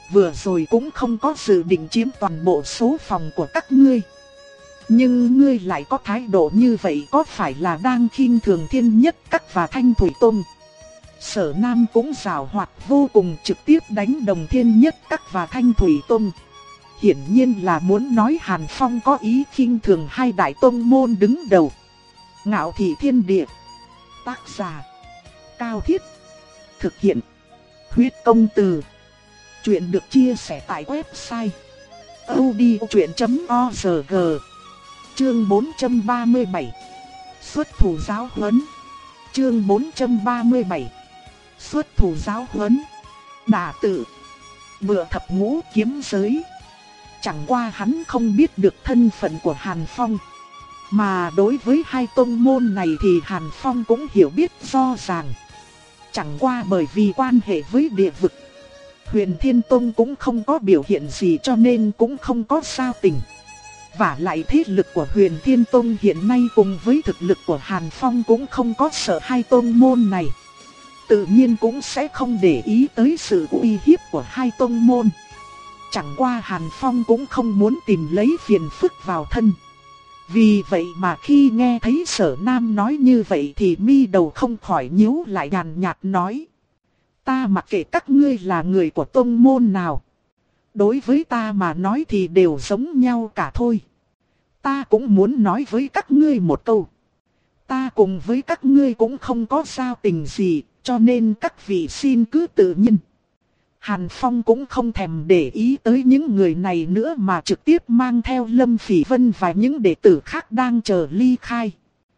[SPEAKER 1] vừa rồi cũng không có dự định chiếm toàn bộ số phòng của các ngươi. Nhưng ngươi lại có thái độ như vậy có phải là đang khinh thường Thiên Nhất Các và Thanh Thủy Tông? Sở Nam cũng giảo hoạt vô cùng, trực tiếp đánh đồng Thiên Nhất Các và Thanh Thủy Tông. Hiển nhiên là muốn nói Hàn Phong có ý khinh thường hai đại tông môn đứng đầu. Ngạo Thị Thiên Địa. Tác giả Cao Thiết. Thực hiện Huyết Công Từ. Chuyện được chia sẻ tại website audiochuyện chấm org. Chương bốn trăm ba mươi bảy. Xuất thủ giáo huấn. Chương bốn trăm ba mươi bảy. Xuất thủ giáo huấn. Đả tự. Bựa thập ngũ kiếm giới. Chẳng qua hắn không biết được thân phận của Hàn Phong. Mà đối với hai tông môn này thì Hàn Phong cũng hiểu biết rõ ràng. Chẳng qua bởi vì quan hệ với địa vực, Huyền Thiên Tông cũng không có biểu hiện gì cho nên cũng không có sao tình. Và lại thế lực của Huyền Thiên Tông hiện nay cùng với thực lực của Hàn Phong cũng không có sợ hai tông môn này. Tự nhiên cũng sẽ không để ý tới sự uy hiếp của hai tông môn. Chẳng qua Hàn Phong cũng không muốn tìm lấy phiền phức vào thân. Vì vậy mà khi nghe thấy Sở Nam nói như vậy thì mi đầu không khỏi nhíu lại, nhàn nhạt nói: ta mặc kệ các ngươi là người của tông môn nào, đối với ta mà nói thì đều giống nhau cả thôi. Ta cũng muốn nói với các ngươi một câu. Ta cùng với các ngươi cũng không có giao tình gì, cho nên các vị xin cứ tự nhiên. Hàn Phong cũng không thèm để ý tới những người này nữa mà trực tiếp mang theo Lâm Phỉ Vân và những đệ tử khác đang chờ ly khai.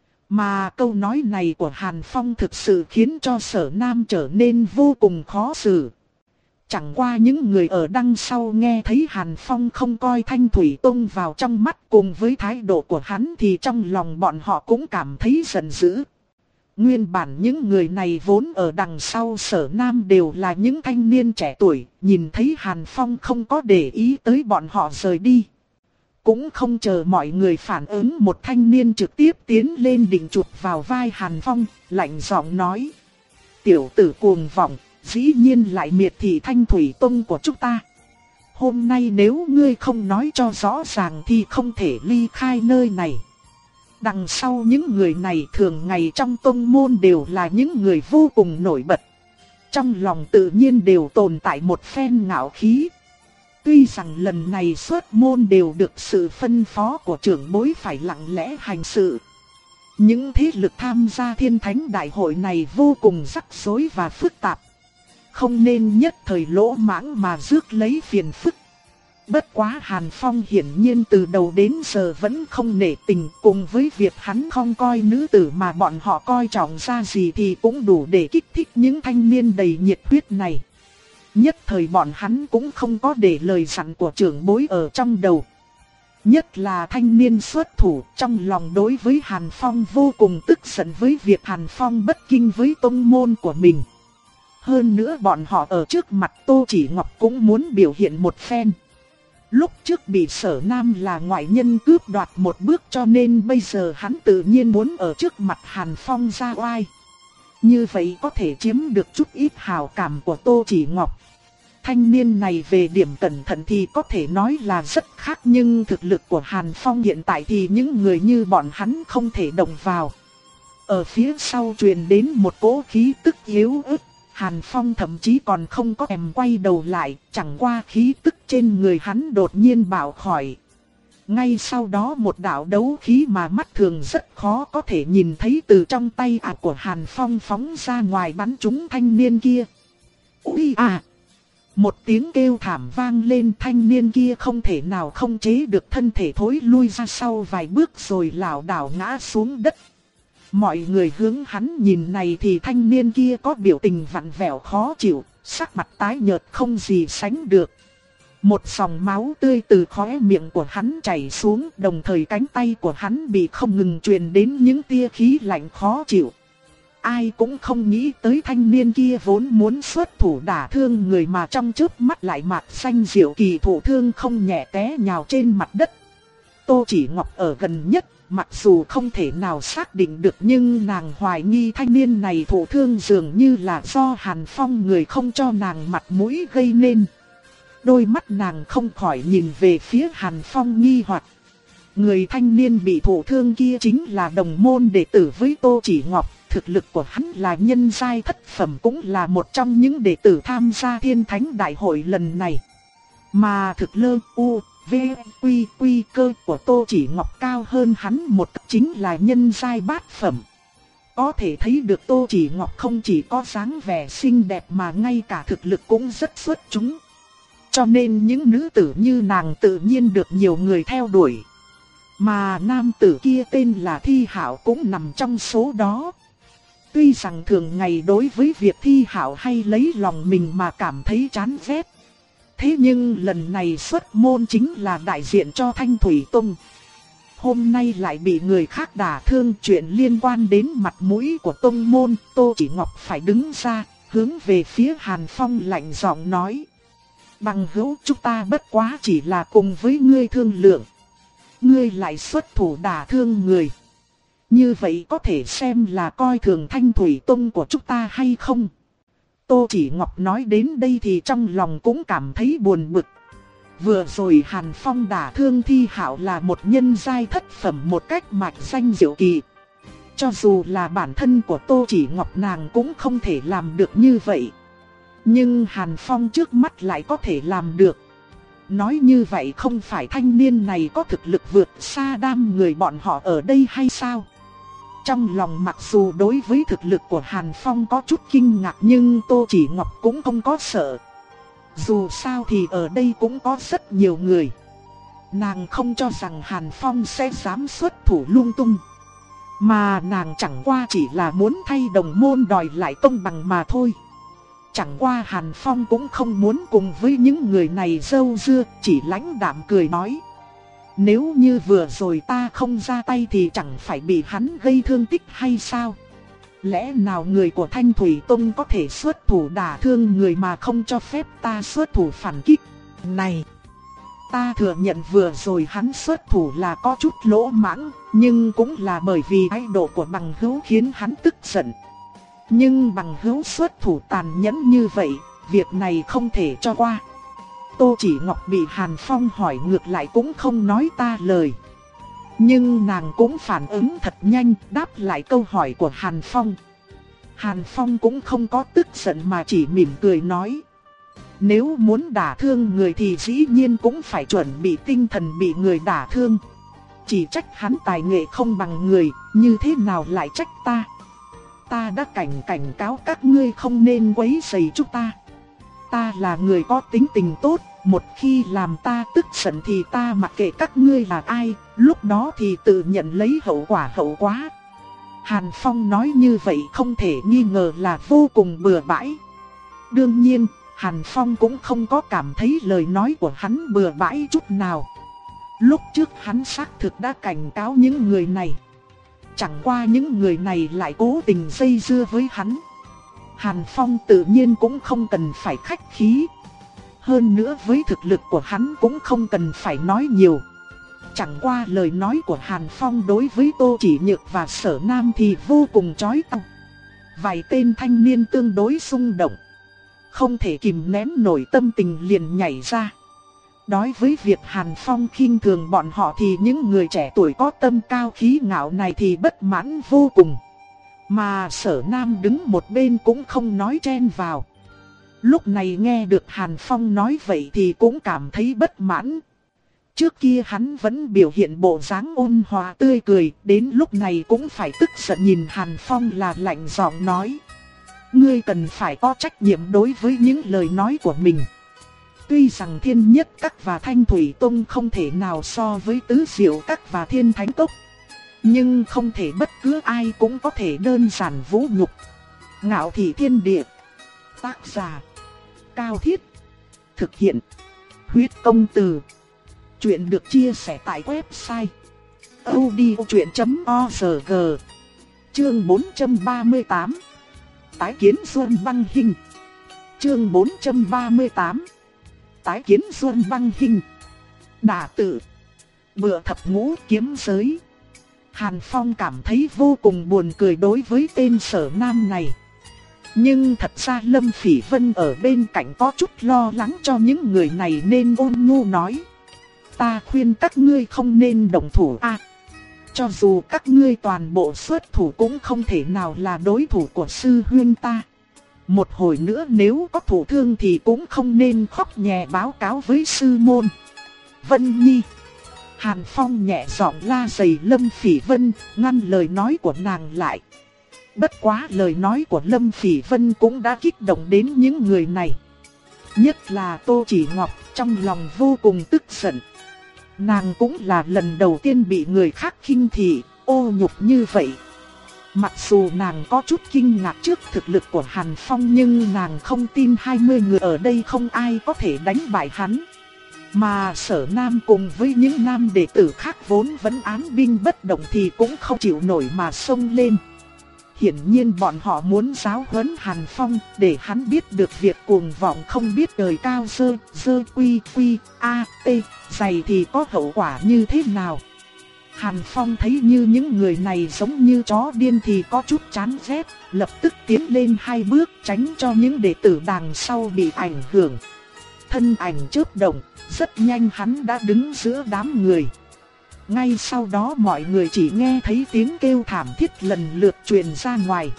[SPEAKER 1] Mà câu nói này của Hàn Phong thực sự khiến cho Sở Nam trở nên vô cùng khó xử. Chẳng qua những người ở đằng sau nghe thấy Hàn Phong không coi Thanh Thủy Tông vào trong mắt cùng với thái độ của hắn thì trong lòng bọn họ cũng cảm thấy giận dữ. Nguyên bản những người này vốn ở đằng sau Sở Nam đều là những thanh niên trẻ tuổi, nhìn thấy Hàn Phong không có để ý tới bọn họ rời đi. Cũng không chờ mọi người phản ứng, một thanh niên trực tiếp tiến lên định chụp vào vai Hàn Phong, lạnh giọng nói: tiểu tử cuồng vọng, dĩ nhiên lại miệt thị Thanh Thủy Tông của chúng ta. Hôm nay nếu ngươi không nói cho rõ ràng thì không thể ly khai nơi này. Đằng sau những người này thường ngày trong tông môn đều là những người vô cùng nổi bật. Trong lòng tự nhiên đều tồn tại một phen ngạo khí. Tuy rằng lần này xuất môn đều được sự phân phó của trưởng bối phải lặng lẽ hành sự. Những thế lực tham gia Thiên Thánh Đại hội này vô cùng rắc rối và phức tạp. Không nên nhất thời lỗ mãng mà rước lấy phiền phức. Bất quá Hàn Phong hiển nhiên từ đầu đến giờ vẫn không nể tình, cùng với việc hắn không coi nữ tử mà bọn họ coi trọng ra gì thì cũng đủ để kích thích những thanh niên đầy nhiệt huyết này. Nhất thời bọn hắn cũng không có để lời dặn của trưởng bối ở trong đầu. Nhất là thanh niên xuất thủ, trong lòng đối với Hàn Phong vô cùng tức giận với việc Hàn Phong bất kính với tông môn của mình. Hơn nữa bọn họ ở trước mặt Tô Chỉ Ngọc cũng muốn biểu hiện một phen. Lúc trước bị Sở Nam là ngoại nhân cướp đoạt một bước cho nên bây giờ hắn tự nhiên muốn ở trước mặt Hàn Phong ra oai. Như vậy có thể chiếm được chút ít hào cảm của Tô Chỉ Ngọc. Thanh niên này về điểm cẩn thận thì có thể nói là rất khác, nhưng thực lực của Hàn Phong hiện tại thì những người như bọn hắn không thể động vào. Ở phía sau truyền đến một cỗ khí tức yếu ớt. Hàn Phong thậm chí còn không có em quay đầu lại, chẳng qua khí tức trên người hắn đột nhiên bạo khỏi. Ngay sau đó một đạo đấu khí mà mắt thường rất khó có thể nhìn thấy từ trong tay ả của Hàn Phong phóng ra ngoài bắn trúng thanh niên kia. Ui à! Một tiếng kêu thảm vang lên, thanh niên kia không thể nào không chế được thân thể thối lui ra sau vài bước rồi lảo đảo ngã xuống đất. Mọi người hướng hắn nhìn này thì thanh niên kia có biểu tình vặn vẹo khó chịu, sắc mặt tái nhợt không gì sánh được. Một dòng máu tươi từ khóe miệng của hắn chảy xuống, đồng thời cánh tay của hắn bị không ngừng truyền đến những tia khí lạnh khó chịu. Ai cũng không nghĩ tới thanh niên kia vốn muốn xuất thủ đả thương người mà trong chớp mắt lại mạc xanh diệu kỳ thụ thương không nhẹ té nhào trên mặt đất. Tô Chỉ Ngọc ở gần nhất, mặc dù không thể nào xác định được nhưng nàng hoài nghi thanh niên này thụ thương dường như là do Hàn Phong người không cho nàng mặt mũi gây nên. Đôi mắt nàng không khỏi nhìn về phía Hàn Phong nghi hoặc. Người thanh niên bị thụ thương kia chính là đồng môn đệ tử với Tô Chỉ Ngọc. Thực lực của hắn là nhân giai thất phẩm, cũng là một trong những đệ tử tham gia Thiên Thánh Đại hội lần này. Mà thực lực U, V, Quy, Quy cơ của Tô Chỉ Ngọc cao hơn hắn một cấp, chính là nhân giai bát phẩm. Có thể thấy được Tô Chỉ Ngọc không chỉ có dáng vẻ xinh đẹp mà ngay cả thực lực cũng rất xuất chúng. Cho nên những nữ tử như nàng tự nhiên được nhiều người theo đuổi. Mà nam tử kia tên là Thi Hạo cũng nằm trong số đó. Tuy rằng thường ngày đối với việc Thi Hạo hay lấy lòng mình mà cảm thấy chán ghét. Thế nhưng lần này xuất môn chính là đại diện cho Thanh Thủy Tông. Hôm nay lại bị người khác đả thương, chuyện liên quan đến mặt mũi của tông môn, Tô Chỉ Ngọc phải đứng ra, hướng về phía Hàn Phong lạnh giọng nói. Bằng hữu, chúng ta bất quá chỉ là cùng với ngươi thương lượng. Ngươi lại xuất thủ đả thương người. Như vậy có thể xem là coi thường Thanh Thủy Tông của chúng ta hay không? Tô Chỉ Ngọc nói đến đây thì trong lòng cũng cảm thấy buồn bực. Vừa rồi Hàn Phong đả thương Thi Hạo là một nhân giai thất phẩm một cách mạch danh diệu kỳ. Cho dù là bản thân của Tô Chỉ Ngọc nàng cũng không thể làm được như vậy. Nhưng Hàn Phong trước mắt lại có thể làm được. Nói như vậy không phải thanh niên này có thực lực vượt xa đám người bọn họ ở đây hay sao? Trong lòng mặc dù đối với thực lực của Hàn Phong có chút kinh ngạc, nhưng Tô Chỉ Ngọc cũng không có sợ. Dù sao thì ở đây cũng có rất nhiều người. Nàng không cho rằng Hàn Phong sẽ dám xuất thủ lung tung. Mà nàng chẳng qua chỉ là muốn thay đồng môn đòi lại công bằng mà thôi. Chẳng qua Hàn Phong cũng không muốn cùng với những người này râu dưa, chỉ lãnh đạm cười nói. Nếu như vừa rồi ta không ra tay thì chẳng phải bị hắn gây thương tích hay sao? Lẽ nào người của Thanh Thủy Tông có thể xuất thủ đả thương người mà không cho phép ta xuất thủ phản kích? Này! Ta thừa nhận vừa rồi hắn xuất thủ là có chút lỗ mãng, nhưng cũng là bởi vì thái độ của bằng hữu khiến hắn tức giận. Nhưng bằng hữu xuất thủ tàn nhẫn như vậy, việc này không thể cho qua. Tô Chỉ Ngọc bị Hàn Phong hỏi ngược lại cũng không nói ta lời. Nhưng nàng cũng phản ứng thật nhanh, đáp lại câu hỏi của Hàn Phong. Hàn Phong cũng không có tức giận mà chỉ mỉm cười nói. Nếu muốn đả thương người thì dĩ nhiên cũng phải chuẩn bị tinh thần bị người đả thương. Chỉ trách hắn tài nghệ không bằng người, như thế nào lại trách ta? Ta đã cảnh cảnh cáo các ngươi không nên quấy rầy chúng ta. Ta là người có tính tình tốt, một khi làm ta tức giận thì ta mặc kệ các ngươi là ai, lúc đó thì tự nhận lấy hậu quả hậu quá. Hàn Phong nói như vậy không thể nghi ngờ là vô cùng bừa bãi. Đương nhiên, Hàn Phong cũng không có cảm thấy lời nói của hắn bừa bãi chút nào. Lúc trước hắn xác thực đã cảnh cáo những người này. Chẳng qua những người này lại cố tình dây dưa với hắn. Hàn Phong tự nhiên cũng không cần phải khách khí. Hơn nữa với thực lực của hắn cũng không cần phải nói nhiều. Chẳng qua lời nói của Hàn Phong đối với Tô Chỉ Nhược và Sở Nam thì vô cùng chói tai. Vài tên thanh niên tương đối xung động, không thể kìm nén nổi tâm tình liền nhảy ra. Đối với việc Hàn Phong khinh thường bọn họ thì những người trẻ tuổi có tâm cao khí ngạo này thì bất mãn vô cùng. Mà Sở Nam đứng một bên cũng không nói chen vào. Lúc này nghe được Hàn Phong nói vậy thì cũng cảm thấy bất mãn. Trước kia hắn vẫn biểu hiện bộ dáng ôn hòa tươi cười, đến lúc này cũng phải tức giận nhìn Hàn Phong là lạnh giọng nói. Ngươi cần phải có trách nhiệm đối với những lời nói của mình. Tuy rằng Thiên Nhất Các và Thanh Thủy Tông không thể nào so với Tứ Diệu Các và Thiên Thánh Cốc, nhưng không thể bất cứ ai cũng có thể đơn giản vũ nhục. Ngạo thị thiên địa. Tác giả Cao Thiết. Thực hiện Huyết Công Từ. Chuyện được chia sẻ tại website audiochuyện chấm org. Chương bốn trăm ba mươi tám. Tái kiến Xuân Băng Hinh. Chương bốn trăm ba mươi tám. Tái kiến Xuân Băng Hinh. Đả tự. Bựa thập ngũ kiếm giới. Hàn Phong cảm thấy vô cùng buồn cười đối với tên Sở Nam này. Nhưng thật ra Lâm Phỉ Vân ở bên cạnh có chút lo lắng cho những người này nên ôn nhu nói. Ta khuyên các ngươi không nên động thủ a. Cho dù các ngươi toàn bộ xuất thủ cũng không thể nào là đối thủ của sư huynh ta. Một hồi nữa nếu có thụ thương thì cũng không nên khóc nhè báo cáo với sư môn. Vân Nhi. Hàn Phong nhẹ giọng la dày Lâm Phỉ Vân, ngăn lời nói của nàng lại. Bất quá lời nói của Lâm Phỉ Vân cũng đã kích động đến những người này. Nhất là Tô Chỉ Ngọc trong lòng vô cùng tức giận. Nàng cũng là lần đầu tiên bị người khác khinh thị, ô nhục như vậy. Mặc dù nàng có chút kinh ngạc trước thực lực của Hàn Phong nhưng nàng không tin hai mươi người ở đây không ai có thể đánh bại hắn. Mà Sở Nam cùng với những nam đệ tử khác vốn vẫn án binh bất động thì cũng không chịu nổi mà xông lên. Hiển nhiên bọn họ muốn giáo huấn Hàn Phong để hắn biết được việc cuồng vọng không biết trời cao dơ, dơ quy quy, a, t, dày thì có hậu quả như thế nào. Hàn Phong thấy như những người này giống như chó điên thì có chút chán ghét, lập tức tiến lên hai bước tránh cho những đệ tử đằng sau bị ảnh hưởng. Thân ảnh chớp động, rất nhanh hắn đã đứng giữa đám người. Ngay sau đó mọi người chỉ nghe thấy tiếng kêu thảm thiết lần lượt truyền ra ngoài.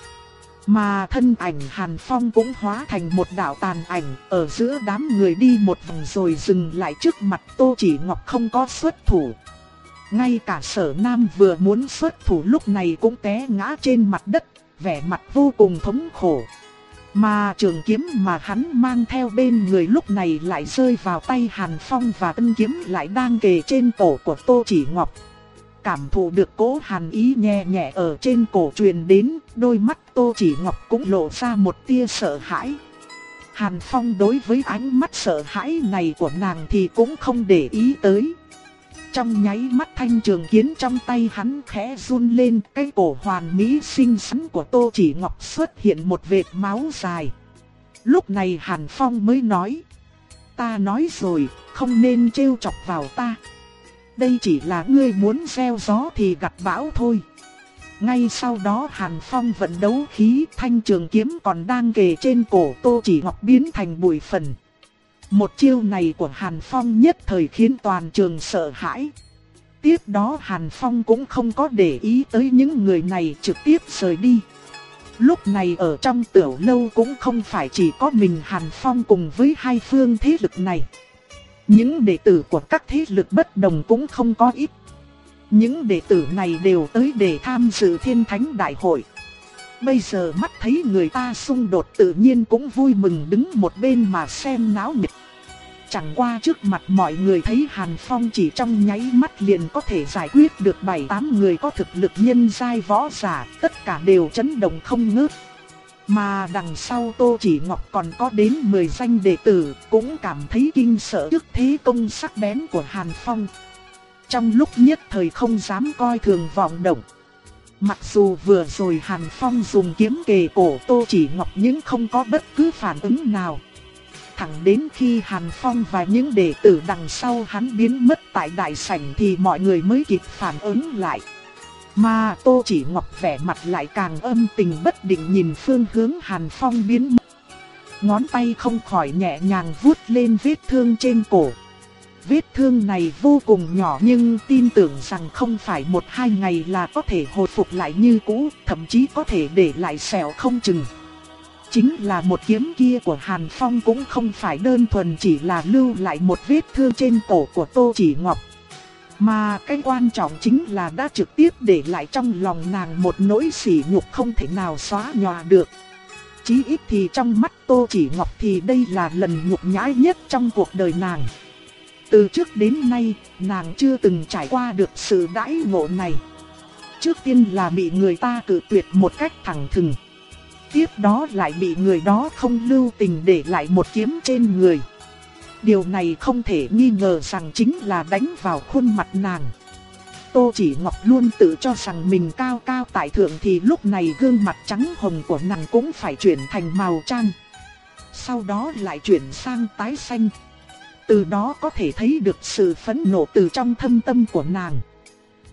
[SPEAKER 1] Mà thân ảnh Hàn Phong cũng hóa thành một đạo tàn ảnh ở giữa đám người đi một vòng rồi dừng lại trước mặt Tô Chỉ Ngọc không có xuất thủ. Ngay cả Sở Nam vừa muốn xuất thủ lúc này cũng té ngã trên mặt đất, vẻ mặt vô cùng thống khổ. Mà trường kiếm mà hắn mang theo bên người lúc này lại rơi vào tay Hàn Phong và tân kiếm lại đang kề trên cổ của Tô Chỉ Ngọc. Cảm thụ được cỗ hàn ý nhẹ nhẹ ở trên cổ truyền đến, đôi mắt Tô Chỉ Ngọc cũng lộ ra một tia sợ hãi. Hàn Phong đối với ánh mắt sợ hãi này của nàng thì cũng không để ý tới. Trong nháy mắt thanh trường kiếm trong tay hắn khẽ run lên, cái cổ hoàn mỹ xinh xắn của Tô Chỉ Ngọc xuất hiện một vệt máu dài. Lúc này Hàn Phong mới nói, ta nói rồi, không nên trêu chọc vào ta. Đây chỉ là ngươi muốn gieo gió thì gặt bão thôi. Ngay sau đó Hàn Phong vận đấu khí, thanh trường kiếm còn đang kề trên cổ Tô Chỉ Ngọc biến thành bụi phấn. Một chiêu này của Hàn Phong nhất thời khiến toàn trường sợ hãi. Tiếp đó Hàn Phong cũng không có để ý tới những người này, trực tiếp rời đi. Lúc này ở trong tiểu lâu cũng không phải chỉ có mình Hàn Phong cùng với hai phương thế lực này. Những đệ tử của các thế lực bất đồng cũng không có ít. Những đệ tử này đều tới để tham dự Thiên Thánh Đại hội. Bây giờ mắt thấy người ta xung đột tự nhiên cũng vui mừng đứng một bên mà xem náo nhiệt. Chẳng qua trước mặt mọi người thấy Hàn Phong chỉ trong nháy mắt liền có thể giải quyết được bảy tám người có thực lực nhân giai võ giả, tất cả đều chấn động không ngớt. Mà đằng sau Tô Chỉ Ngọc còn có đến mười danh đệ tử, cũng cảm thấy kinh sợ trước thế công sắc bén của Hàn Phong. Trong lúc nhất thời không dám coi thường vọng động. Mặc dù vừa rồi Hàn Phong dùng kiếm kề cổ Tô Chỉ Ngọc nhưng không có bất cứ phản ứng nào. Thẳng đến khi Hàn Phong và những đệ tử đằng sau hắn biến mất tại đại sảnh thì mọi người mới kịp phản ứng lại. Mà Tô Chỉ Ngọc vẻ mặt lại càng âm tình bất định nhìn phương hướng Hàn Phong biến mất. Ngón tay không khỏi nhẹ nhàng vuốt lên vết thương trên cổ. Vết thương này vô cùng nhỏ nhưng tin tưởng rằng không phải một hai ngày là có thể hồi phục lại như cũ, thậm chí có thể để lại sẹo không chừng. Chính là một kiếm kia của Hàn Phong cũng không phải đơn thuần chỉ là lưu lại một vết thương trên cổ của Tô Chỉ Ngọc. Mà cái quan trọng chính là đã trực tiếp để lại trong lòng nàng một nỗi sỉ nhục không thể nào xóa nhòa được. Chí ít thì trong mắt Tô Chỉ Ngọc thì đây là lần nhục nhã nhất trong cuộc đời nàng. Từ trước đến nay, nàng chưa từng trải qua được sự đãi ngộ này. Trước tiên là bị người ta cự tuyệt một cách thẳng thừng. Tiếp đó lại bị người đó không lưu tình để lại một kiếm trên người. Điều này không thể nghi ngờ rằng chính là đánh vào khuôn mặt nàng. Tô Chỉ Ngọc luôn tự cho rằng mình cao cao tại thượng thì lúc này gương mặt trắng hồng của nàng cũng phải chuyển thành màu tran. Sau đó lại chuyển sang tái xanh. Từ đó có thể thấy được sự phẫn nộ từ trong thâm tâm của nàng.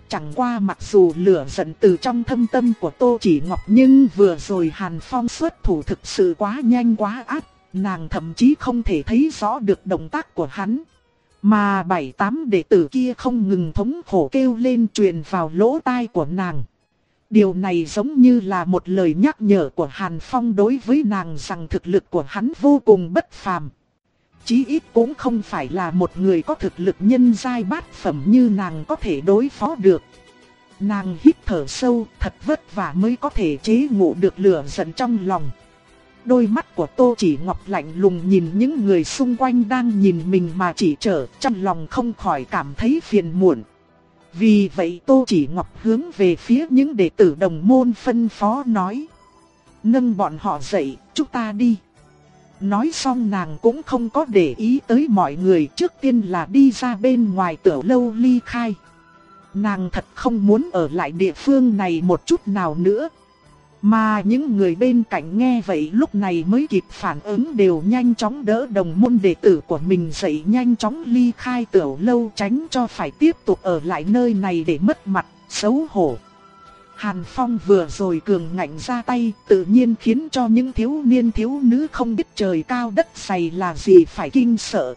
[SPEAKER 1] Chẳng qua mặc dù lửa giận từ trong thâm tâm của Tô Chỉ Ngọc, nhưng vừa rồi Hàn Phong xuất thủ thực sự quá nhanh quá ác, nàng thậm chí không thể thấy rõ được động tác của hắn. Mà bảy tám đệ tử kia không ngừng thống khổ kêu lên truyền vào lỗ tai của nàng. Điều này giống như là một lời nhắc nhở của Hàn Phong đối với nàng rằng thực lực của hắn vô cùng bất phàm. Chí ít cũng không phải là một người có thực lực nhân giai bát phẩm như nàng có thể đối phó được. Nàng hít thở sâu, thật vất vả mới có thể chế ngự được lửa giận trong lòng. Đôi mắt của Tô Chỉ Ngọc lạnh lùng nhìn những người xung quanh đang nhìn mình mà chỉ trỏ, trong lòng không khỏi cảm thấy phiền muộn. Vì vậy Tô Chỉ Ngọc hướng về phía những đệ tử đồng môn phân phó nói: nâng bọn họ dậy, chúng ta đi. Nói xong nàng cũng không có để ý tới mọi người, trước tiên là đi ra bên ngoài tiểu lâu ly khai. Nàng thật không muốn ở lại địa phương này một chút nào nữa. Mà những người bên cạnh nghe vậy lúc này mới kịp phản ứng, đều nhanh chóng đỡ đồng môn đệ tử của mình dậy, nhanh chóng ly khai tiểu lâu, tránh cho phải tiếp tục ở lại nơi này để mất mặt, xấu hổ. Hàn Phong vừa rồi cường ngạnh ra tay, tự nhiên khiến cho những thiếu niên thiếu nữ không biết trời cao đất dày là gì phải kinh sợ.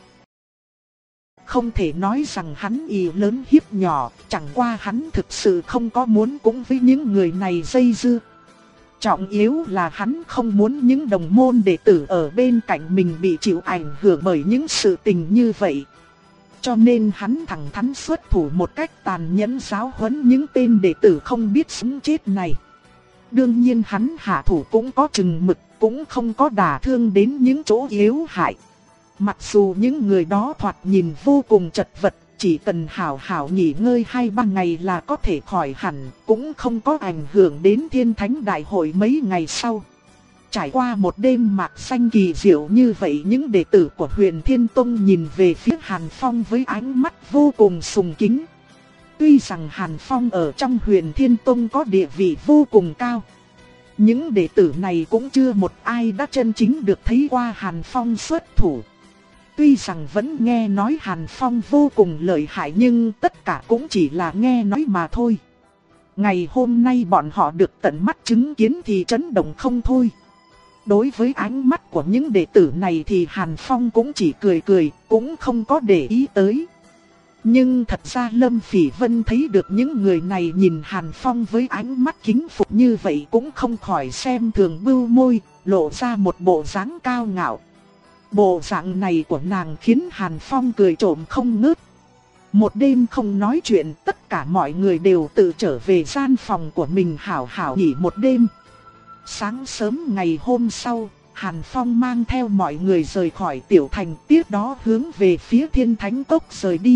[SPEAKER 1] Không thể nói rằng hắn ỷ lớn hiếp nhỏ, chẳng qua hắn thực sự không có muốn cũng với những người này dây dưa. Trọng yếu là hắn không muốn những đồng môn đệ tử ở bên cạnh mình bị chịu ảnh hưởng bởi những sự tình như vậy. Cho nên hắn thẳng thắn xuất thủ một cách tàn nhẫn giáo huấn những tên đệ tử không biết sống chết này. Đương nhiên hắn hạ thủ cũng có chừng mực, cũng không có đả thương đến những chỗ yếu hại. Mặc dù những người đó thoạt nhìn vô cùng chật vật, chỉ cần hảo hảo nghỉ ngơi hai ba ngày là có thể khỏi hẳn, cũng không có ảnh hưởng đến Thiên Thánh Đại Hội mấy ngày sau. Trải qua một đêm mạc xanh kỳ diệu như vậy, những đệ tử của Huyền Thiên Tông nhìn về phía Hàn Phong với ánh mắt vô cùng sùng kính. Tuy rằng Hàn Phong ở trong Huyền Thiên Tông có địa vị vô cùng cao, những đệ tử này cũng chưa một ai đã chân chính được thấy qua Hàn Phong xuất thủ. Tuy rằng vẫn nghe nói Hàn Phong vô cùng lợi hại, nhưng tất cả cũng chỉ là nghe nói mà thôi. Ngày hôm nay bọn họ được tận mắt chứng kiến thì chấn động không thôi. Đối với ánh mắt của những đệ tử này thì Hàn Phong cũng chỉ cười cười, cũng không có để ý tới. Nhưng thật ra Lâm Phỉ Vân thấy được những người này nhìn Hàn Phong với ánh mắt kính phục như vậy cũng không khỏi xem thường, bưu môi, lộ ra một bộ dáng cao ngạo. Bộ dạng này của nàng khiến Hàn Phong cười trộm không ngớt. Một đêm không nói chuyện, tất cả mọi người đều tự trở về gian phòng của mình hảo hảo nghỉ một đêm. Sáng sớm ngày hôm sau, Hàn Phong mang theo mọi người rời khỏi tiểu thành, tiếp đó hướng về phía Thiên Thánh Cốc rời đi.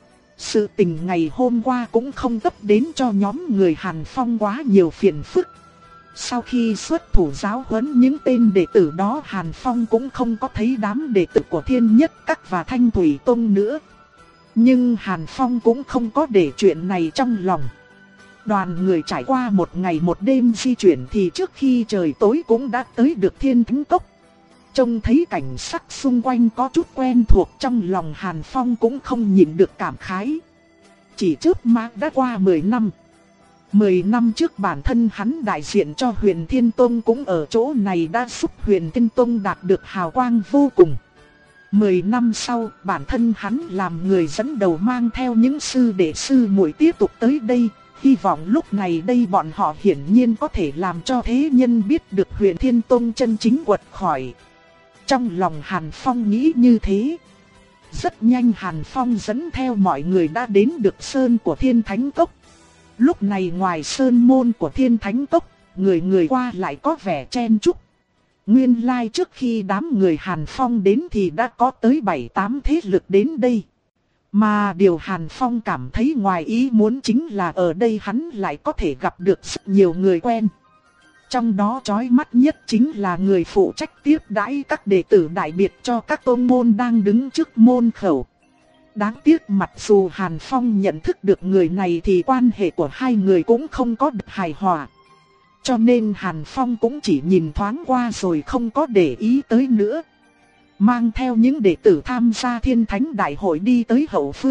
[SPEAKER 1] Sự tình ngày hôm qua cũng không gấp đến cho nhóm người Hàn Phong quá nhiều phiền phức. Sau khi xuất thủ giáo huấn những tên đệ tử đó, Hàn Phong cũng không có thấy đám đệ tử của Thiên Nhất Các và Thanh Thủy Tông nữa. Nhưng Hàn Phong cũng không có để chuyện này trong lòng. Đoàn người trải qua một ngày một đêm di chuyển thì trước khi trời tối cũng đã tới được Thiên Thánh Cốc. Trông thấy cảnh sắc xung quanh có chút quen thuộc, trong lòng Hàn Phong cũng không nhịn được cảm khái. Chỉ trước mắt đã qua mười năm. mười năm trước bản thân hắn đại diện cho Huyền Thiên Tông cũng ở chỗ này đã giúp Huyền Thiên Tông đạt được hào quang vô cùng. mười năm sau, bản thân hắn làm người dẫn đầu mang theo những sư đệ sư muội tiếp tục tới đây. Hy vọng lúc này đây bọn họ hiển nhiên có thể làm cho thế nhân biết được Huyền Thiên Tông chân chính quật khỏi. Trong lòng Hàn Phong nghĩ như thế. Rất nhanh Hàn Phong dẫn theo mọi người đã đến được sơn của Thiên Thánh Cốc. Lúc này ngoài sơn môn của Thiên Thánh Cốc, người người qua lại có vẻ chen chúc. Nguyên lai like trước khi đám người Hàn Phong đến thì đã có tới bảy tám thế lực đến đây. Mà điều Hàn Phong cảm thấy ngoài ý muốn chính là ở đây hắn lại có thể gặp được rất nhiều người quen. Trong đó chói mắt nhất chính là người phụ trách tiếp đãi các đệ tử đại biệt cho các tôn môn đang đứng trước môn khẩu. Đáng tiếc mặc dù Hàn Phong nhận thức được người này thì quan hệ của hai người cũng không có được hài hòa. Cho nên Hàn Phong cũng chỉ nhìn thoáng qua rồi không có để ý tới nữa. Mang theo những đệ tử tham gia Thiên Thánh Đại Hội đi tới hậu phương,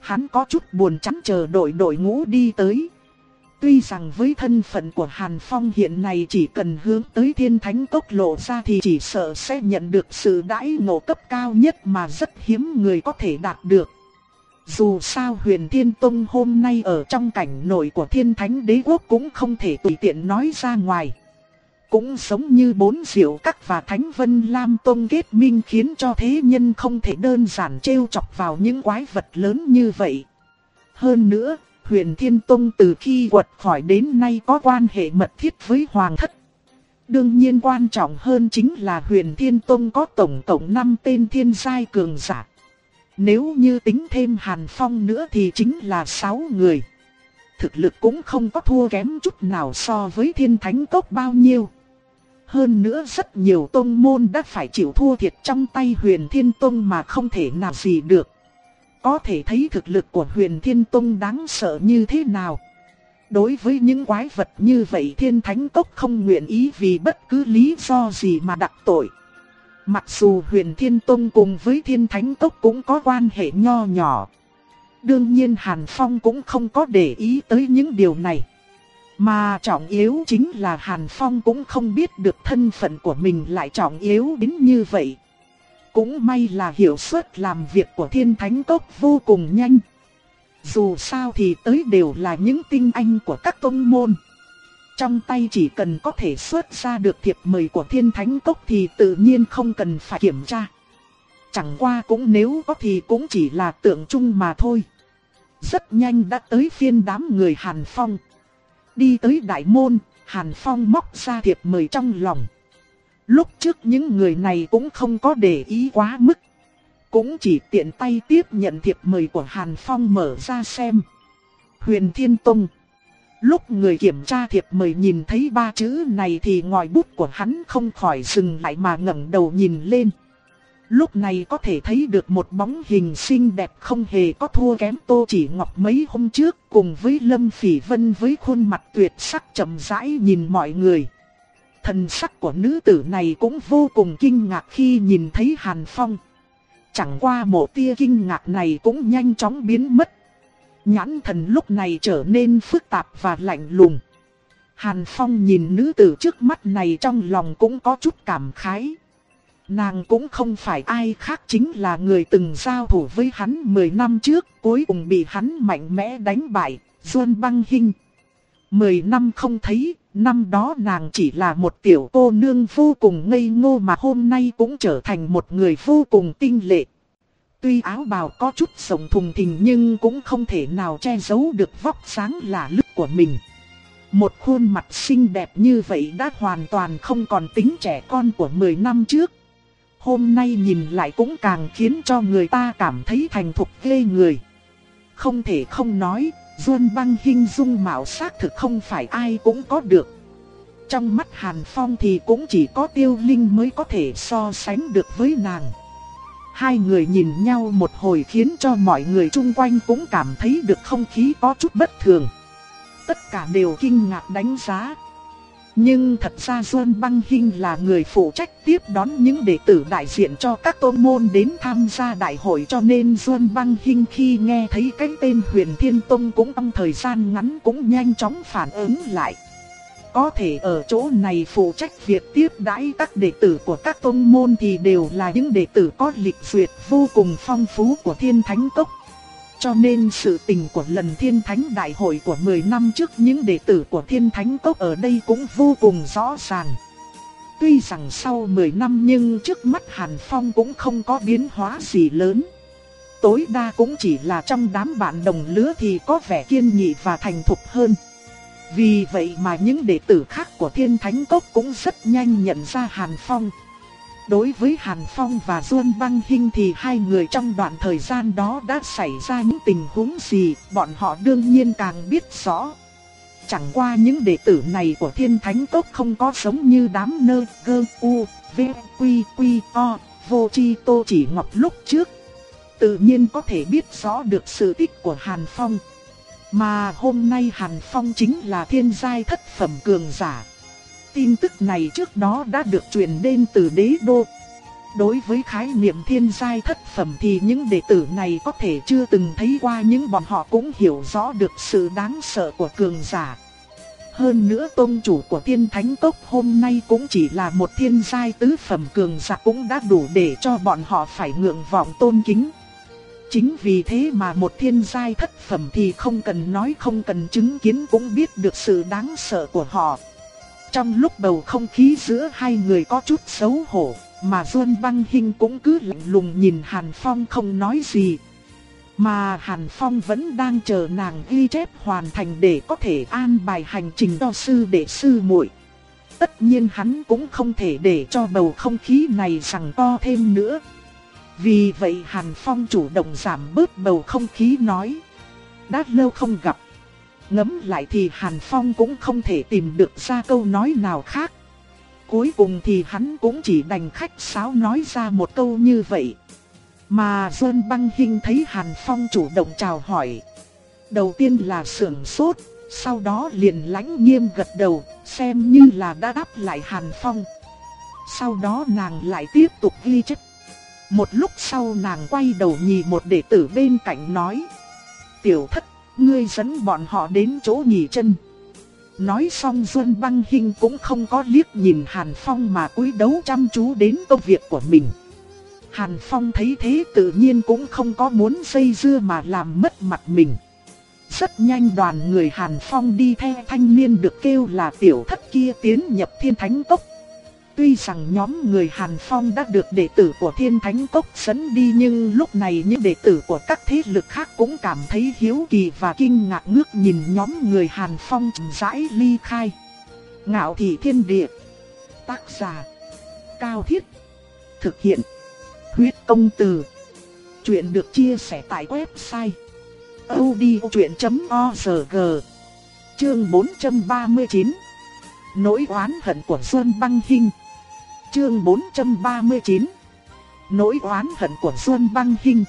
[SPEAKER 1] Hắn có chút buồn chán chờ đội đội ngũ đi tới. Tuy rằng với thân phận của Hàn Phong hiện nay chỉ cần hướng tới Thiên Thánh Cốc lộ ra thì chỉ sợ sẽ nhận được sự đãi ngộ cấp cao nhất mà rất hiếm người có thể đạt được. Dù sao Huyền Thiên Tông hôm nay ở trong cảnh nội của Thiên Thánh Đế Quốc cũng không thể tùy tiện nói ra ngoài. Cũng giống như Bốn Diệu Các và Thánh Vân Lam Tông kết minh khiến cho thế nhân không thể đơn giản trêu chọc vào những quái vật lớn như vậy. Hơn nữa, Huyền Thiên Tông từ khi quật khỏi đến nay có quan hệ mật thiết với Hoàng Thất. Đương nhiên quan trọng hơn chính là Huyền Thiên Tông có tổng cộng năm tên thiên giai cường giả. Nếu như tính thêm Hàn Phong nữa thì chính là sáu người. Thực lực cũng không có thua kém chút nào so với Thiên Thánh Cốc bao nhiêu. Hơn nữa rất nhiều tông môn đã phải chịu thua thiệt trong tay Huyền Thiên Tông mà không thể nào gì được. Có thể thấy thực lực của Huyền Thiên Tông đáng sợ như thế nào. Đối với những quái vật như vậy Thiên Thánh Cốc không nguyện ý vì bất cứ lý do gì mà đắc tội. Mặc dù Huyền Thiên Tông cùng với Thiên Thánh Cốc cũng có quan hệ nho nhỏ. Đương nhiên Hàn Phong cũng không có để ý tới những điều này. Mà trọng yếu chính là Hàn Phong cũng không biết được thân phận của mình lại trọng yếu đến như vậy. Cũng may là hiệu suất làm việc của Thiên Thánh Cốc vô cùng nhanh. Dù sao thì tới đều là những tinh anh của các tông môn. Trong tay chỉ cần có thể xuất ra được thiệp mời của Thiên Thánh Cốc thì tự nhiên không cần phải kiểm tra. Chẳng qua cũng nếu có thì cũng chỉ là tượng trưng mà thôi. Rất nhanh đã tới phiên đám người Hàn Phong. Đi tới đại môn, Hàn Phong móc ra thiệp mời trong lòng. Lúc trước những người này cũng không có để ý quá mức. Cũng chỉ tiện tay tiếp nhận thiệp mời của Hàn Phong mở ra xem. Huyền Thiên Tông. Lúc người kiểm tra thiệp mời nhìn thấy ba chữ này thì ngòi bút của hắn không khỏi dừng lại mà ngẩng đầu nhìn lên. Lúc này có thể thấy được một bóng hình xinh đẹp không hề có thua kém Tô Chỉ Ngọc mấy hôm trước, cùng với Lâm Phỉ Vân với khuôn mặt tuyệt sắc chậm rãi nhìn mọi người. Thần sắc của nữ tử này cũng vô cùng kinh ngạc khi nhìn thấy Hàn Phong. Chẳng qua một tia kinh ngạc này cũng nhanh chóng biến mất. Nhãn thần lúc này trở nên phức tạp và lạnh lùng. Hàn Phong nhìn nữ tử trước mắt này trong lòng cũng có chút cảm khái. Nàng cũng không phải ai khác chính là người từng giao thủ với hắn mười năm trước, cuối cùng bị hắn mạnh mẽ đánh bại, Duân Băng Hinh. Mười năm không thấy, năm đó nàng chỉ là một tiểu cô nương vô cùng ngây ngô mà hôm nay cũng trở thành một người vô cùng tinh lệ. Tuy áo bào có chút rộng thùng thình nhưng cũng không thể nào che giấu được vóc dáng lạ lướt của mình. Một khuôn mặt xinh đẹp như vậy đã hoàn toàn không còn tính trẻ con của mười năm trước. Hôm nay nhìn lại cũng càng khiến cho người ta cảm thấy thành thục ghê người. Không thể không nói, Duân Băng Hinh dung mạo xác thực không phải ai cũng có được. Trong mắt Hàn Phong thì cũng chỉ có Tiêu Linh mới có thể so sánh được với nàng. Hai người nhìn nhau một hồi khiến cho mọi người chung quanh cũng cảm thấy được không khí có chút bất thường. Tất cả đều kinh ngạc đánh giá. Nhưng thật ra Duân Băng Hinh là người phụ trách tiếp đón những đệ tử đại diện cho các tôn môn đến tham gia đại hội, cho nên Duân Băng Hinh khi nghe thấy cái tên Huyền Thiên Tông cũng trong thời gian ngắn cũng nhanh chóng phản ứng lại. Có thể ở chỗ này phụ trách việc tiếp đãi các đệ tử của các tôn môn thì đều là những đệ tử có lịch duyệt vô cùng phong phú của Thiên Thánh Cốc. Cho nên sự tình của lần Thiên Thánh Đại hội của mười năm trước những đệ tử của Thiên Thánh Cốc ở đây cũng vô cùng rõ ràng. Tuy rằng sau mười năm nhưng trước mắt Hàn Phong cũng không có biến hóa gì lớn. Tối đa cũng chỉ là trong đám bạn đồng lứa thì có vẻ kiên nghị và thành thục hơn. Vì vậy mà những đệ tử khác của Thiên Thánh Cốc cũng rất nhanh nhận ra Hàn Phong. Đối với Hàn Phong và Duân Băng Hinh thì hai người trong đoạn thời gian đó đã xảy ra những tình huống gì, bọn họ đương nhiên càng biết rõ. Chẳng qua những đệ tử này của Thiên Thánh Cốc không có giống như đám nơ, gơ, u, v, quy, quy, o, vô chi Tô Chỉ Ngọc lúc trước. Tự nhiên có thể biết rõ được sự tích của Hàn Phong. Mà hôm nay Hàn Phong chính là thiên giai thất phẩm cường giả. Tin tức này trước đó đã được truyền đến từ đế đô. Đối với khái niệm thiên giai thất phẩm thì những đệ tử này có thể chưa từng thấy qua, nhưng bọn họ cũng hiểu rõ được sự đáng sợ của cường giả. Hơn nữa tôn chủ của Thiên Thánh Cốc hôm nay cũng chỉ là một thiên giai tứ phẩm cường giả, cũng đã đủ để cho bọn họ phải ngưỡng vọng tôn kính. Chính vì thế mà một thiên giai thất phẩm thì không cần nói, không cần chứng kiến cũng biết được sự đáng sợ của họ. Trong lúc bầu không khí giữa hai người có chút xấu hổ, mà Duân Băng Hinh cũng cứ lạnh lùng nhìn Hàn Phong không nói gì. Mà Hàn Phong vẫn đang chờ nàng ghi chép hoàn thành để có thể an bài hành trình cho sư đệ sư muội. Tất nhiên hắn cũng không thể để cho bầu không khí này giằng co thêm nữa. Vì vậy Hàn Phong chủ động giảm bớt bầu không khí, nói: đã lâu không gặp. Ngẫm lại thì Hàn Phong cũng không thể tìm được ra câu nói nào khác. Cuối cùng thì hắn cũng chỉ đành khách sáo nói ra một câu như vậy. Mà Duân Băng Hinh thấy Hàn Phong chủ động chào hỏi, đầu tiên là sửng sốt, sau đó liền lãnh nghiêm gật đầu, xem như là đã đáp lại Hàn Phong. Sau đó nàng lại tiếp tục ghi chép. Một lúc sau nàng quay đầu nhìn một đệ tử bên cạnh nói: tiểu thất, ngươi dẫn bọn họ đến chỗ nghỉ chân. Nói xong Duân Băng Hinh cũng không có liếc nhìn Hàn Phong mà cúi đầu chăm chú đến công việc của mình. Hàn Phong thấy thế tự nhiên cũng không có muốn dây dưa mà làm mất mặt mình. Rất nhanh đoàn người Hàn Phong đi theo thanh niên được kêu là tiểu thất kia tiến nhập Thiên Thánh Cốc. Tuy rằng nhóm người Hàn Phong đã được đệ tử của Thiên Thánh Cốc dẫn đi, nhưng lúc này những đệ tử của các thế lực khác cũng cảm thấy hiếu kỳ và kinh ngạc ngước nhìn nhóm người Hàn Phong chậm rãi ly khai. Ngạo Thị Thiên Địa. Tác giả: Cao Thiết. Thực hiện: Huyết Công Từ. Chuyện được chia sẻ tại website audiochuyện chấm org. Chương bốn trăm ba mươi chín. Nỗi oán hận của Duân Băng Hinh. Chương bốn trăm ba mươi chín. Nỗi oán hận của Duân Băng Hinh.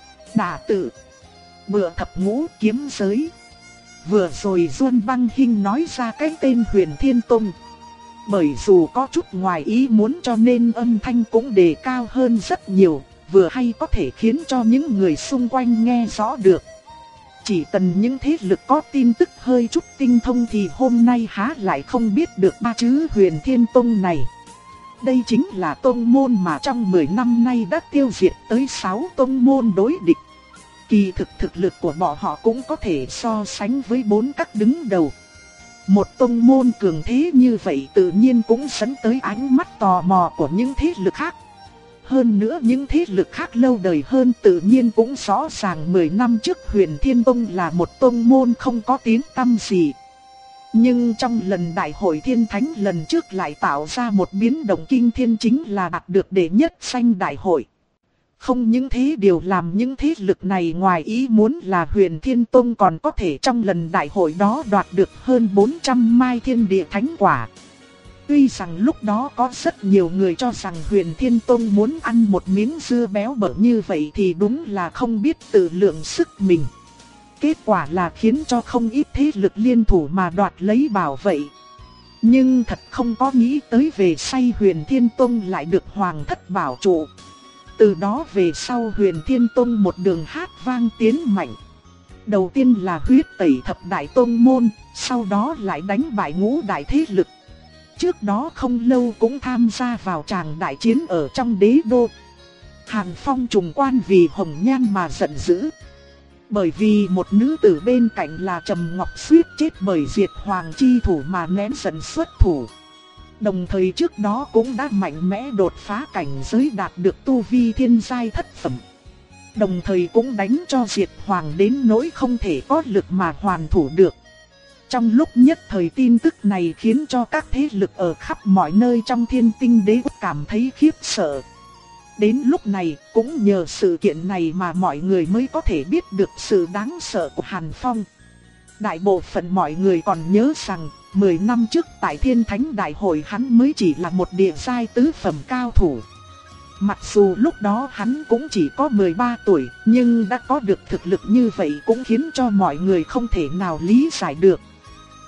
[SPEAKER 1] Đả tự. Bựa thập ngũ kiếm giới. Vừa rồi Duân Băng Hinh nói ra cái tên Huyền Thiên Tông. Bởi dù có chút ngoài ý muốn cho nên âm thanh cũng đề cao hơn rất nhiều, vừa hay có thể khiến cho những người xung quanh nghe rõ được. Chỉ cần những thế lực có tin tức hơi chút tinh thông thì hôm nay há lại không biết được ba chữ Huyền Thiên Tông này. Đây chính là tông môn mà trong mười năm nay đã tiêu diệt tới sáu tông môn đối địch. Kỳ thực thực lực của bọn họ cũng có thể so sánh với bốn các đứng đầu. Một tông môn cường thế như vậy tự nhiên cũng dẫn tới ánh mắt tò mò của những thế lực khác. Hơn nữa những thế lực khác lâu đời hơn tự nhiên cũng rõ ràng mười năm trước Huyền Thiên Tông là một tông môn không có tiếng tăm gì. Nhưng trong lần đại hội Thiên Thánh lần trước lại tạo ra một biến động kinh thiên, chính là đạt được đệ nhất danh đại hội. Không những thế, điều làm những thế lực này ngoài ý muốn là Huyền Thiên Tông còn có thể trong lần đại hội đó đoạt được hơn bốn trăm mai thiên địa thánh quả. Tuy rằng lúc đó có rất nhiều người cho rằng Huyền Thiên Tông muốn ăn một miếng dưa béo bở như vậy thì đúng là không biết tự lượng sức mình. Kết quả là khiến cho không ít thế lực liên thủ mà đoạt lấy bảo vệ. Nhưng thật không có nghĩ tới về sau Huyền Thiên Tông lại được Hoàng thất bảo trụ. Từ đó về sau Huyền Thiên Tông một đường hát vang tiến mạnh. Đầu tiên là huyết tẩy thập đại tông môn, sau đó lại đánh bại ngũ đại thế lực. Trước đó không lâu cũng tham gia vào tràng đại chiến ở trong đế đô. Hàn Phong trùng quan vì Hồng Nhan mà giận dữ. Bởi vì một nữ tử bên cạnh là Trầm Ngọc suýt chết bởi Diệt Hoàng chi thủ mà nén giận xuất thủ. Đồng thời trước đó cũng đã mạnh mẽ đột phá cảnh giới đạt được tu vi thiên giai thất phẩm. Đồng thời cũng đánh cho Diệt Hoàng đến nỗi không thể có lực mà hoàn thủ được. Trong lúc nhất thời tin tức này khiến cho các thế lực ở khắp mọi nơi trong Thiên Tinh Đế quốc cảm thấy khiếp sợ. Đến lúc này cũng nhờ sự kiện này mà mọi người mới có thể biết được sự đáng sợ của Hàn Phong. Đại bộ phận mọi người còn nhớ rằng mười năm trước tại Thiên Thánh Đại hội hắn mới chỉ là một địa giai tứ phẩm cao thủ. Mặc dù lúc đó hắn cũng chỉ có mười ba tuổi, nhưng đã có được thực lực như vậy cũng khiến cho mọi người không thể nào lý giải được.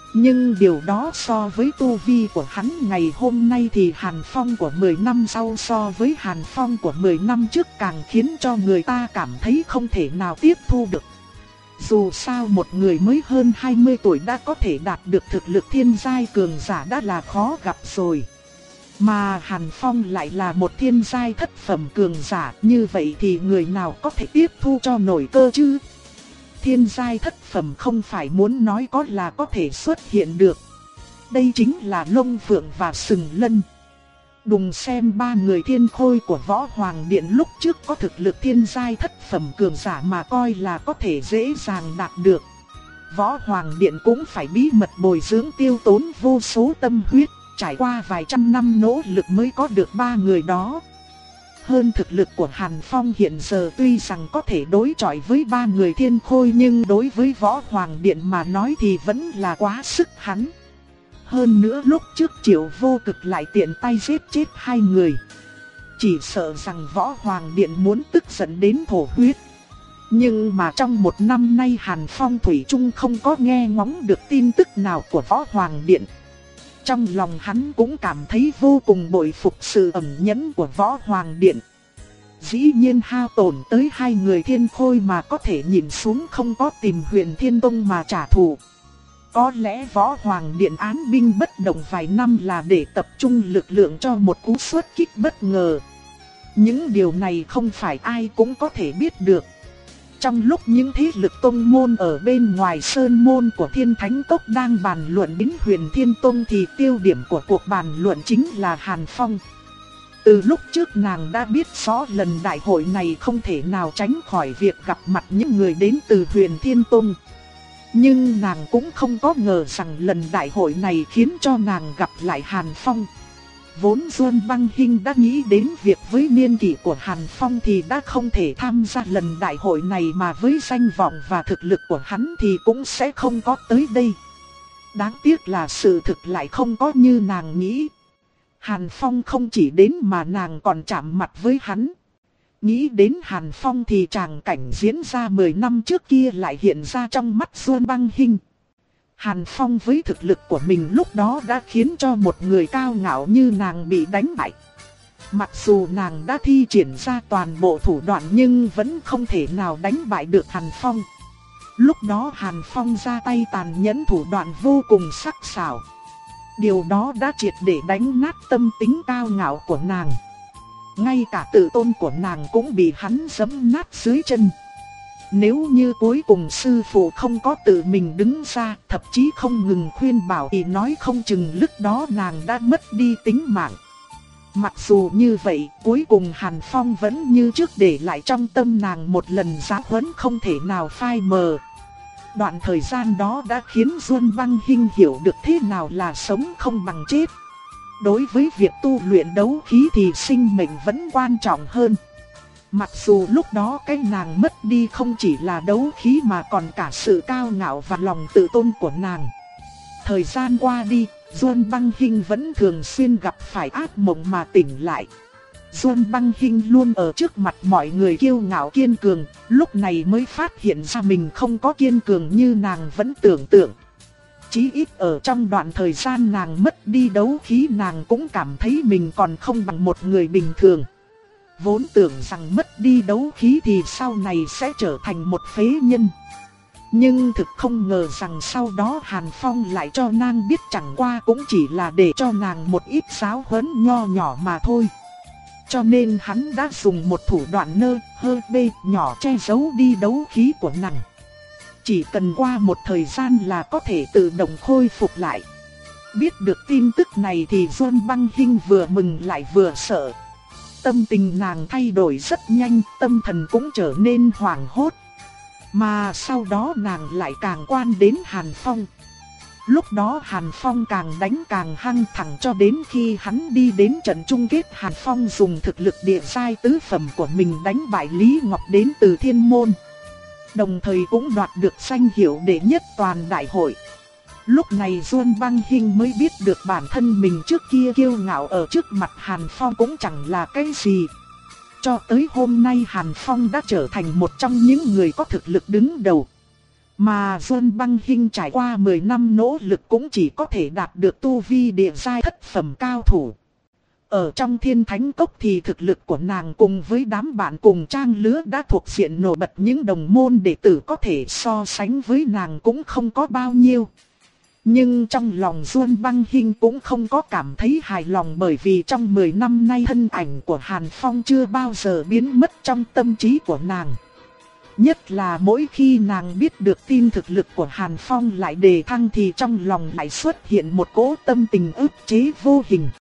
[SPEAKER 1] Nhưng điều đó so với tu vi của hắn ngày hôm nay thì Hàn Phong của mười năm sau so với Hàn Phong của mười năm trước càng khiến cho người ta cảm thấy không thể nào tiếp thu được. Dù sao một người mới hơn hai mươi tuổi đã có thể đạt được thực lực thiên giai cường giả đã là khó gặp rồi. Mà Hàn Phong lại là một thiên giai thất phẩm cường giả, như vậy thì người nào có thể tiếp thu cho nổi cơ chứ? Thiên giai thất phẩm không phải muốn nói có là có thể xuất hiện được. Đây chính là Long Phượng và Sừng Lân. Đừng xem ba người thiên khôi của Võ Hoàng Điện lúc trước có thực lực thiên giai thất phẩm cường giả mà coi là có thể dễ dàng đạt được. Võ Hoàng Điện cũng phải bí mật bồi dưỡng tiêu tốn vô số tâm huyết, trải qua vài trăm năm nỗ lực mới có được ba người đó. Hơn thực lực của Hàn Phong hiện giờ tuy rằng có thể đối chọi với ba người thiên khôi, nhưng đối với Võ Hoàng Điện mà nói thì vẫn là quá sức hắn. Hơn nữa lúc trước Triệu Vô Cực lại tiện tay giết chết hai người. Chỉ sợ rằng Võ Hoàng Điện muốn tức giận đến thổ huyết. Nhưng mà trong một năm nay Hàn Phong thủy chung không có nghe ngóng được tin tức nào của Võ Hoàng Điện. Trong lòng hắn cũng cảm thấy vô cùng bội phục sự ẩn nhẫn của Võ Hoàng Điện. Dĩ nhiên hao tổn tới hai người thiên khôi mà có thể nhìn xuống không có tìm Huyền Thiên Tông mà trả thù. Có lẽ Võ Hoàng Điện án binh bất động vài năm là để tập trung lực lượng cho một cú xuất kích bất ngờ. Những điều này không phải ai cũng có thể biết được. Trong lúc những thế lực tông môn ở bên ngoài sơn môn của Thiên Thánh Cốc đang bàn luận đến Huyền Thiên Tông thì tiêu điểm của cuộc bàn luận chính là Hàn Phong. Từ lúc trước nàng đã biết rõ lần đại hội này không thể nào tránh khỏi việc gặp mặt những người đến từ Huyền Thiên Tông. Nhưng nàng cũng không có ngờ rằng lần đại hội này khiến cho nàng gặp lại Hàn Phong. Vốn Duân Băng Hinh đã nghĩ đến việc với niên kỷ của Hàn Phong thì đã không thể tham gia lần đại hội này, mà với danh vọng và thực lực của hắn thì cũng sẽ không có tới đây. Đáng tiếc là sự thực lại không có như nàng nghĩ. Hàn Phong không chỉ đến mà nàng còn chạm mặt với hắn. Nghĩ đến Hàn Phong thì tràng cảnh diễn ra mười năm trước kia lại hiện ra trong mắt Duân Băng Hinh. Hàn Phong với thực lực của mình lúc đó đã khiến cho một người cao ngạo như nàng bị đánh bại. Mặc dù nàng đã thi triển ra toàn bộ thủ đoạn nhưng vẫn không thể nào đánh bại được Hàn Phong. Lúc đó Hàn Phong ra tay tàn nhẫn, thủ đoạn vô cùng sắc sảo. Điều đó đã triệt để đánh nát tâm tính cao ngạo của nàng. Ngay cả tự tôn của nàng cũng bị hắn giẫm nát dưới chân. Nếu như cuối cùng sư phụ không có tự mình đứng ra, thậm chí không ngừng khuyên bảo thì nói không chừng lúc đó nàng đã mất đi tính mạng. Mặc dù như vậy, cuối cùng Hàn Phong vẫn như trước để lại trong tâm nàng một lần giáo huấn không thể nào phai mờ. Đoạn thời gian đó đã khiến Duân Băng Hinh hiểu được thế nào là sống không bằng chết. Đối với việc tu luyện đấu khí thì sinh mệnh vẫn quan trọng hơn. Mặc dù lúc đó cái nàng mất đi không chỉ là đấu khí mà còn cả sự cao ngạo và lòng tự tôn của nàng. Thời gian qua đi, Duân Băng Hinh vẫn thường xuyên gặp phải ác mộng mà tỉnh lại. Duân Băng Hinh luôn ở trước mặt mọi người kiêu ngạo kiên cường, lúc này mới phát hiện ra mình không có kiên cường như nàng vẫn tưởng tượng. Chí ít ở trong đoạn thời gian nàng mất đi đấu khí, nàng cũng cảm thấy mình còn không bằng một người bình thường. Vốn tưởng rằng mất đi đấu khí thì sau này sẽ trở thành một phế nhân. Nhưng thực không ngờ rằng sau đó Hàn Phong lại cho nàng biết chẳng qua cũng chỉ là để cho nàng một ít giáo huấn nho nhỏ mà thôi. Cho nên hắn đã dùng một thủ đoạn nơ hơ bê nhỏ che giấu đi đấu khí của nàng. Chỉ cần qua một thời gian là có thể tự động khôi phục lại. Biết được tin tức này thì Duân Băng Hinh vừa mừng lại vừa sợ. Tâm tình nàng thay đổi rất nhanh, tâm thần cũng trở nên hoảng hốt. Mà sau đó nàng lại càng quan đến Hàn Phong. Lúc đó Hàn Phong càng đánh càng hăng, thẳng cho đến khi hắn đi đến trận chung kết, Hàn Phong dùng thực lực địa giai tứ phẩm của mình đánh bại Lý Ngọc đến từ Thiên Môn. Đồng thời cũng đoạt được danh hiệu đệ nhất toàn đại hội. Lúc này Duân Băng Hinh mới biết được bản thân mình trước kia kiêu ngạo ở trước mặt Hàn Phong cũng chẳng là cái gì. Cho tới hôm nay Hàn Phong đã trở thành một trong những người có thực lực đứng đầu. Mà Duân Băng Hinh trải qua mười năm nỗ lực cũng chỉ có thể đạt được tu vi địa giai thất phẩm cao thủ. Ở trong Thiên Thánh Cốc thì thực lực của nàng cùng với đám bạn cùng trang lứa đã thuộc diện nổi bật, những đồng môn đệ tử có thể so sánh với nàng cũng không có bao nhiêu. Nhưng trong lòng Duân Băng Hinh cũng không có cảm thấy hài lòng, bởi vì trong mười năm nay thân ảnh của Hàn Phong chưa bao giờ biến mất trong tâm trí của nàng. Nhất là mỗi khi nàng biết được tin thực lực của Hàn Phong lại đề thăng thì trong lòng lại xuất hiện một cỗ tâm tình ức chế vô hình.